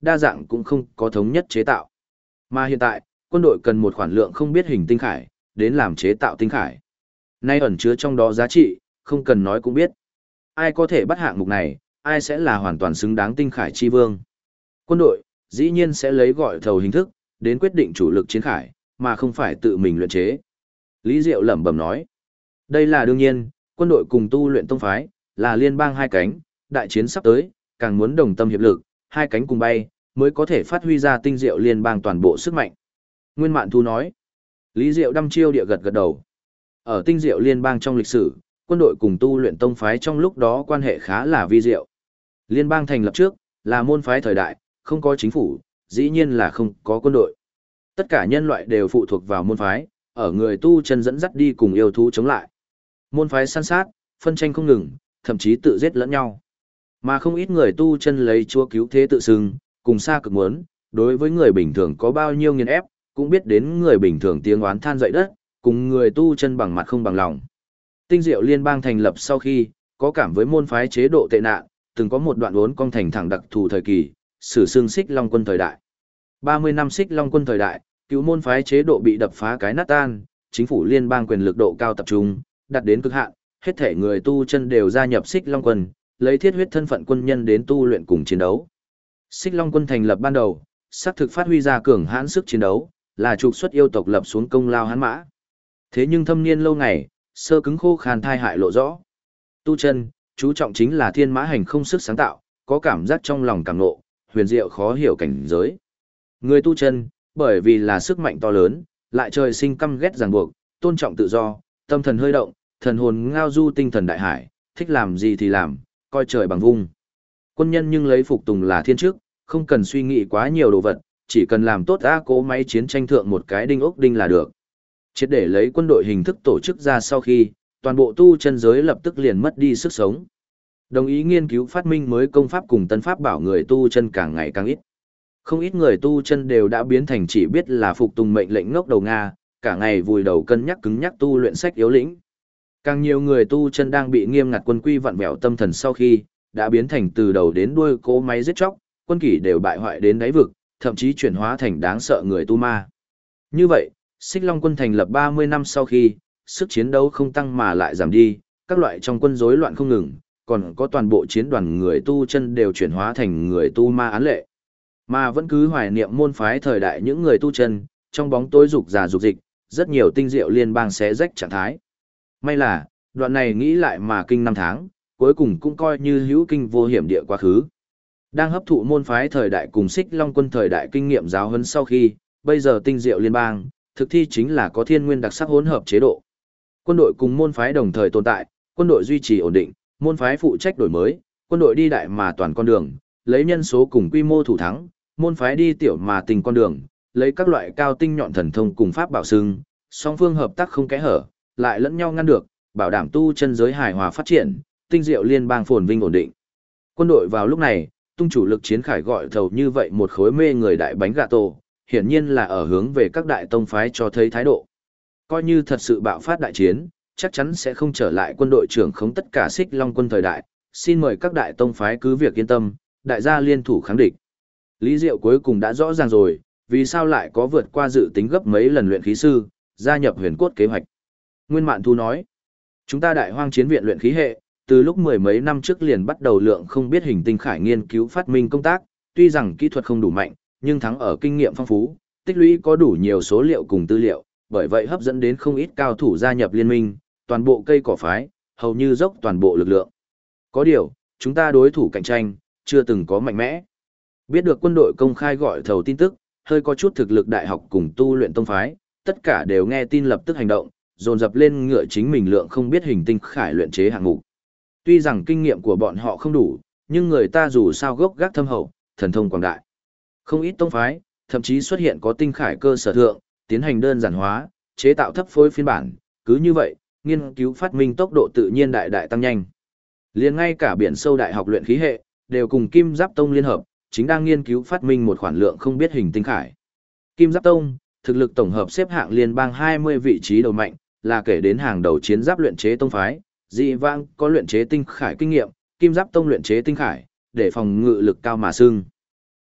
đa dạng cũng không có thống nhất chế tạo. Mà hiện tại, quân đội cần một khoản lượng không biết hình tinh khải, đến làm chế tạo tinh khải. Nay ẩn chứa trong đó giá trị, không cần nói cũng biết. Ai có thể bắt hạng mục này, ai sẽ là hoàn toàn xứng đáng tinh khải chi vương. Quân đội, dĩ nhiên sẽ lấy gọi thầu hình thức, đến quyết định chủ lực chiến khải, mà không phải tự mình luyện chế. Lý Diệu lẩm bẩm nói. Đây là đương nhiên, quân đội cùng tu luyện tông phái, là liên bang hai cánh, đại chiến sắp tới, càng muốn đồng tâm hiệp lực, hai cánh cùng bay, mới có thể phát huy ra tinh diệu liên bang toàn bộ sức mạnh. Nguyên Mạn Thu nói. Lý Diệu đăm chiêu địa gật gật đầu. Ở tinh diệu liên bang trong lịch sử, quân đội cùng tu luyện tông phái trong lúc đó quan hệ khá là vi diệu. Liên bang thành lập trước, là môn phái thời đại, không có chính phủ, dĩ nhiên là không có quân đội. Tất cả nhân loại đều phụ thuộc vào môn phái, ở người tu chân dẫn dắt đi cùng yêu thú chống lại. Môn phái săn sát, phân tranh không ngừng, thậm chí tự giết lẫn nhau. Mà không ít người tu chân lấy chúa cứu thế tự xưng, cùng xa cực muốn, đối với người bình thường có bao nhiêu nghiền ép, cũng biết đến người bình thường tiếng oán than dậy đất, cùng người tu chân bằng mặt không bằng lòng. Tinh diệu liên bang thành lập sau khi, có cảm với môn phái chế độ tệ nạn, từng có một đoạn uốn cong thành thẳng đặc thù thời kỳ, sử xương Xích Long quân thời đại. 30 năm Xích Long quân thời đại, cứu môn phái chế độ bị đập phá cái nát tan, chính phủ liên bang quyền lực độ cao tập trung, đạt đến cực hạn, hết thể người tu chân đều gia nhập Xích Long quân, lấy thiết huyết thân phận quân nhân đến tu luyện cùng chiến đấu. Xích Long quân thành lập ban đầu, xác thực phát huy ra cường hãn sức chiến đấu, là trục xuất yêu tộc lập xuống công lao hãn mã. Thế nhưng thâm niên lâu ngày, sơ cứng khô khan thai hại lộ rõ. Tu chân, chú trọng chính là thiên mã hành không sức sáng tạo, có cảm giác trong lòng cảm nộ, huyền diệu khó hiểu cảnh giới. Người tu chân, bởi vì là sức mạnh to lớn, lại trời sinh căm ghét ràng buộc, tôn trọng tự do, tâm thần hơi động, thần hồn ngao du tinh thần đại hải, thích làm gì thì làm, coi trời bằng vung. Quân nhân nhưng lấy phục tùng là thiên chức, không cần suy nghĩ quá nhiều đồ vật, chỉ cần làm tốt cố máy chiến tranh thượng một cái đinh ốc đinh là được. Triệt để lấy quân đội hình thức tổ chức ra sau khi, toàn bộ tu chân giới lập tức liền mất đi sức sống. Đồng ý nghiên cứu phát minh mới công pháp cùng tân pháp bảo người tu chân càng ngày càng ít. Không ít người tu chân đều đã biến thành chỉ biết là phục tùng mệnh lệnh ngốc đầu Nga, cả ngày vùi đầu cân nhắc cứng nhắc tu luyện sách yếu lĩnh. Càng nhiều người tu chân đang bị nghiêm ngặt quân quy vặn vẹo tâm thần sau khi, đã biến thành từ đầu đến đuôi cỗ máy giết chóc, quân kỷ đều bại hoại đến đáy vực, thậm chí chuyển hóa thành đáng sợ người tu ma. Như vậy, Xích Long quân thành lập 30 năm sau khi, sức chiến đấu không tăng mà lại giảm đi, các loại trong quân rối loạn không ngừng, còn có toàn bộ chiến đoàn người tu chân đều chuyển hóa thành người tu ma án lệ. Mà vẫn cứ hoài niệm môn phái thời đại những người tu chân, trong bóng tối dục già dục dịch, rất nhiều tinh diệu liên bang xé rách trạng thái. May là, đoạn này nghĩ lại mà kinh năm tháng, cuối cùng cũng coi như hữu kinh vô hiểm địa quá khứ. Đang hấp thụ môn phái thời đại cùng Xích Long quân thời đại kinh nghiệm giáo huấn sau khi, bây giờ tinh diệu liên bang, thực thi chính là có thiên nguyên đặc sắc hỗn hợp chế độ. Quân đội cùng môn phái đồng thời tồn tại, quân đội duy trì ổn định, môn phái phụ trách đổi mới, quân đội đi đại mà toàn con đường, lấy nhân số cùng quy mô thủ thắng, môn phái đi tiểu mà tình con đường, lấy các loại cao tinh nhọn thần thông cùng pháp bảo xưng, song phương hợp tác không kẽ hở, lại lẫn nhau ngăn được, bảo đảm tu chân giới hài hòa phát triển, tinh diệu liên bang phồn vinh ổn định. Quân đội vào lúc này, tung chủ lực chiến khải gọi thầu như vậy một khối mê người đại bánh gà tổ, hiển nhiên là ở hướng về các đại tông phái cho thấy thái độ. Coi như thật sự bạo phát đại chiến, chắc chắn sẽ không trở lại quân đội trưởng khống tất cả Xích Long quân thời đại, xin mời các đại tông phái cứ việc yên tâm, đại gia liên thủ kháng địch. Lý Diệu cuối cùng đã rõ ràng rồi, vì sao lại có vượt qua dự tính gấp mấy lần luyện khí sư, gia nhập huyền cốt kế hoạch. Nguyên Mạn Thu nói, chúng ta đại hoang chiến viện luyện khí hệ, từ lúc mười mấy năm trước liền bắt đầu lượng không biết hình tinh khải nghiên cứu phát minh công tác, tuy rằng kỹ thuật không đủ mạnh, nhưng thắng ở kinh nghiệm phong phú, tích lũy có đủ nhiều số liệu cùng tư liệu, bởi vậy hấp dẫn đến không ít cao thủ gia nhập liên minh, toàn bộ cây cỏ phái, hầu như dốc toàn bộ lực lượng. Có điều, chúng ta đối thủ cạnh tranh, chưa từng có mạnh mẽ. Biết được quân đội công khai gọi thầu tin tức, hơi có chút thực lực đại học cùng tu luyện tông phái, tất cả đều nghe tin lập tức hành động, dồn dập lên ngựa chính mình lượng không biết hình tinh khải luyện chế hạng mục. Tuy rằng kinh nghiệm của bọn họ không đủ, nhưng người ta dù sao gốc gác thâm hậu, thần thông quảng đại. Không ít tông phái, thậm chí xuất hiện có tinh khải cơ sở thượng, tiến hành đơn giản hóa, chế tạo thấp phối phiên bản, cứ như vậy, nghiên cứu phát minh tốc độ tự nhiên đại đại tăng nhanh. Liền ngay cả biển sâu đại học luyện khí hệ, đều cùng Kim Giáp Tông liên hợp, chính đang nghiên cứu phát minh một khoản lượng không biết hình tinh khải. Kim Giáp Tông, thực lực tổng hợp xếp hạng liên bang 20 vị trí đầu mạnh, là kể đến hàng đầu chiến giáp luyện chế tông phái, dị vãng có luyện chế tinh khải kinh nghiệm, Kim Giáp Tông luyện chế tinh khải, để phòng ngự lực cao mà xưng.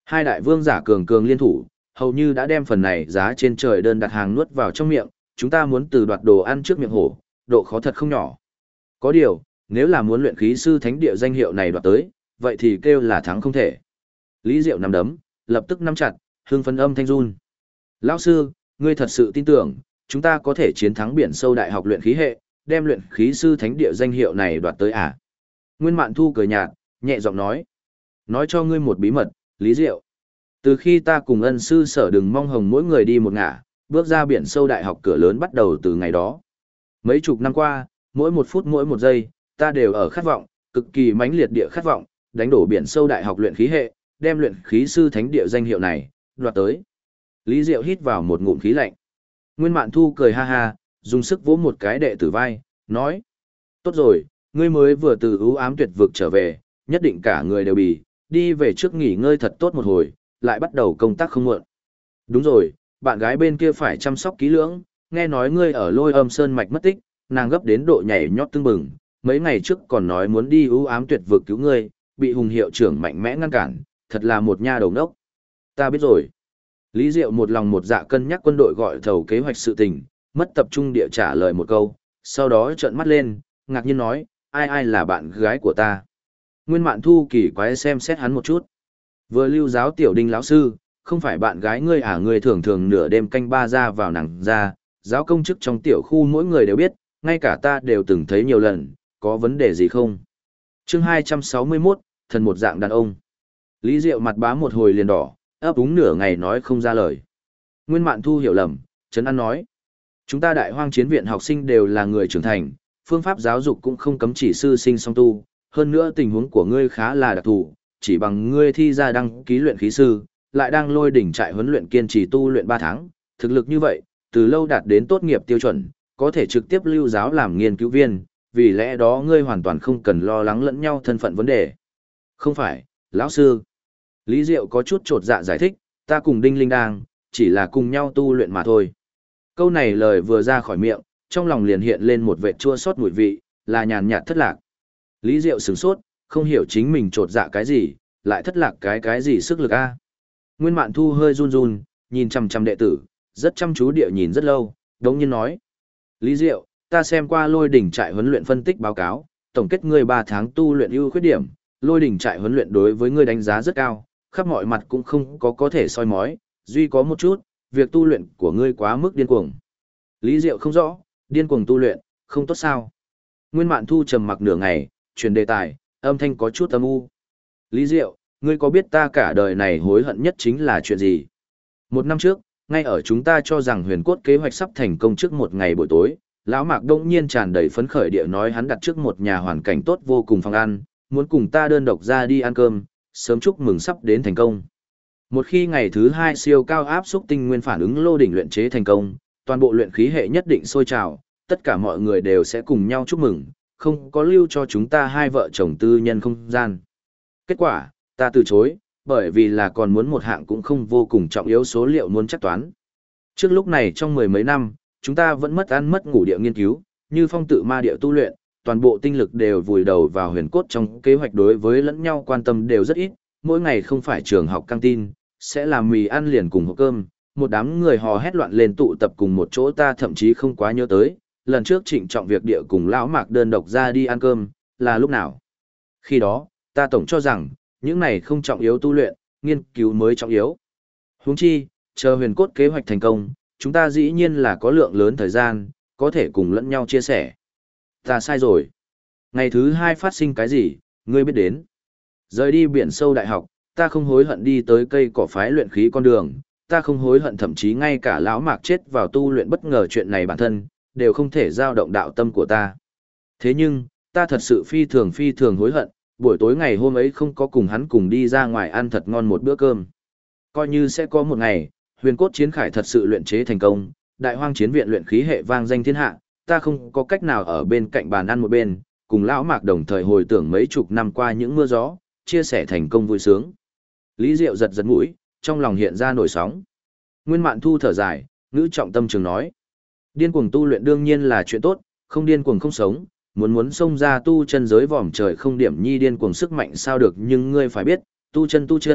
Hai đại vương giả cường cường liên thủ, hầu như đã đem phần này giá trên trời đơn đặt hàng nuốt vào trong miệng, chúng ta muốn từ đoạt đồ ăn trước miệng hổ, độ khó thật không nhỏ. Có điều, nếu là muốn luyện khí sư thánh địa danh hiệu này đoạt tới, vậy thì kêu là thắng không thể. Lý Diệu nắm đấm, lập tức nắm chặt, hưng phấn âm thanh run. Lão sư, ngươi thật sự tin tưởng, chúng ta có thể chiến thắng biển sâu đại học luyện khí hệ, đem luyện khí sư thánh địa danh hiệu này đoạt tới à? Nguyên Mạn Thu cười nhạt, nhẹ giọng nói. Nói cho ngươi một bí mật, Lý Diệu. Từ khi ta cùng ân sư sở đừng mong hồng mỗi người đi một ngả, bước ra biển sâu đại học cửa lớn bắt đầu từ ngày đó. Mấy chục năm qua, mỗi một phút mỗi một giây, ta đều ở khát vọng, cực kỳ mãnh liệt địa khát vọng, đánh đổ biển sâu đại học luyện khí hệ, đem luyện khí sư thánh địa danh hiệu này đoạt tới. Lý Diệu hít vào một ngụm khí lạnh. Nguyên Mạn Thu cười ha ha, dùng sức vỗ một cái đệ tử vai, nói: "Tốt rồi, ngươi mới vừa từ ưu ám tuyệt vực trở về, nhất định cả người đều bì, đi về trước nghỉ ngơi thật tốt một hồi, lại bắt đầu công tác không muộn." "Đúng rồi, bạn gái bên kia phải chăm sóc kỹ lưỡng, nghe nói ngươi ở Lôi Âm Sơn mạch mất tích, nàng gấp đến độ nhảy nhót tưng bừng, mấy ngày trước còn nói muốn đi ưu ám tuyệt vực cứu ngươi, bị Hùng hiệu trưởng mạnh mẽ ngăn cản, thật là một nha đầu ngốc." "Ta biết rồi." Lý Diệu một lòng một dạ cân nhắc quân đội gọi thầu kế hoạch sự tình, mất tập trung địa trả lời một câu, sau đó trợn mắt lên, ngạc nhiên nói: ai là bạn gái của ta?" Nguyên Mạn Thu kỳ quái xem xét hắn một chút. "Vừa lưu giáo tiểu Đinh lão sư, không phải bạn gái ngươi à? Ngươi thường thường nửa đêm canh ba ra vào nàng ra, giáo công chức trong tiểu khu mỗi người đều biết, ngay cả ta đều từng thấy nhiều lần, có vấn đề gì không?" Chương 261, thần một dạng đàn ông. Lý Diệu mặt bá một hồi liền đỏ, ấp úng nửa ngày nói không ra lời. Nguyên Mạn Thu hiểu lầm, trấn an nói: "Chúng ta Đại Hoang Chiến viện học sinh đều là người trưởng thành, phương pháp giáo dục cũng không cấm chỉ sư sinh song tu, hơn nữa tình huống của ngươi khá là đặc thù, chỉ bằng ngươi thi ra đăng ký luyện khí sư, lại đang Lôi đỉnh trại huấn luyện kiên trì tu luyện 3 tháng, thực lực như vậy, từ lâu đạt đến tốt nghiệp tiêu chuẩn, có thể trực tiếp lưu giáo làm nghiên cứu viên, vì lẽ đó ngươi hoàn toàn không cần lo lắng lẫn nhau thân phận vấn đề." "Không phải, lão sư." Lý Diệu có chút chột dạ giải thích, "Ta cùng Đinh Linh đang, chỉ là cùng nhau tu luyện mà thôi." Câu này lời vừa ra khỏi miệng, trong lòng liền hiện lên một vệt chua xót mùi vị, là nhàn nhạt thất lạc. Lý Diệu sửng sốt, không hiểu chính mình chột dạ cái gì, lại thất lạc cái gì sức lực a. Nguyên Mạn Thu hơi run run, nhìn chằm chằm đệ tử, rất chăm chú địa nhìn rất lâu, đống nhiên nói: "Lý Diệu, ta xem qua Lôi đỉnh trại huấn luyện phân tích báo cáo, tổng kết ngươi 3 tháng tu luyện ưu khuyết điểm, Lôi đỉnh trại huấn luyện đối với ngươi đánh giá rất cao, khắp mọi mặt cũng không có thể soi mói, duy có một chút, việc tu luyện của ngươi quá mức điên cuồng." Lý Diệu không rõ, điên cuồng tu luyện, không tốt sao? Nguyên Mạn Thu trầm mặc nửa ngày, chuyển đề tài, âm thanh có chút âm u. "Lý Diệu, ngươi có biết ta cả đời này hối hận nhất chính là chuyện gì? 1 năm trước, ngay ở chúng ta cho rằng huyền cốt kế hoạch sắp thành công trước một ngày buổi tối, lão Mạc đông nhiên tràn đầy phấn khởi địa nói hắn đặt trước một nhà hoàn cảnh tốt vô cùng phòng ăn, muốn cùng ta đơn độc ra đi ăn cơm, sớm chúc mừng sắp đến thành công. Một khi ngày thứ 2 siêu cao áp xúc tinh nguyên phản ứng lô đỉnh luyện chế thành công, toàn bộ luyện khí hệ nhất định sôi trào, tất cả mọi người đều sẽ cùng nhau chúc mừng, không có lưu cho chúng ta hai vợ chồng tư nhân không gian. Kết quả, ta từ chối, bởi vì là còn muốn một hạng cũng không vô cùng trọng yếu số liệu muốn chắc toán. Trước lúc này trong 10 mấy năm, chúng ta vẫn mất ăn mất ngủ địa nghiên cứu, như phong tự ma địa tu luyện, toàn bộ tinh lực đều vùi đầu vào huyền cốt trong kế hoạch, đối với lẫn nhau quan tâm đều rất ít, mỗi ngày không phải trường học căng tin, sẽ làm mì ăn liền cùng hộp cơm, một đám người hò hét loạn lên tụ tập cùng một chỗ, ta thậm chí không quá nhớ tới, lần trước trịnh trọng việc địa cùng lão Mạc đơn độc ra đi ăn cơm, là lúc nào. Khi đó, ta tổng cho rằng, những này không trọng yếu tu luyện, nghiên cứu mới trọng yếu. Huống chi, chờ huyền cốt kế hoạch thành công, chúng ta dĩ nhiên là có lượng lớn thời gian, có thể cùng lẫn nhau chia sẻ. Ta sai rồi. Ngày thứ 2 phát sinh cái gì, ngươi biết đến. Rời đi biển sâu đại học, ta không hối hận đi tới cây cỏ phái luyện khí con đường, ta không hối hận thậm chí ngay cả lão Mạc chết vào tu luyện bất ngờ chuyện này bản thân, đều không thể dao động đạo tâm của ta. Thế nhưng, ta thật sự phi thường hối hận, buổi tối ngày hôm ấy không có cùng hắn cùng đi ra ngoài ăn thật ngon một bữa cơm. Coi như sẽ có một ngày, huyền cốt chiến khải thật sự luyện chế thành công, Đại Hoang Chiến viện luyện khí hệ vang danh thiên hạ, ta không có cách nào ở bên cạnh bàn ăn một bên, cùng lão Mạc đồng thời hồi tưởng mấy chục năm qua những mưa gió, chia sẻ thành công vui sướng. Lý Diệu giật giật mũi, trong lòng hiện ra nổi sóng. Nguyên Mạn Thu thở dài, ngữ trọng tâm trường nói: điên cuồng tu luyện đương nhiên là chuyện tốt, không điên cuồng không sống, muốn xông ra tu chân giới vòm trời không điểm nhi điên cuồng sức mạnh sao được, nhưng ngươi phải biết, tu chân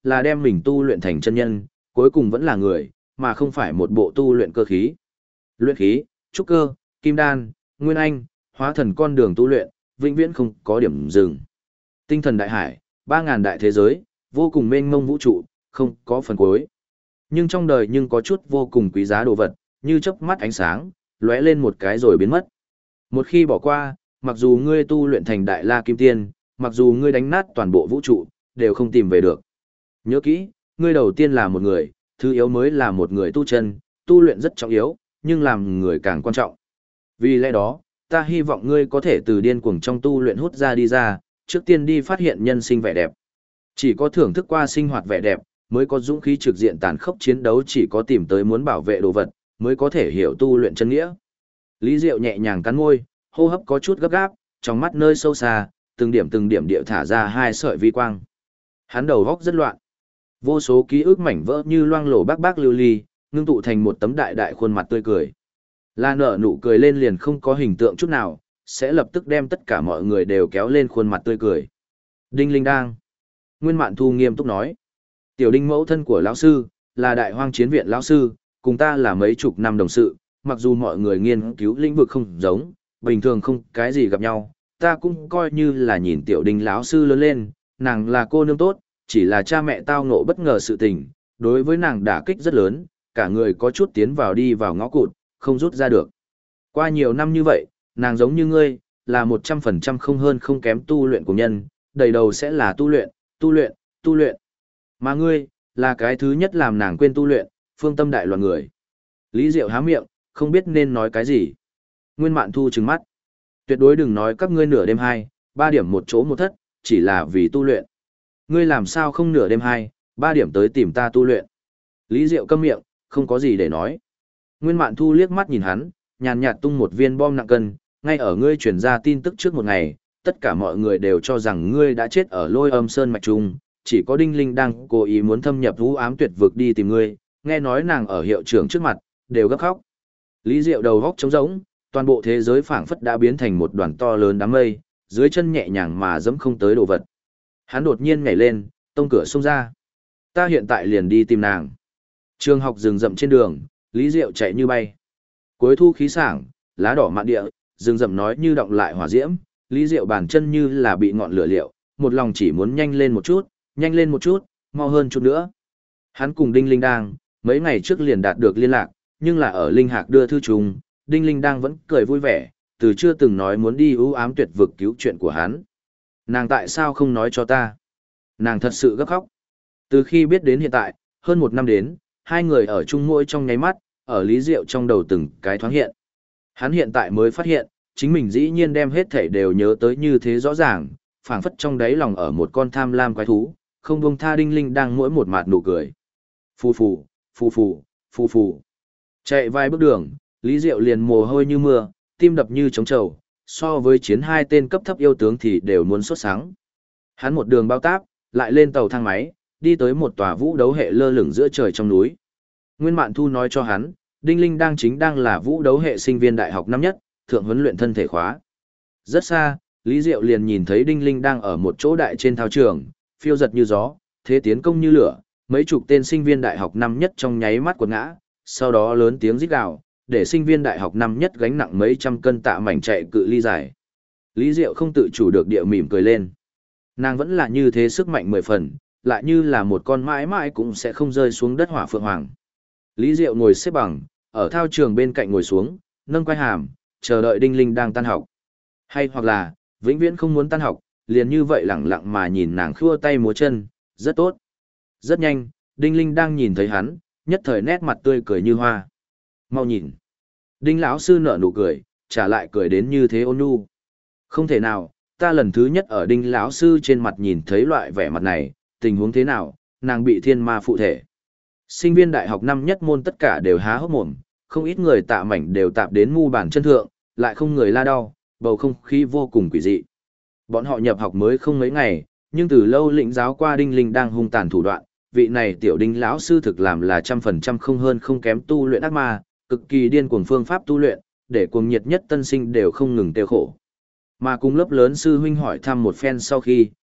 là đem mình tu luyện thành chân nhân, cuối cùng vẫn là người, mà không phải một bộ tu luyện cơ khí. Luyện khí, trúc cơ, kim đan, nguyên anh, hóa thần con đường tu luyện, vĩnh viễn không có điểm dừng. Tinh thần đại hải, 3.000 đại thế giới, vô cùng mênh mông vũ trụ, không có phần cuối. Nhưng trong đời nhưng có chút vô cùng quý giá đồ vật, như chớp mắt ánh sáng, lóe lên một cái rồi biến mất. Một khi bỏ qua, mặc dù ngươi tu luyện thành đại la kim tiên, mặc dù ngươi đánh nát toàn bộ vũ trụ, đều không tìm về được. Nhớ kỹ, ngươi đầu tiên là một người, thứ yếu mới là một người tu chân, tu luyện rất trọng yếu, nhưng làm người càng quan trọng. Vì lẽ đó, ta hy vọng ngươi có thể từ điên cuồng trong tu luyện hút ra đi ra, trước tiên đi phát hiện nhân sinh vẻ đẹp. Chỉ có thưởng thức qua sinh hoạt vẻ đẹp, mới có dũng khí trực diện tàn khốc chiến đấu, chỉ có tìm tới muốn bảo vệ đồ vật, mới có thể hiểu tu luyện chân nghĩa. Lý Diệu nhẹ nhàng cắn môi, hô hấp có chút gấp gáp, trong mắt nơi sâu xa, từng điểm địa thả ra hai sợi vi quang. Hắn đầu góc rất loạn. Vô số ký ức mảnh vỡ như loang lổ bác lưu ly, ngưng tụ thành một tấm đại khuôn mặt tươi cười. Là nở nụ cười lên liền không có hình tượng chút nào, sẽ lập tức đem tất cả mọi người đều kéo lên khuôn mặt tươi cười. Đinh Linh Đang. Nguyên Mạn Thu nghiêm túc nói. Tiểu Đinh mẫu thân của lão sư, là đại hoang chiến viện lão sư, cùng ta là mấy chục năm đồng sự, mặc dù mọi người nghiên cứu lĩnh vực không giống, bình thường không cái gì gặp nhau, ta cũng coi như là nhìn Tiểu Đinh lão sư lớn lên, nàng là cô nương tốt, chỉ là cha mẹ tao ngộ bất ngờ sự tình, đối với nàng đả kích rất lớn, cả người có chút tiến vào đi vào ngõ cụt, không rút ra được. Qua nhiều năm như vậy, nàng giống như ngươi, là 100% không hơn không kém tu luyện của nhân, đầy đầu sẽ là tu luyện, tu luyện, tu luyện. Mà ngươi, là cái thứ nhất làm nàng quên tu luyện, phương tâm đại loạn người. Lý Diệu há miệng, không biết nên nói cái gì. Nguyên Mạn Thu trừng mắt. Tuyệt đối đừng nói các ngươi nửa đêm 2, 3 điểm một chỗ một thất, chỉ là vì tu luyện. Ngươi làm sao không nửa đêm 2, 3 điểm tới tìm ta tu luyện. Lý Diệu câm miệng, không có gì để nói. Nguyên Mạn Thu liếc mắt nhìn hắn, nhàn nhạt tung một viên bom nặng cân, ngay ở ngươi truyền ra tin tức trước một ngày, tất cả mọi người đều cho rằng ngươi đã chết ở Lôi Âm Sơn mạch trung, chỉ có Đinh Linh đang cố ý muốn thâm nhập u ám tuyệt vực đi tìm ngươi, nghe nói nàng ở hiệu trưởng trước mặt, đều gấp khóc. Lý Diệu đầu góc trống rỗng, toàn bộ thế giới phảng phất đã biến thành một đoàn to lớn đám mây, dưới chân nhẹ nhàng mà dẫm không tới đồ vật. Hắn đột nhiên nhảy lên, tông cửa xông ra. Ta hiện tại liền đi tìm nàng. Trường học rừng rậm trên đường, Lý Diệu chạy như bay. Cuối thu khí sảng, lá đỏ mạn địa, rừng rậm nói như động lại hỏa diễm, Lý Diệu bàn chân như là bị ngọn lửa liệu, một lòng chỉ muốn nhanh lên một chút, mau hơn chút nữa. Hắn cùng Đinh Linh Đang, mấy ngày trước liền đạt được liên lạc, nhưng là ở Linh Hạc đưa thư trùng, Đinh Linh Đang vẫn cười vui vẻ, từ chưa từng nói muốn đi ưu ám tuyệt vực cứu chuyện của hắn. Nàng tại sao không nói cho ta? Nàng thật sự gấp khóc. Từ khi biết đến hiện tại, hơn 1 năm đến, hai người ở chung mỗi trong nháy mắt, ở Lý Diệu trong đầu từng cái thoáng hiện. Hắn hiện tại mới phát hiện, chính mình dĩ nhiên đem hết thảy đều nhớ tới như thế rõ ràng, phảng phất trong đáy lòng ở một con tham lam quái thú, không buông tha Đinh Linh Đang mỗi một mạt nụ cười. Phù phù, phù phù, phù phù. Chạy vài bước đường, Lý Diệu liền mồ hôi như mưa, tim đập như trống trầu, so với chiến 2 tên cấp thấp yêu tướng thì đều muốn sốt sáng. Hắn một đường bao táp, lại lên tàu thang máy, đi tới một tòa vũ đấu hệ lơ lửng giữa trời trong núi. Nguyên Mạn Thu nói cho hắn, Đinh Linh đang là vũ đấu hệ sinh viên đại học năm nhất, thượng huấn luyện thân thể khóa. Rất xa, Lý Diệu liền nhìn thấy Đinh Linh đang ở một chỗ đại trên thao trường, phiêu giật như gió, thế tiến công như lửa, mấy chục tên sinh viên đại học năm nhất trong nháy mắt quật ngã, sau đó lớn tiếng rít gào, để sinh viên đại học năm nhất gánh nặng mấy trăm cân tạ mảnh chạy cự ly dài. Lý Diệu không tự chủ được địa mỉm cười lên. Nàng vẫn là như thế sức mạnh 10 phần, lại như là một con mãi mãi cũng sẽ không rơi xuống đất hỏa phượng hoàng. Lý Diệu ngồi xếp bằng, ở thao trường bên cạnh ngồi xuống, nâng quai hàm, chờ đợi Đinh Linh đang tan học. Hay hoặc là, vĩnh viễn không muốn tan học, liền như vậy lẳng lặng mà nhìn nàng khua tay múa chân, rất tốt. Rất nhanh, Đinh Linh đang nhìn thấy hắn, nhất thời nét mặt tươi cười như hoa. Mau nhìn. Đinh lão sư nở nụ cười, trả lại cười đến như thế ôn nhu. Không thể nào, ta lần thứ nhất ở Đinh lão sư trên mặt nhìn thấy loại vẻ mặt này, tình huống thế nào, nàng bị thiên ma phụ thể. Sinh viên đại học năm nhất môn tất cả đều há hốc mồm, không ít người tạ mảnh đều tạp đến mu bàn chân thượng, lại không người la đau, bầu không khí vô cùng quỷ dị. Bọn họ nhập học mới không mấy ngày, nhưng từ lâu lĩnh giáo qua Đinh Linh đang hung tàn thủ đoạn, vị này tiểu Đinh lão sư thực làm là 100% không hơn không kém tu luyện ác ma, cực kỳ điên cuồng phương pháp tu luyện, để cuồng nhiệt nhất tân sinh đều không ngừng tiêu khổ. Mà cùng lớp lớn sư huynh hỏi thăm một phen sau khi,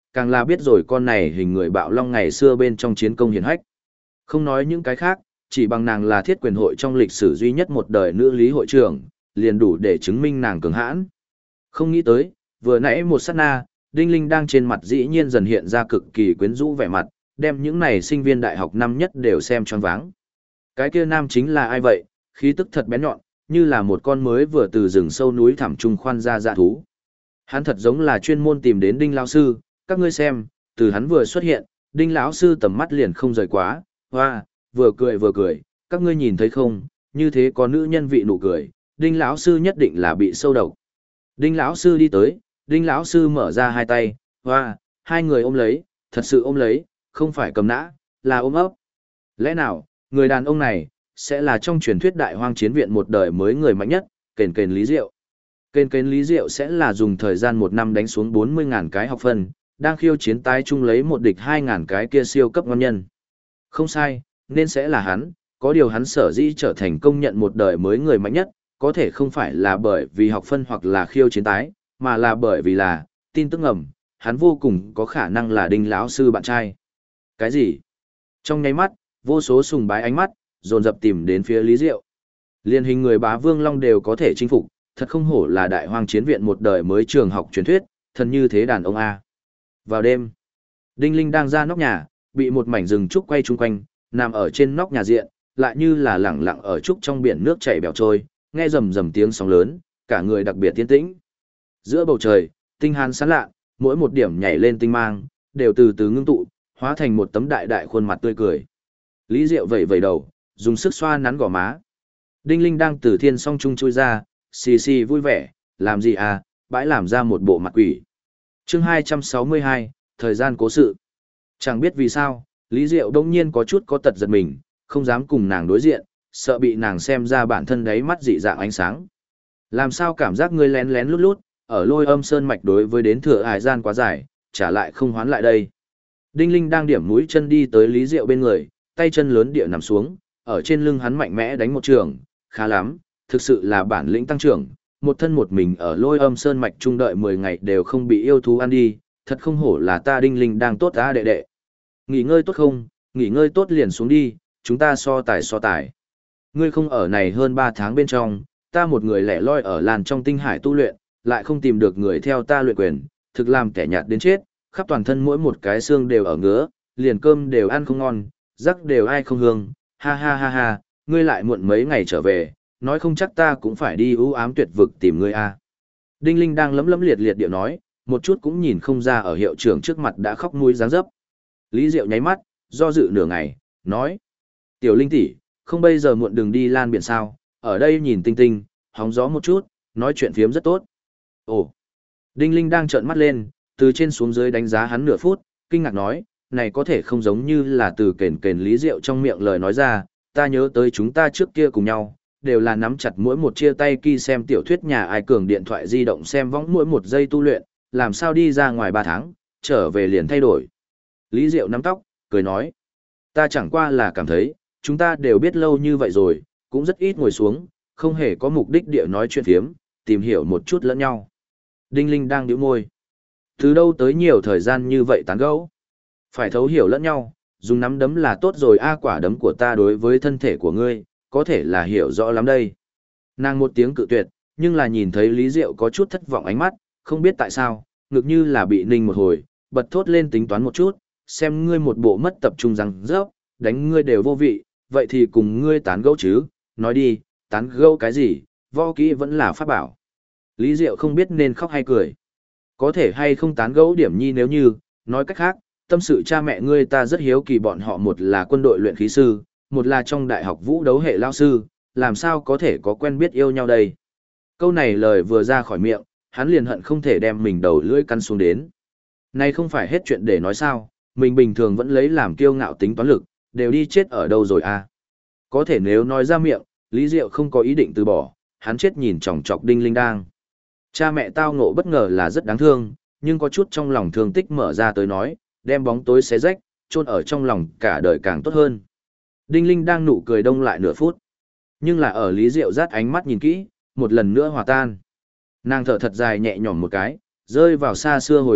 càng là biết rồi con này hình người bạo long ngày xưa bên trong chiến công hiển hách. Không nói những cái khác, chỉ bằng nàng là thiết quyền hội trong lịch sử duy nhất một đời nữ lý hội trưởng, liền đủ để chứng minh nàng cường hãn. Không nghĩ tới, vừa nãy một sát na, Đinh Linh đang trên mặt dĩ nhiên dần hiện ra cực kỳ quyến rũ vẻ mặt, đem những này sinh viên đại học năm nhất đều xem choáng váng. Cái kia nam chính là ai vậy, khí tức thật bén nhọn, như là một con mới vừa từ rừng sâu núi thẳm trung khoan ra dã thú. Hắn thật giống là chuyên môn tìm đến Đinh lão sư, các ngươi xem, từ hắn vừa xuất hiện, Đinh lão sư tầm mắt liền không rời quá, hoa, vừa cười, các ngươi nhìn thấy không, như thế có nữ nhân vị nụ cười, Đinh lão sư nhất định là bị sâu độc. Đinh lão sư đi tới, Đinh lão sư mở ra hai tay, hoa, hai người ôm lấy, thật sự ôm lấy, không phải cầm nã, là ôm ấp. Lẽ nào, người đàn ông này, sẽ là trong truyền thuyết đại hoang chiến viện một đời mới người mạnh nhất, kền kền Lý Diệu. Kền kền Lý Diệu sẽ là dùng thời gian một năm đánh xuống 40.000 cái học phân, đang khiêu chiến tái chung lấy một địch 2.000 cái kia siêu cấp ngon nhân. Không sai, nên sẽ là hắn, có điều hắn sở dĩ trở thành công nhận một đời mới người mạnh nhất, có thể không phải là bởi vì học phân hoặc là khiêu chiến tái, mà là bởi vì là, tin tức ngầm, hắn vô cùng có khả năng là Đinh lão sư bạn trai. Cái gì? Trong nháy mắt, vô số sùng bái ánh mắt, dồn dập tìm đến phía Lý Diệu. Liên hình người bá vương long đều có thể chinh phục, thật không hổ là đại hoang chiến viện một đời mới trường học truyền thuyết, thần như thế đàn ông A. Vào đêm, Đinh Linh đang ra nóc nhà, bị một mảnh rừng trúc quay chung quanh, nằm ở trên nóc nhà diện, lại như là lẳng lặng ở trúc trong biển nước chảy bèo trôi, nghe rầm rầm tiếng sóng lớn, cả người đặc biệt tiến tĩnh. Giữa bầu trời, tinh hàn sáng lạ, mỗi một điểm nhảy lên tinh mang, đều từ từ ngưng tụ, hóa thành một tấm đại đại khuôn mặt tươi cười. Lý Diệu vẩy vẩy đầu, dùng sức xoa nắn gò má. Đinh Linh đang từ thiên song trung chui ra, xì xì vui vẻ, làm gì à, bãi làm ra một bộ mặt quỷ. Chương 262, thời gian cố sự. Chẳng biết vì sao, Lý Diệu đông nhiên có chút có tật giật mình, không dám cùng nàng đối diện, sợ bị nàng xem ra bản thân đáy mắt dị dạng ánh sáng. Làm sao cảm giác ngươi lén lén lút lút, ở Lôi Âm Sơn mạch đối với đến thừa hải gian quá dài, trả lại không hoán lại đây. Đinh Linh đang điểm mũi chân đi tới Lý Diệu bên người, tay chân lớn địa nằm xuống, ở trên lưng hắn mạnh mẽ đánh một trường, khá lắm, thực sự là bản lĩnh tăng trưởng, một thân một mình ở Lôi Âm Sơn mạch trung đợi 10 ngày đều không bị yêu thú ăn đi, thật không hổ là ta Đinh Linh đang tốt á đệ đệ. Nghỉ ngơi tốt không, nghỉ ngơi tốt liền xuống đi, chúng ta so tài. Ngươi không ở này hơn 3 tháng bên trong, ta một người lẻ loi ở làn trong tinh hải tu luyện, lại không tìm được người theo ta luyện quyền, thực làm kẻ nhạt đến chết, khắp toàn thân mỗi một cái xương đều ở ngứa, liền cơm đều ăn không ngon, rắc đều ai không hương, ha ha ha ha, ngươi lại muộn mấy ngày trở về, nói không chắc ta cũng phải đi ưu ám tuyệt vực tìm ngươi a. Đinh Linh đang lấm lấm liệt liệt điệu nói, một chút cũng nhìn không ra ở hiệu trưởng trước mặt đã khóc mũi dáng dấp. Lý Diệu nháy mắt, do dự nửa ngày, nói: "Tiểu Linh tỷ, không bây giờ muộn đừng đi lan biển sao, ở đây nhìn tinh tinh, hóng gió một chút, nói chuyện phiếm rất tốt." Ồ. Đinh Linh đang trợn mắt lên, từ trên xuống dưới đánh giá hắn nửa phút, kinh ngạc nói: "Này có thể không giống như là từ kền kền Lý Diệu trong miệng lời nói ra, ta nhớ tới chúng ta trước kia cùng nhau, đều là nắm chặt mỗi một chia tay khi xem tiểu thuyết nhà ai cường điện thoại di động xem võng mỗi một giây tu luyện, làm sao đi ra ngoài 3 tháng, trở về liền thay đổi." Lý Diệu nắm tóc, cười nói: "Ta chẳng qua là cảm thấy, chúng ta đều biết lâu như vậy rồi, cũng rất ít ngồi xuống, không hề có mục đích địa nói chuyện phiếm, tìm hiểu một chút lẫn nhau." Đinh Linh đang nhíu môi. Từ đâu tới nhiều thời gian như vậy tán gẫu? Phải thấu hiểu lẫn nhau, dùng nắm đấm là tốt rồi a, quả đấm của ta đối với thân thể của ngươi, có thể là hiểu rõ lắm đây. Nàng một tiếng cự tuyệt, nhưng là nhìn thấy Lý Diệu có chút thất vọng ánh mắt, không biết tại sao, ngực như là bị ninh một hồi, bật thốt lên tính toán một chút, xem ngươi một bộ mất tập trung răng rớp, đánh ngươi đều vô vị, vậy thì cùng ngươi tán gẫu chứ, nói đi, tán gẫu cái gì, võ kỹ vẫn là pháp bảo. Lý Diệu không biết nên khóc hay cười. Có thể hay không tán gẫu điểm nhi nếu như, nói cách khác, tâm sự cha mẹ ngươi ta rất hiếu kỳ bọn họ, một là quân đội luyện khí sư, một là trong đại học vũ đấu hệ lao sư, làm sao có thể có quen biết yêu nhau đây. Câu này lời vừa ra khỏi miệng, hắn liền hận không thể đem mình đầu lưỡi căn xuống đến. Này không phải hết chuyện để nói sao, mình bình thường vẫn lấy làm kiêu ngạo tính toán lực, đều đi chết ở đâu rồi à. Có thể nếu nói ra miệng, Lý Diệu không có ý định từ bỏ, hắn chết nhìn chòng chọc Đinh Linh đang. Cha mẹ tao ngộ bất ngờ là rất đáng thương, nhưng có chút trong lòng thương tích mở ra tới nói, đem bóng tối xé rách, chôn ở trong lòng cả đời càng tốt hơn. Đinh Linh đang nụ cười đông lại nửa phút. Nhưng là ở Lý Diệu rát ánh mắt nhìn kỹ, một lần nữa hòa tan. Nàng thở thật dài nhẹ nhõm một cái, rơi vào xa xưa hồi ức,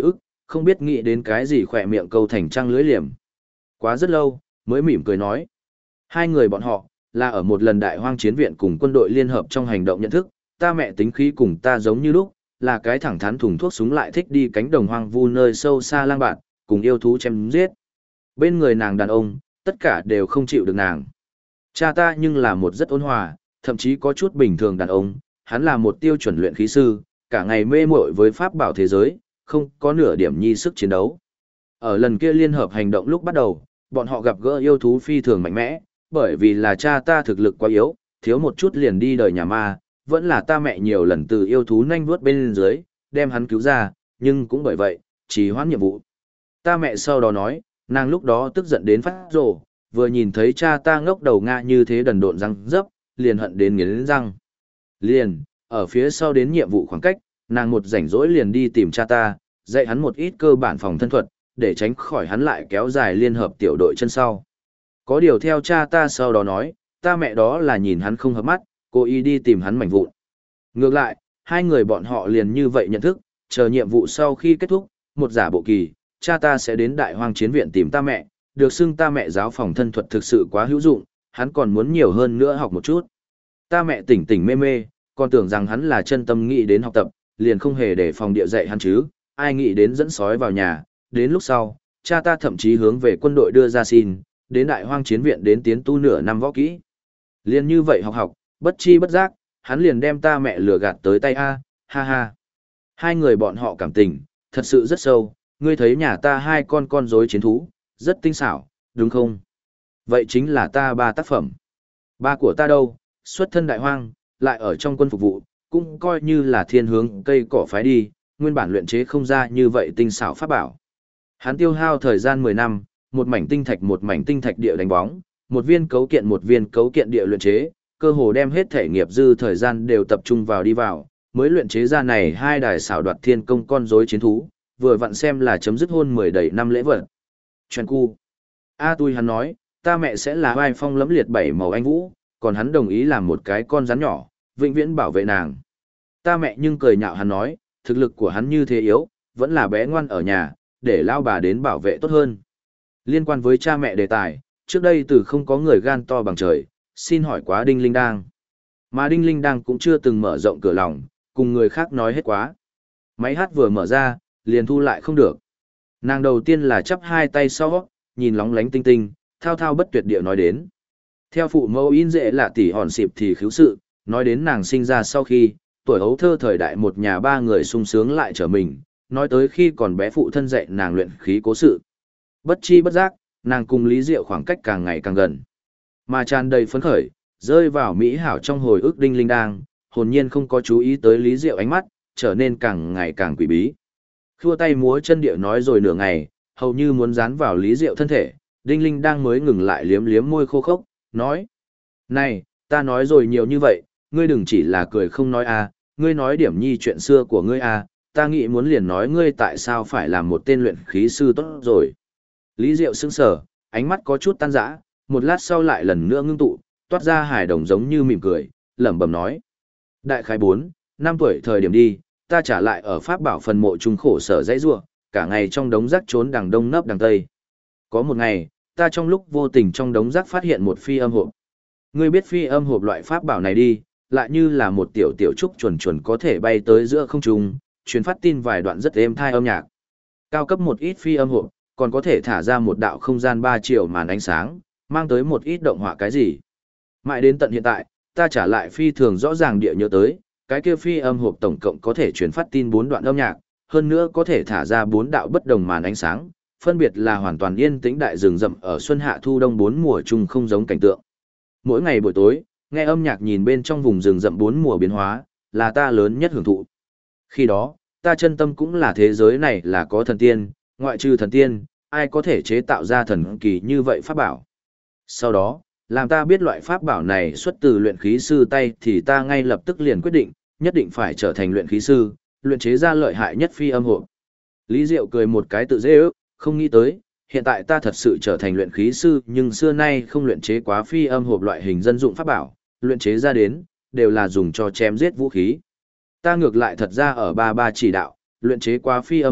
không biết nghĩ đến cái gì khỏe miệng câu thành trăng lưỡi liềm. Quá rất lâu, mới mỉm cười nói. Hai người bọn họ, là ở một lần đại hoang chiến viện cùng quân đội liên hợp trong hành động nhận thức, ta mẹ tính khí cùng ta giống như lúc, là cái thẳng thắn thùng thuốc súng lại thích đi cánh đồng hoang vu nơi sâu xa lang bạt, cùng yêu thú chém giết. Bên người nàng đàn ông, tất cả đều không chịu được nàng. Cha ta nhưng là một rất ôn hòa, thậm chí có chút bình thường đàn ông, hắn là một tiêu chuẩn luyện khí sư, cả ngày mê muội với pháp bảo thế giới, không có nửa điểm nhi sức chiến đấu. Ở lần kia liên hợp hành động lúc bắt đầu, bọn họ gặp gỡ yêu thú phi thường mạnh mẽ, bởi vì là cha ta thực lực quá yếu, thiếu một chút liền đi đời nhà ma, vẫn là ta mẹ nhiều lần từ yêu thú nhanh vuốt bên dưới, đem hắn cứu ra, nhưng cũng bởi vậy, trì hoãn nhiệm vụ. Ta mẹ sau đó nói, nàng lúc đó tức giận đến phát rồ, vừa nhìn thấy cha ta ngốc đầu Nga như thế đần độn răng dấp, liền hận đến nghiến răng. Liền, ở phía sau đến nhiệm vụ khoảng cách, nàng một rảnh rỗi liền đi tìm cha ta, dạy hắn một ít cơ bản phòng thân thuật, để tránh khỏi hắn lại kéo dài liên hợp tiểu đội chân sau. Có điều theo cha ta sau đó nói, ta mẹ đó là nhìn hắn không hợp mắt, cố ý đi tìm hắn mảnh vụn. Ngược lại, hai người bọn họ liền như vậy nhận thức, chờ nhiệm vụ sau khi kết thúc, một giả bộ kỳ, cha ta sẽ đến đại hoang chiến viện tìm ta mẹ, được xưng ta mẹ giáo phòng thân thuật thực sự quá hữu dụng, hắn còn muốn nhiều hơn nữa học một chút. Ta mẹ tỉnh tỉnh mê mê, còn tưởng rằng hắn là chân tâm nghĩ đến học tập, liền không hề để phòng địa dạy hắn chứ, ai nghĩ đến dẫn sói vào nhà, đến lúc sau, cha ta thậm chí hướng về quân đội đưa ra xin, đến đại hoang chiến viện đến tiến tu nửa năm võ kỹ. Liền như vậy học, bất chi bất giác, hắn liền đem ta mẹ lừa gạt tới tay a, ha ha. Hai người bọn họ cảm tình, thật sự rất sâu, ngươi thấy nhà ta hai con rối chiến thú, rất tinh xảo, đúng không? Vậy chính là ta ba tác phẩm. Ba của ta đâu, xuất thân đại hoang, lại ở trong quân phục vụ, cũng coi như là thiên hướng cây cỏ phái đi, nguyên bản luyện chế không ra như vậy tinh xảo pháp bảo. Hắn tiêu hao thời gian 10 năm, một mảnh tinh thạch địa đánh bóng, một viên cấu kiện địa luyện chế, cơ hồ đem hết thể nghiệp dư thời gian đều tập trung vào đi vào, mới luyện chế ra này hai đài xảo đoạt thiên công con rối chiến thú, vừa vặn xem là chấm dứt hôn 10 đầy năm lễ vật. Chuyện cu. Tui hắn nói, ta mẹ sẽ là vai phong lẫm liệt bảy màu anh vũ, còn hắn đồng ý làm một cái con rắn nhỏ, vĩnh viễn bảo vệ nàng. Ta mẹ nhưng cười nhạo hắn nói, thực lực của hắn như thế yếu, vẫn là bé ngoan ở nhà, để lao bà đến bảo vệ tốt hơn. Liên quan với cha mẹ đề tài, trước đây từ không có người gan to bằng trời, xin hỏi quá Đinh Linh Đang. Mà Đinh Linh Đang cũng chưa từng mở rộng cửa lòng, cùng người khác nói hết quá. Máy hát vừa mở ra, liền thu lại không được. Nàng đầu tiên là chắp hai tay sau, nhìn lóng lánh tinh tinh, thao thao bất tuyệt địa nói đến. Theo phụ mẫu in dễ là tỷ hòn xịp thì khiếu sự, nói đến nàng sinh ra sau khi, tuổi hấu thơ thời đại một nhà ba người sung sướng lại trở mình, nói tới khi còn bé phụ thân dạy nàng luyện khí cố sự. Bất chi bất giác, nàng cùng Lý Diệu khoảng cách càng ngày càng gần. Mà tràn đầy phấn khởi, rơi vào mỹ hảo trong hồi ức Đinh Linh Đang, hồn nhiên không có chú ý tới Lý Diệu ánh mắt, trở nên càng ngày càng quỷ bí. Khua tay múa chân địa nói rồi nửa ngày, hầu như muốn dán vào Lý Diệu thân thể, Đinh Linh Đang mới ngừng lại liếm liếm môi khô khốc, nói. Này, ta nói rồi nhiều như vậy, ngươi đừng chỉ là cười không nói à, ngươi nói điểm nhi chuyện xưa của ngươi à, ta nghĩ muốn liền nói ngươi tại sao phải làm một tên luyện khí sư tốt rồi. Lý Diệu sững sờ, ánh mắt có chút tan rã, một lát sau lại lần nữa ngưng tụ, toát ra hài đồng giống như mỉm cười, lẩm bẩm nói. Đại khái 4, 5 tuổi thời điểm đi, ta trả lại ở Pháp bảo phần mộ trung khổ sở dãy rua, cả ngày trong đống rác trốn đằng đông nấp đằng tây. Có một ngày, ta trong lúc vô tình trong đống rác phát hiện một phi âm hộp. Ngươi biết phi âm hộp loại pháp bảo này đi, lại như là một tiểu tiểu trúc chuẩn chuẩn có thể bay tới giữa không trung, truyền phát tin vài đoạn rất êm thai âm nhạc. Cao cấp một ít phi âm hộp, còn có thể thả ra một đạo không gian 3 chiều màn ánh sáng, mang tới một ít động họa cái gì. Mãi đến tận hiện tại, ta trả lại phi thường rõ ràng địa nhớ tới, cái kia phi âm hộp tổng cộng có thể truyền phát tin 4 đoạn âm nhạc, hơn nữa có thể thả ra 4 đạo bất đồng màn ánh sáng, phân biệt là hoàn toàn yên tĩnh đại rừng rậm ở xuân hạ thu đông 4 mùa chung không giống cảnh tượng. Mỗi ngày buổi tối, nghe âm nhạc nhìn bên trong vùng rừng rậm 4 mùa biến hóa, là ta lớn nhất hưởng thụ. Khi đó, ta chân tâm cũng là thế giới này là có thần tiên, ngoại trừ thần tiên, ai có thể chế tạo ra thần kỳ như vậy pháp bảo. Sau đó, làm ta biết loại pháp bảo này xuất từ luyện khí sư tay thì ta ngay lập tức liền quyết định, nhất định phải trở thành luyện khí sư, luyện chế ra lợi hại nhất phi âm hộp. Lý Diệu cười một cái tự dễ ước, không nghĩ tới, hiện tại ta thật sự trở thành luyện khí sư nhưng xưa nay không luyện chế quá phi âm hộp loại hình dân dụng pháp bảo, luyện chế ra đến, đều là dùng cho chém giết vũ khí. Ta ngược lại thật ra ở ba chỉ đạo, luyện chế quá phi âm hộp,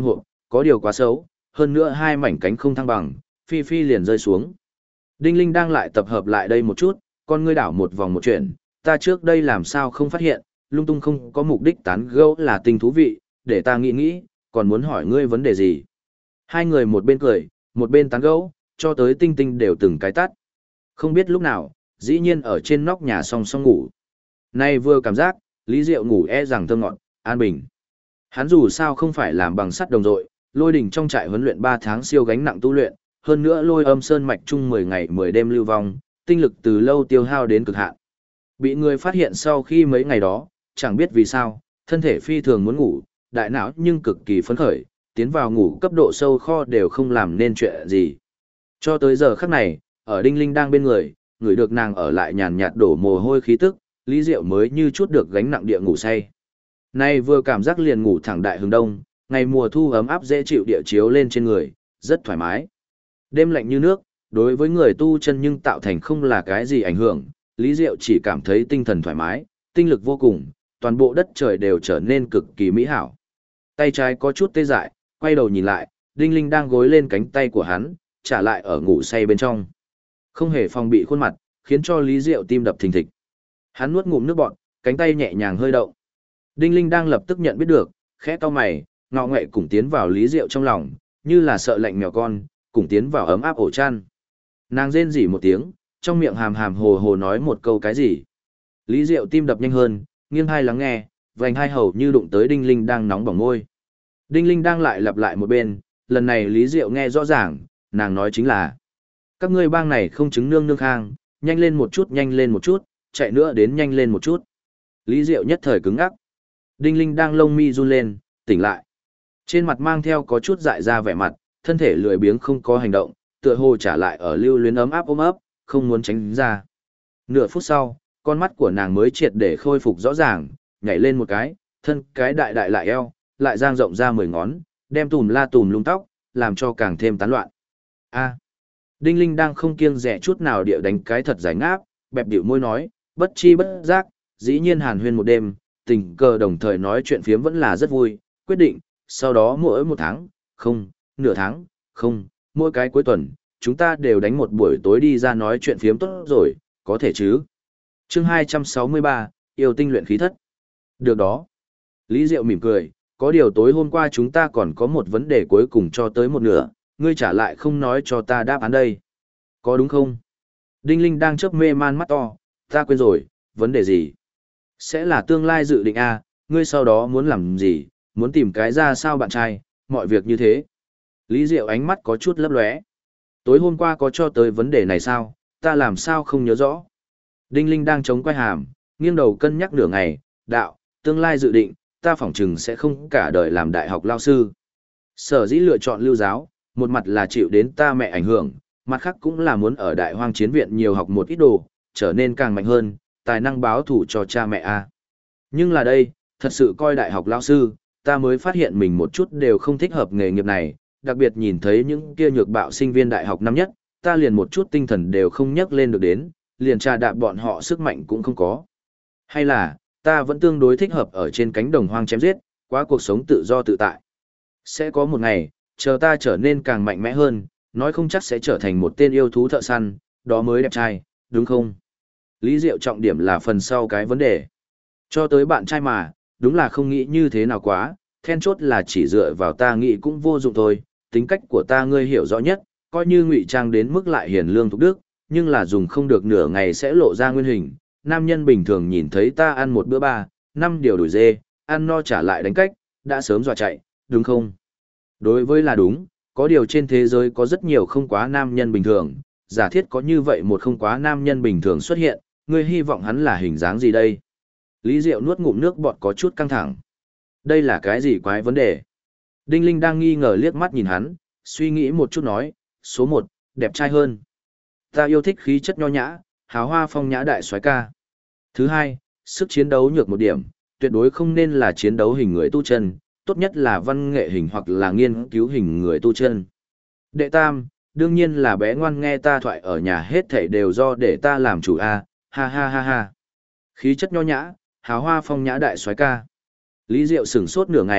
có điều quá xấu, hơn nữa hai mảnh cánh không thăng bằng, phi phi liền rơi xuống. Đinh Linh đang lại tập hợp lại đây một chút, con ngươi đảo một vòng một chuyện, ta trước đây làm sao không phát hiện, lung tung không có mục đích tán gẫu là tình thú vị, để ta nghĩ nghĩ, còn muốn hỏi ngươi vấn đề gì. Hai người một bên cười, một bên tán gẫu, cho tới tinh tinh đều từng cái tắt. Không biết lúc nào, dĩ nhiên ở trên nóc nhà song song ngủ. Nay vừa cảm giác, Lý Diệu ngủ rằng thơ ngọt, an bình. Hắn dù sao không phải làm bằng sắt đồng đội, lôi đỉnh trong trại huấn luyện 3 tháng siêu gánh nặng tu luyện, hơn nữa lôi âm sơn mạch chung 10 ngày 10 đêm lưu vong, tinh lực từ lâu tiêu hao đến cực hạn. Bị người phát hiện sau khi mấy ngày đó, chẳng biết vì sao, thân thể phi thường muốn ngủ, đại não nhưng cực kỳ phấn khởi, tiến vào ngủ cấp độ sâu kho đều không làm nên chuyện gì. Cho tới giờ khắc này, ở Đinh Linh đang bên người, người được nàng ở lại nhàn nhạt đổ mồ hôi khí tức, Lý Diệu mới như chút được gánh nặng địa ngủ say. Nay vừa cảm giác liền ngủ thẳng đại hướng đông, ngày mùa thu ấm áp dễ chịu địa chiếu lên trên người, rất thoải mái. Đêm lạnh như nước, đối với người tu chân nhưng tạo thành không là cái gì ảnh hưởng, Lý Diệu chỉ cảm thấy tinh thần thoải mái, tinh lực vô cùng, toàn bộ đất trời đều trở nên cực kỳ mỹ hảo. Tay trái có chút tê dại, quay đầu nhìn lại, Đinh Linh đang gối lên cánh tay của hắn, trả lại ở ngủ say bên trong. Không hề phòng bị khuôn mặt, khiến cho Lý Diệu tim đập thình thịch. Hắn nuốt ngụm nước bọt, cánh tay nhẹ nhàng hơi động. Đinh Linh đang lập tức nhận biết được, khẽ cau mày, ngọ nghệ cùng tiến vào Lý Diệu trong lòng, như là sợ lạnh mèo con, cùng tiến vào ấm áp ổ chăn. Nàng rên rỉ một tiếng, trong miệng hàm hàm hồ hồ nói một câu cái gì. Lý Diệu tim đập nhanh hơn, nghiêng hai lắng nghe, vành hai hầu như đụng tới Đinh Linh đang nóng bỏng môi. Đinh Linh đang lại lặp lại một bên, lần này Lý Diệu nghe rõ ràng, nàng nói chính là: các ngươi bang này không chứng nương nương khang, nhanh lên một chút, chạy nữa đến nhanh lên một chút. Lý Diệu nhất thời cứng ngắc. Đinh Linh đang lông mi run lên, tỉnh lại. Trên mặt mang theo có chút dại ra vẻ mặt, thân thể lười biếng không có hành động, tựa hồ trả lại ở lưu luyến ấm áp ôm ấp, không muốn tránh ra. Nửa phút sau, con mắt của nàng mới triệt để khôi phục rõ ràng, nhảy lên một cái, thân cái đại đại lại eo, lại dang rộng ra 10 ngón, đem tùm la tùm lung tóc, làm cho càng thêm tán loạn. A. Đinh Linh đang không kiêng dè chút nào địa đánh cái thật giải ngáp, bẹp điệu môi nói, bất chi bất giác, dĩ nhiên hàn huyên một đêm, tình cờ đồng thời nói chuyện phiếm vẫn là rất vui, quyết định, sau đó mỗi một tháng, không, nửa tháng, không, mỗi cái cuối tuần, chúng ta đều đánh một buổi tối đi ra nói chuyện phiếm tốt rồi, có thể chứ. Chương 263, yêu tinh luyện khí thất. Được đó. Lý Diệu mỉm cười, có điều tối hôm qua chúng ta còn có một vấn đề cuối cùng cho tới một nửa, ngươi trả lại không nói cho ta đáp án đây. Có đúng không? Đinh Linh đang chớp mê man mắt to, ta quên rồi, vấn đề gì? Sẽ là tương lai dự định A, ngươi sau đó muốn làm gì, muốn tìm cái ra sao bạn trai, mọi việc như thế. Lý Diệu ánh mắt có chút lấp lóe. Tối hôm qua có cho tới vấn đề này sao, ta làm sao không nhớ rõ. Đinh Linh đang chống quay hàm, nghiêng đầu cân nhắc nửa ngày, đạo, tương lai dự định, ta phỏng chừng sẽ không cả đời làm đại học lao sư. Sở dĩ lựa chọn lưu giáo, một mặt là chịu đến ta mẹ ảnh hưởng, mặt khác cũng là muốn ở đại hoang chiến viện nhiều học một ít đồ, trở nên càng mạnh hơn, tài năng báo thủ cho cha mẹ a. Nhưng là đây, thật sự coi đại học lao sư, ta mới phát hiện mình một chút đều không thích hợp nghề nghiệp này, đặc biệt nhìn thấy những kia nhược bạo sinh viên đại học năm nhất, ta liền một chút tinh thần đều không nhắc lên được đến, liền trà đạp bọn họ sức mạnh cũng không có. Hay là, ta vẫn tương đối thích hợp ở trên cánh đồng hoang chém giết, qua cuộc sống tự do tự tại. Sẽ có một ngày, chờ ta trở nên càng mạnh mẽ hơn, nói không chắc sẽ trở thành một tên yêu thú thợ săn, đó mới đẹp trai, đúng không? Lý Diệu trọng điểm là phần sau cái vấn đề. Cho tới bạn trai mà, đúng là không nghĩ như thế nào quá, then chốt là chỉ dựa vào ta nghĩ cũng vô dụng thôi, tính cách của ta ngươi hiểu rõ nhất, coi như ngụy trang đến mức lại hiền lương thục đức, nhưng là dùng không được nửa ngày sẽ lộ ra nguyên hình. Nam nhân bình thường nhìn thấy ta ăn một bữa 3, 5 điều đuổi dê, ăn no trả lại đánh cách, đã sớm dọa chạy, đúng không? Đối với là đúng, có điều trên thế giới có rất nhiều không quá nam nhân bình thường, giả thiết có như vậy một không quá nam nhân bình thường xuất hiện, ngươi hy vọng hắn là hình dáng gì đây? Lý Diệu nuốt ngụm nước bọt có chút căng thẳng. Đây là cái gì quái vấn đề? Đinh Linh đang nghi ngờ liếc mắt nhìn hắn, suy nghĩ một chút nói, số 1, đẹp trai hơn. Ta yêu thích khí chất nho nhã, hào hoa phong nhã đại soái ca. Thứ hai, sức chiến đấu nhược một điểm, tuyệt đối không nên là chiến đấu hình người tu chân, tốt nhất là văn nghệ hình hoặc là nghiên cứu hình người tu chân. Đệ tam, đương nhiên là bé ngoan nghe ta thoại ở nhà hết thảy đều do để ta làm chủ a, ha ha ha ha. Khí chất nho nhã, hào hoa phong nhã đại soái ca. Lý Diệu sửng sốt nửa ngày,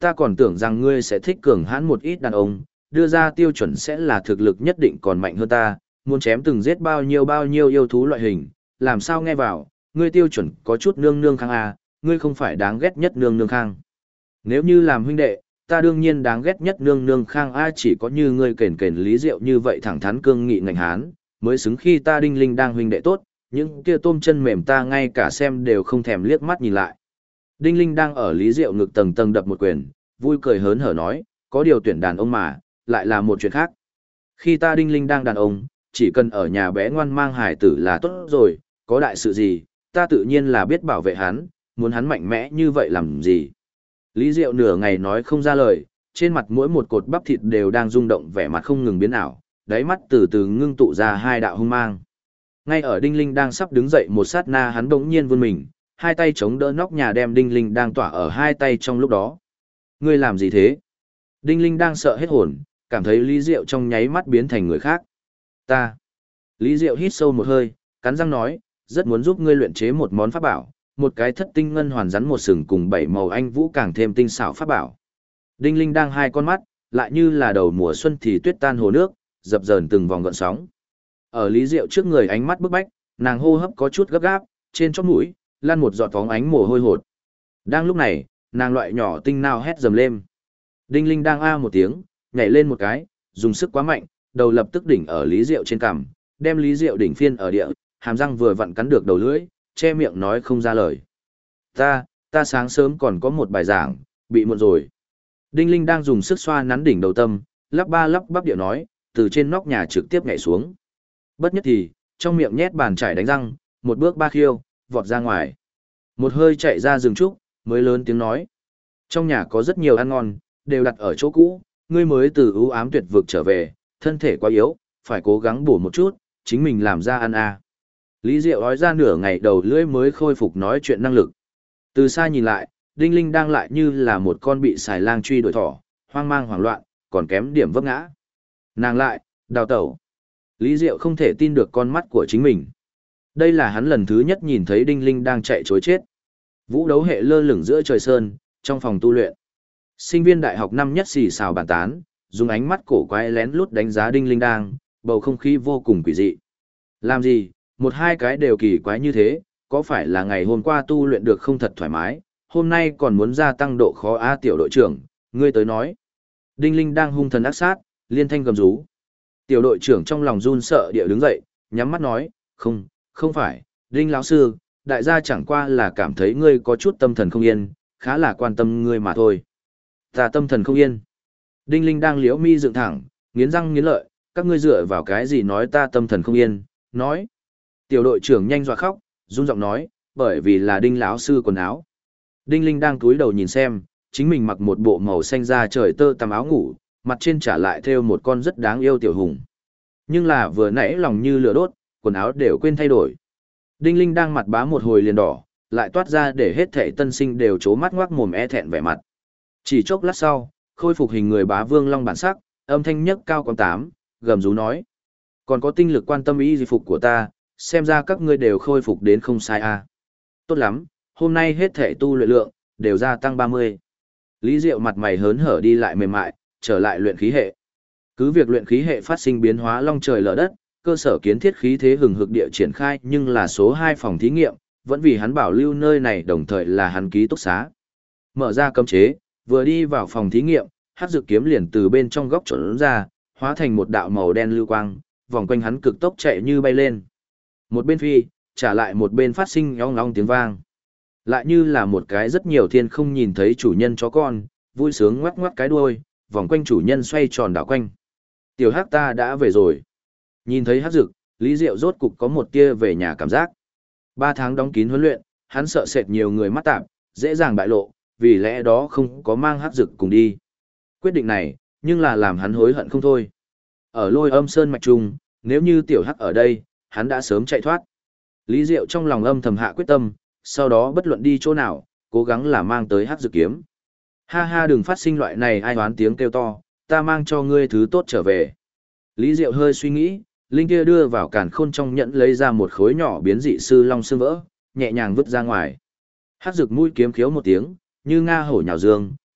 ta còn tưởng rằng ngươi sẽ thích cường hãn một ít đàn ông, đưa ra tiêu chuẩn sẽ là thực lực nhất định còn mạnh hơn ta, muốn chém từng giết bao nhiêu yêu thú loại hình, làm sao nghe vào, ngươi tiêu chuẩn có chút nương nương khang à, ngươi không phải đáng ghét nhất nương nương khang. Nếu như làm huynh đệ, ta đương nhiên đáng ghét nhất nương nương khang a, chỉ có như ngươi kền kền Lý Diệu như vậy thẳng thắn cương nghị ngành hán, mới xứng khi ta Đinh Linh đang huynh đệ tốt, những kia tôm chân mềm ta ngay cả xem đều không thèm liếc mắt nhìn lại. Đinh Linh đang ở Lý Diệu ngực tầng tầng đập một quyền, vui cười hớn hở nói, có điều tuyển đàn ông mà, lại là một chuyện khác. Khi ta Đinh Linh đang đàn ông, chỉ cần ở nhà bé ngoan mang hải tử là tốt rồi, có đại sự gì, ta tự nhiên là biết bảo vệ hắn, muốn hắn mạnh mẽ như vậy làm gì. Lý Diệu nửa ngày nói không ra lời, trên mặt mỗi một cột bắp thịt đều đang rung động, vẻ mặt không ngừng biến ảo, đáy mắt từ từ ngưng tụ ra hai đạo hung mang. Ngay ở Đinh Linh đang sắp đứng dậy một sát na, hắn bỗng nhiên vươn mình, hai tay chống đỡ nóc nhà đem Đinh Linh đang tỏa ở hai tay trong lúc đó. Ngươi làm gì thế? Đinh Linh đang sợ hết hồn, cảm thấy Lý Diệu trong nháy mắt biến thành người khác. Ta. Lý Diệu hít sâu một hơi, cắn răng nói, rất muốn giúp ngươi luyện chế một món pháp bảo, một cái thất tinh ngân hoàn rắn một sừng cùng bảy màu anh vũ càng thêm tinh xảo pháp bảo. Đinh Linh đang hai con mắt, lại như là đầu mùa xuân thì tuyết tan hồ nước, dập dờn từng vòng gợn sóng. Ở Lý Diệu trước người ánh mắt bức bách, nàng hô hấp có chút gấp gáp, trên chóp mũi lan một giọt phóng ánh mồ hôi hột. Đang lúc này, nàng loại nhỏ tinh nao hét dầm lên. Đinh Linh đang a một tiếng, nhảy lên một cái, dùng sức quá mạnh, đầu lập tức đỉnh ở Lý Diệu trên cằm, đem Lý Diệu đỉnh phiên ở địa, hàm răng vừa vặn cắn được đầu lưỡi, che miệng nói không ra lời. Ta sáng sớm còn có một bài giảng, bị muộn rồi. Đinh Linh đang dùng sức xoa nắn đỉnh đầu tâm, lắp ba lắp bắp điệu nói, từ trên nóc nhà trực tiếp nhảy xuống. Bất nhất thì, trong miệng nhét bàn chải đánh răng, một bước ba khiêu, vọt ra ngoài. Một hơi chạy ra rừng trúc, mới lớn tiếng nói. Trong nhà có rất nhiều ăn ngon, đều đặt ở chỗ cũ, ngươi mới từ ưu ám tuyệt vực trở về, thân thể quá yếu, phải cố gắng bổ một chút, chính mình làm ra ăn à. Lý Diệu nói ra nửa ngày đầu lưỡi mới khôi phục nói chuyện năng lực. Từ xa nhìn lại, Đinh Linh đang lại như là một con bị xài lang truy đuổi thỏ, hoang mang hoảng loạn, còn kém điểm vấp ngã. Nàng lại, đào tẩu. Lý Diệu không thể tin được con mắt của chính mình. Đây là hắn lần thứ nhất nhìn thấy Đinh Linh đang chạy trối chết. Vũ đấu hệ lơ lửng giữa trời sơn, trong phòng tu luyện. Sinh viên đại học năm nhất xì xào bàn tán, dùng ánh mắt cổ quái lén lút đánh giá Đinh Linh đang, bầu không khí vô cùng quỷ dị. Làm gì, một hai cái đều kỳ quái như thế, có phải là ngày hôm qua tu luyện được không thật thoải mái, hôm nay còn muốn gia tăng độ khó a tiểu đội trưởng, ngươi tới nói. Đinh Linh đang hung thần ác sát, liên thanh gầm rú. Tiểu đội trưởng trong lòng run sợ địa đứng dậy, nhắm mắt nói, không phải, Đinh lão sư, đại gia chẳng qua là cảm thấy ngươi có chút tâm thần không yên, khá là quan tâm ngươi mà thôi. Ta tâm thần không yên. Đinh Linh đang liễu mi dựng thẳng, nghiến răng nghiến lợi, các ngươi dựa vào cái gì nói ta tâm thần không yên, nói. Tiểu đội trưởng nhanh dọa khóc, run giọng nói, bởi vì là Đinh lão sư quần áo. Đinh Linh đang cúi đầu nhìn xem, chính mình mặc một bộ màu xanh da trời tơ tằm áo ngủ, mặt trên trả lại thêu một con rất đáng yêu tiểu hùng. Nhưng là vừa nãy lòng như lửa đốt, quần áo đều quên thay đổi. Đinh Linh đang mặt bá một hồi liền đỏ, lại toát ra để hết thảy tân sinh đều trố mắt ngoác mồm e thẹn vẻ mặt. Chỉ chốc lát sau, khôi phục hình người bá vương long bản sắc, âm thanh nhấc cao con tám, gầm rú nói. Còn có tinh lực quan tâm ý gì phục của ta, xem ra các ngươi đều khôi phục đến không sai a. Tốt lắm, hôm nay hết thảy tu luyện lượng, đều gia tăng 30. Lý Diệu mặt mày hớn hở đi lại mềm mại, trở lại luyện khí hệ. Cứ việc luyện khí hệ phát sinh biến hóa long trời lở đất, cơ sở kiến thiết khí thế hừng hực địa triển khai nhưng là số 2 phòng thí nghiệm, vẫn vì hắn bảo lưu nơi này đồng thời là hắn ký túc xá. Mở ra cấm chế, vừa đi vào phòng thí nghiệm, hắc dược kiếm liền từ bên trong góc trốn ra, hóa thành một đạo màu đen lưu quang, vòng quanh hắn cực tốc chạy như bay lên. Một bên phi, trả lại một bên phát sinh ong ong tiếng vang. Lại như là một cái rất nhiều thiên không nhìn thấy chủ nhân chó con, vui sướng ngoắc ngoắc cái đuôi, vòng quanh chủ nhân xoay tròn đảo quanh. Tiểu hắc ta đã về rồi. Nhìn thấy hắc dực, Lý Diệu rốt cục có một tia về nhà cảm giác. 3 tháng đóng kín huấn luyện, hắn sợ sệt nhiều người mắt tạp, dễ dàng bại lộ, vì lẽ đó không có mang hắc dực cùng đi. Quyết định này, nhưng là làm hắn hối hận không thôi. Ở Lôi Âm Sơn mạch trung, nếu như tiểu hắc ở đây, hắn đã sớm chạy thoát. Lý Diệu trong lòng âm thầm hạ quyết tâm, sau đó bất luận đi chỗ nào, cố gắng là mang tới hắc dực kiếm. Ha ha, đừng phát sinh loại này ai oán tiếng kêu to, ta mang cho ngươi thứ tốt trở về. Lý Diệu hơi suy nghĩ, linh kia đưa vào càn khôn trong nhẫn lấy ra một khối nhỏ biến dị sư long xương vỡ, nhẹ nhàng vứt ra ngoài. Hắc dực mũi kiếm khiếu một tiếng, như nga hổ nhào dương,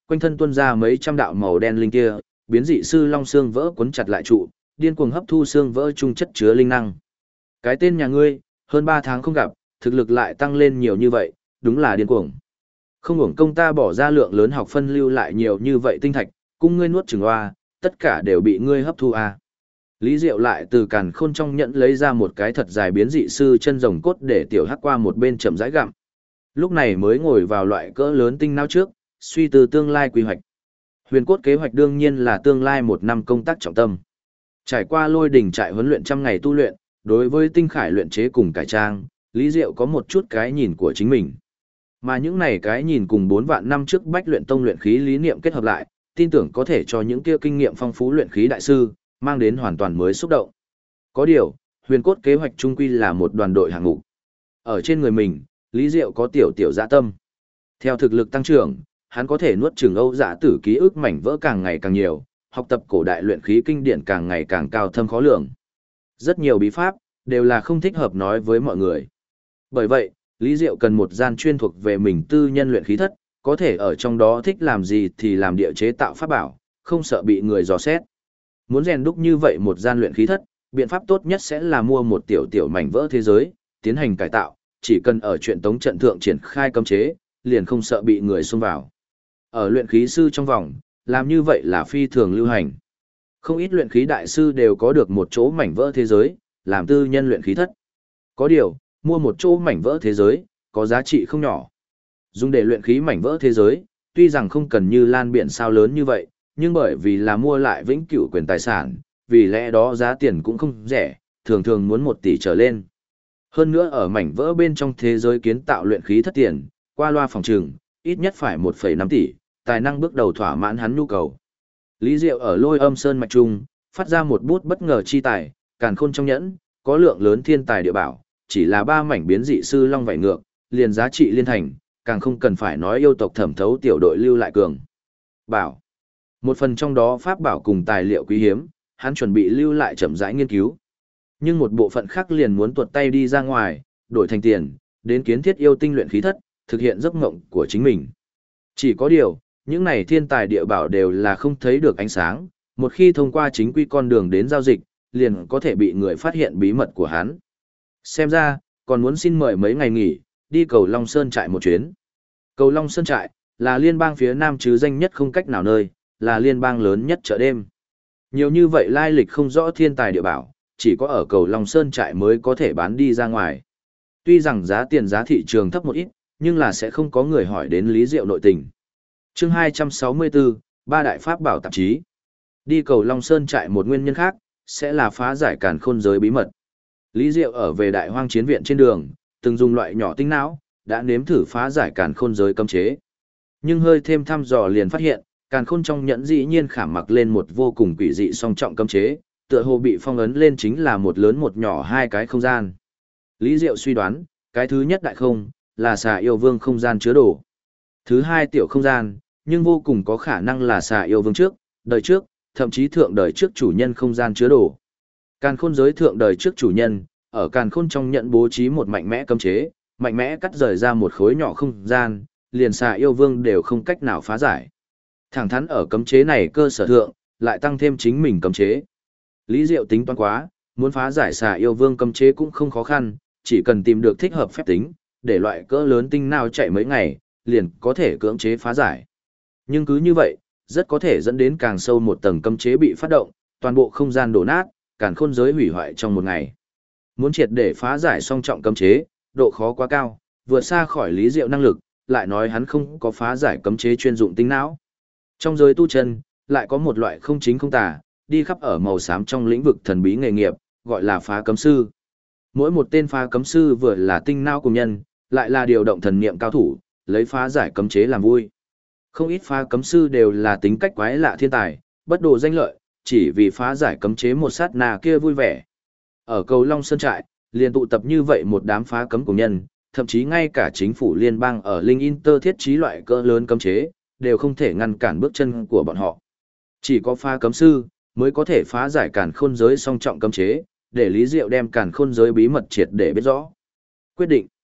quanh thân tuôn ra mấy trăm đạo màu đen linh kia, biến dị sư long xương vỡ cuốn chặt lại trụ, điên cuồng hấp thu xương vỡ chung chất chứa linh năng. Cái tên nhà ngươi, hơn 3 tháng không gặp, thực lực lại tăng lên nhiều như vậy, đúng là điên cuồng. Không uổng công ta bỏ ra lượng lớn học phân lưu lại nhiều như vậy tinh thạch, cung ngươi nuốt chửng oa, tất cả đều bị ngươi hấp thu à. Lý Diệu lại từ càn khôn trong nhẫn lấy ra một cái thật dài biến dị sư chân rồng cốt để tiểu hắc qua một bên chậm rãi gặm. Lúc này mới ngồi vào loại cỡ lớn tinh não trước, suy tư tương lai quy hoạch. Huyền cốt kế hoạch đương nhiên là tương lai 1 năm công tác trọng tâm. Trải qua lôi đỉnh trại huấn luyện trăm ngày tu luyện, đối với tinh khải luyện chế cùng cải trang, Lý Diệu có một chút cái nhìn của chính mình. Mà những này cái nhìn cùng 4 vạn năm trước Bách Luyện Tông luyện khí lý niệm kết hợp lại, tin tưởng có thể cho những kia kinh nghiệm phong phú luyện khí đại sư, mang đến hoàn toàn mới xúc động. Có điều, huyền cốt kế hoạch trung quy là một đoàn đội hạng ngũ. Ở trên người mình, Lý Diệu có tiểu dạ tâm. Theo thực lực tăng trưởng, hắn có thể nuốt chửng Âu Dạ Tử ký ức mảnh vỡ càng ngày càng nhiều, học tập cổ đại luyện khí kinh điển càng ngày càng cao thâm khó lường. Rất nhiều bí pháp đều là không thích hợp nói với mọi người. Bởi vậy, Lý Diệu cần một gian chuyên thuộc về mình tư nhân luyện khí thất, có thể ở trong đó thích làm gì thì làm địa chế tạo pháp bảo, không sợ bị người dò xét. Muốn rèn đúc như vậy một gian luyện khí thất, biện pháp tốt nhất sẽ là mua một tiểu mảnh vỡ thế giới, tiến hành cải tạo, chỉ cần ở chuyện tống trận thượng triển khai cấm chế, liền không sợ bị người xông vào. Ở luyện khí sư trong vòng, làm như vậy là phi thường lưu hành. Không ít luyện khí đại sư đều có được một chỗ mảnh vỡ thế giới, làm tư nhân luyện khí thất. Có điều, mua một chỗ mảnh vỡ thế giới, có giá trị không nhỏ. Dùng để luyện khí mảnh vỡ thế giới, tuy rằng không cần như lan biển sao lớn như vậy, nhưng bởi vì là mua lại vĩnh cửu quyền tài sản, vì lẽ đó giá tiền cũng không rẻ, thường thường muốn 1 tỷ trở lên. Hơn nữa ở mảnh vỡ bên trong thế giới kiến tạo luyện khí thất tiền, qua loa phòng trường, ít nhất phải 1,5 tỷ, tài năng bước đầu thỏa mãn hắn nhu cầu. Lý Diệu ở Lôi Âm Sơn mạch trung, phát ra một bút bất ngờ chi tài, càn khôn trong nhẫn, có lượng lớn thiên tài địa bảo, chỉ là 3 mảnh biến dị sư long vảy ngược, liền giá trị liên thành, càng không cần phải nói yêu tộc thẩm thấu tiểu đội lưu lại cường. Bảo. Một phần trong đó pháp bảo cùng tài liệu quý hiếm, hắn chuẩn bị lưu lại chậm rãi nghiên cứu. Nhưng một bộ phận khác liền muốn tuột tay đi ra ngoài, đổi thành tiền, đến kiến thiết yêu tinh luyện khí thất, thực hiện giấc mộng của chính mình. Chỉ có điều, những này thiên tài địa bảo đều là không thấy được ánh sáng, một khi thông qua chính quy con đường đến giao dịch, liền có thể bị người phát hiện bí mật của hắn. Xem ra, còn muốn xin mời mấy ngày nghỉ, đi cầu Long Sơn trại một chuyến. Cầu Long Sơn trại, là liên bang phía nam chứ danh nhất không cách nào nơi, là liên bang lớn nhất chợ đêm. Nhiều như vậy lai lịch không rõ thiên tài địa bảo, chỉ có ở cầu Long Sơn trại mới có thể bán đi ra ngoài. Tuy rằng giá tiền giá thị trường thấp một ít, nhưng là sẽ không có người hỏi đến Lý Diệu nội tình. Chương 264, Ba Đại Pháp Bảo tạp chí. Đi cầu Long Sơn trại một nguyên nhân khác, sẽ là phá giải càn khôn giới bí mật. Lý Diệu ở về Đại Hoang Chiến Viện trên đường, từng dùng loại nhỏ tinh não, đã nếm thử phá giải càn khôn giới cấm chế. Nhưng hơi thêm thăm dò liền phát hiện, càn khôn trong nhẫn dĩ nhiên khảm mặc lên một vô cùng quỷ dị song trọng cấm chế, tựa hồ bị phong ấn lên chính là một lớn một nhỏ 2 cái không gian. Lý Diệu suy đoán, cái thứ nhất đại không, là xà yêu vương không gian chứa đồ. Thứ hai tiểu không gian, nhưng vô cùng có khả năng là xà yêu vương đời trước, thậm chí thượng đời trước chủ nhân không gian chứa đồ. Càn khôn giới thượng đời trước chủ nhân, ở càn khôn trong nhận bố trí một mạnh mẽ cấm chế, mạnh mẽ cắt rời ra một khối nhỏ không gian, liền xà yêu vương đều không cách nào phá giải. Thẳng thắn ở cấm chế này cơ sở thượng, lại tăng thêm chính mình cấm chế. Lý Diệu tính toán quá, muốn phá giải xà yêu vương cấm chế cũng không khó khăn, chỉ cần tìm được thích hợp phép tính, để loại cỡ lớn tinh nào chạy mấy ngày, liền có thể cưỡng chế phá giải. Nhưng cứ như vậy, rất có thể dẫn đến càng sâu một tầng cấm chế bị phát động, toàn bộ không gian đổ nát, càn khôn giới hủy hoại trong một ngày. Muốn triệt để phá giải song trọng cấm chế, độ khó quá cao, vượt xa khỏi Lý Diệu năng lực, lại nói hắn không có phá giải cấm chế chuyên dụng tinh não. Trong giới tu chân, lại có một loại không chính không tà, đi khắp ở màu xám trong lĩnh vực thần bí nghề nghiệp, gọi là phá cấm sư. Mỗi một tên phá cấm sư vừa là tinh não cùng nhân, lại là điều động thần niệm cao thủ, lấy phá giải cấm chế làm vui. Không ít phá cấm sư đều là tính cách quái lạ thiên tài, bất đồ danh lợi, chỉ vì phá giải cấm chế một sát na kia vui vẻ. Ở cầu Long Sơn trại, liền tụ tập như vậy một đám phá cấm của nhân, thậm chí ngay cả chính phủ liên bang ở Linh Inter thiết trí loại cỡ lớn cấm chế, đều không thể ngăn cản bước chân của bọn họ. Chỉ có phá cấm sư mới có thể phá giải càn khôn giới song trọng cấm chế, để Lý Diệu đem càn khôn giới bí mật triệt để biết rõ. Quyết định.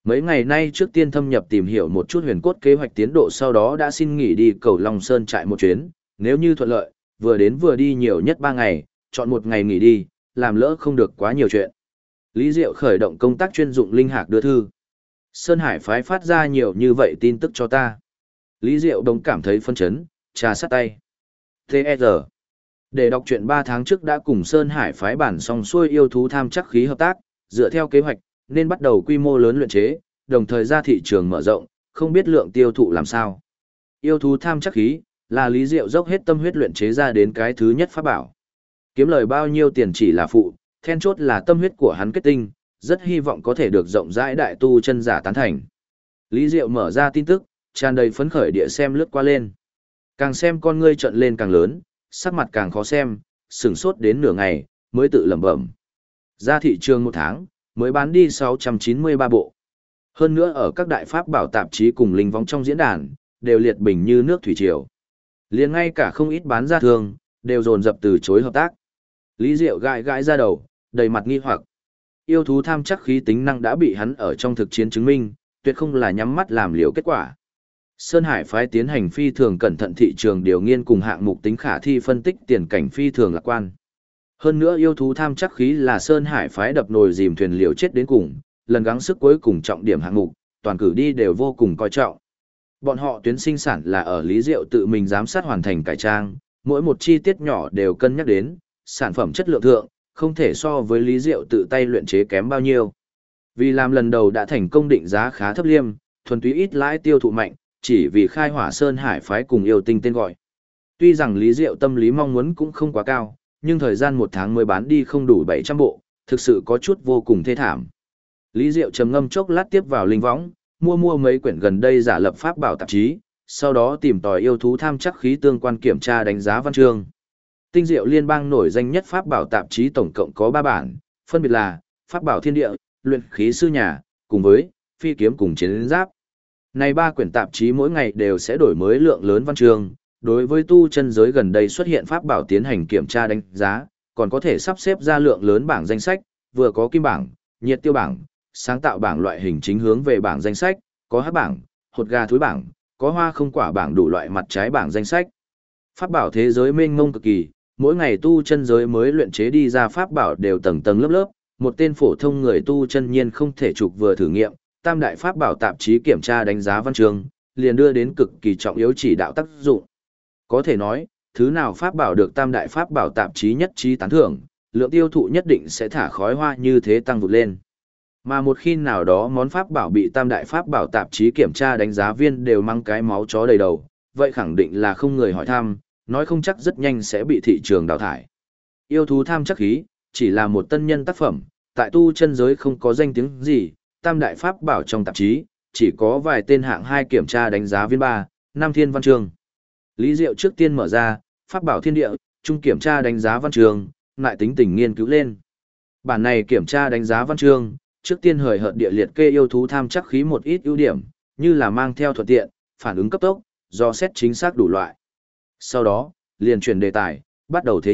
Mấy ngày nay trước tiên thâm nhập tìm hiểu một chút huyền cốt kế hoạch tiến độ, sau đó đã xin nghỉ đi Cầu Long Sơn trại một chuyến, nếu như thuận lợi, vừa đến vừa đi nhiều nhất 3 ngày, chọn một ngày nghỉ đi, làm lỡ không được quá nhiều chuyện. Lý Diệu khởi động công tác chuyên dụng linh hạc đưa thư. Sơn Hải phái phát ra nhiều như vậy tin tức cho ta. Lý Diệu đồng cảm thấy phân chấn, trà sát tay. T.E.R. Để đọc truyện 3 tháng trước đã cùng Sơn Hải phái bản xong xuôi yêu thú tham chắc khí hợp tác, dựa theo kế hoạch, nên bắt đầu quy mô lớn luyện chế, đồng thời ra thị trường mở rộng, không biết lượng tiêu thụ làm sao. Yêu thú tham chắc khí, là Lý Diệu dốc hết tâm huyết luyện chế ra đến cái thứ nhất pháp bảo. Kiếm lời bao nhiêu tiền chỉ là phụ, then chốt là tâm huyết của hắn kết tinh, rất hy vọng có thể được rộng rãi đại tu chân giả tán thành. Lý Diệu mở ra tin tức, tràn đầy phấn khởi địa xem lướt qua lên. Càng xem con ngươi trợn lên càng lớn, sắc mặt càng khó xem, sửng sốt đến nửa ngày, mới tự lẩm bẩm. Ra thị trường 1 tháng, mới bán đi 693 bộ. Hơn nữa ở các đại pháp bảo tạp chí cùng linh vong trong diễn đàn, đều liệt bình như nước thủy triều. Liền ngay cả không ít bán ra thường, đều dồn dập từ chối hợp tác. Lý Diệu gãi gãi ra đầu, đầy mặt nghi hoặc. Yêu thú tham chắc khí tính năng đã bị hắn ở trong thực chiến chứng minh, tuyệt không là nhắm mắt làm liều kết quả. Sơn Hải phái tiến hành phi thường cẩn thận thị trường điều nghiên cùng hạng mục tính khả thi phân tích tiền cảnh phi thường lạc quan. Hơn nữa yêu thú tham chắc khí là Sơn Hải phái đập nồi dìm thuyền liều chết đến cùng, lần gắng sức cuối cùng trọng điểm hạng mục, toàn cử đi đều vô cùng coi trọng. Bọn họ tuyến sinh sản là ở Lý Diệu tự mình giám sát hoàn thành cải trang, mỗi một chi tiết nhỏ đều cân nhắc đến, sản phẩm chất lượng thượng, không thể so với Lý Diệu tự tay luyện chế kém bao nhiêu. Vì làm lần đầu đã thành công định giá khá thấp liêm, thuần túy ít lãi tiêu thụ mạnh, chỉ vì khai hỏa Sơn Hải phái cùng yêu tinh tên gọi. Tuy rằng Lý Diệu tâm lý mong muốn cũng không quá cao, nhưng thời gian 1 tháng mới bán đi không đủ 700 bộ, thực sự có chút vô cùng thê thảm. Lý Diệu trầm ngâm chốc lát tiếp vào linh võng, mua mấy quyển gần đây giả lập pháp bảo tạp chí, sau đó tìm tòi yêu thú tham chắc khí tương quan kiểm tra đánh giá văn chương. Tinh Diệu liên bang nổi danh nhất pháp bảo tạp chí tổng cộng có 3 bản, phân biệt là Pháp bảo thiên địa, Luyện khí sư nhà, cùng với Phi kiếm cùng chiến giáp. Này 3 quyển tạp chí mỗi ngày đều sẽ đổi mới lượng lớn văn chương, đối với tu chân giới gần đây xuất hiện pháp bảo tiến hành kiểm tra đánh giá, còn có thể sắp xếp ra lượng lớn bảng danh sách, vừa có kim bảng, nhiệt tiêu bảng, sáng tạo bảng loại hình chính hướng về bảng danh sách, có hắc bảng, hột gà thúi bảng, có hoa không quả bảng đủ loại mặt trái bảng danh sách. Pháp bảo thế giới mênh mông cực kỳ, mỗi ngày tu chân giới mới luyện chế đi ra pháp bảo đều tầng tầng lớp lớp, một tên phổ thông người tu chân nhiên không thể trục vừa thử nghiệm, tam đại pháp bảo tạp chí kiểm tra đánh giá văn chương, liền đưa đến cực kỳ trọng yếu chỉ đạo tác dụng. Có thể nói, thứ nào pháp bảo được tam đại pháp bảo tạp chí nhất trí tán thưởng, lượng tiêu thụ nhất định sẽ thả khói hoa như thế tăng vụt lên. Mà một khi nào đó món pháp bảo bị tam đại pháp bảo tạp chí kiểm tra đánh giá viên đều mang cái máu chó đầy đầu, vậy khẳng định là không người hỏi thăm, nói không chắc rất nhanh sẽ bị thị trường đào thải. Yêu thú tham chắc khí, chỉ là một tân nhân tác phẩm, tại tu chân giới không có danh tiếng gì, tam đại pháp bảo trong tạp chí, chỉ có vài tên hạng 2 kiểm tra đánh giá viên 3, 5 thiên văn chương. Lý Diệu trước tiên mở ra, pháp bảo thiên địa, trung kiểm tra đánh giá văn chương, lại tính tình nghiên cứu lên. Bản này kiểm tra đánh giá văn chương, trước tiên hời hợt địa liệt kê yêu thú tham chắc khí một ít ưu điểm, như là mang theo thuận tiện, phản ứng cấp tốc, do xét chính xác đủ loại. Sau đó, liền chuyển đề tài, bắt đầu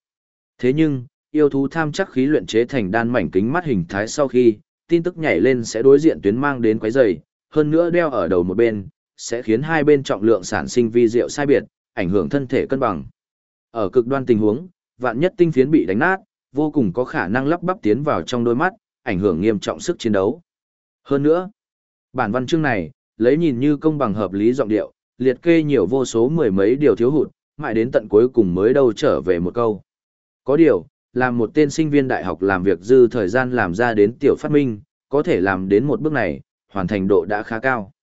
thế nhưng, yêu thú tham chắc khí luyện chế thành đan mảnh kính mắt hình thái sau khi, tin tức nhảy lên sẽ đối diện tuyến mang đến quấy rầy, hơn nữa đeo ở đầu một bên, sẽ khiến hai bên trọng lượng sản sinh vi diệu sai biệt, ảnh hưởng thân thể cân bằng. Ở cực đoan tình huống, vạn nhất tinh phiến bị đánh nát, vô cùng có khả năng lắp bắp tiến vào trong đôi mắt, ảnh hưởng nghiêm trọng sức chiến đấu. Hơn nữa, bản văn chương này, lấy nhìn như công bằng hợp lý giọng điệu, liệt kê nhiều vô số mười mấy điều thiếu hụt, mãi đến tận cuối cùng mới đâu trở về một câu. Có điều, làm một tên sinh viên đại học làm việc dư thời gian làm ra đến tiểu phát minh, có thể làm đến một bước này, hoàn thành độ đã khá cao.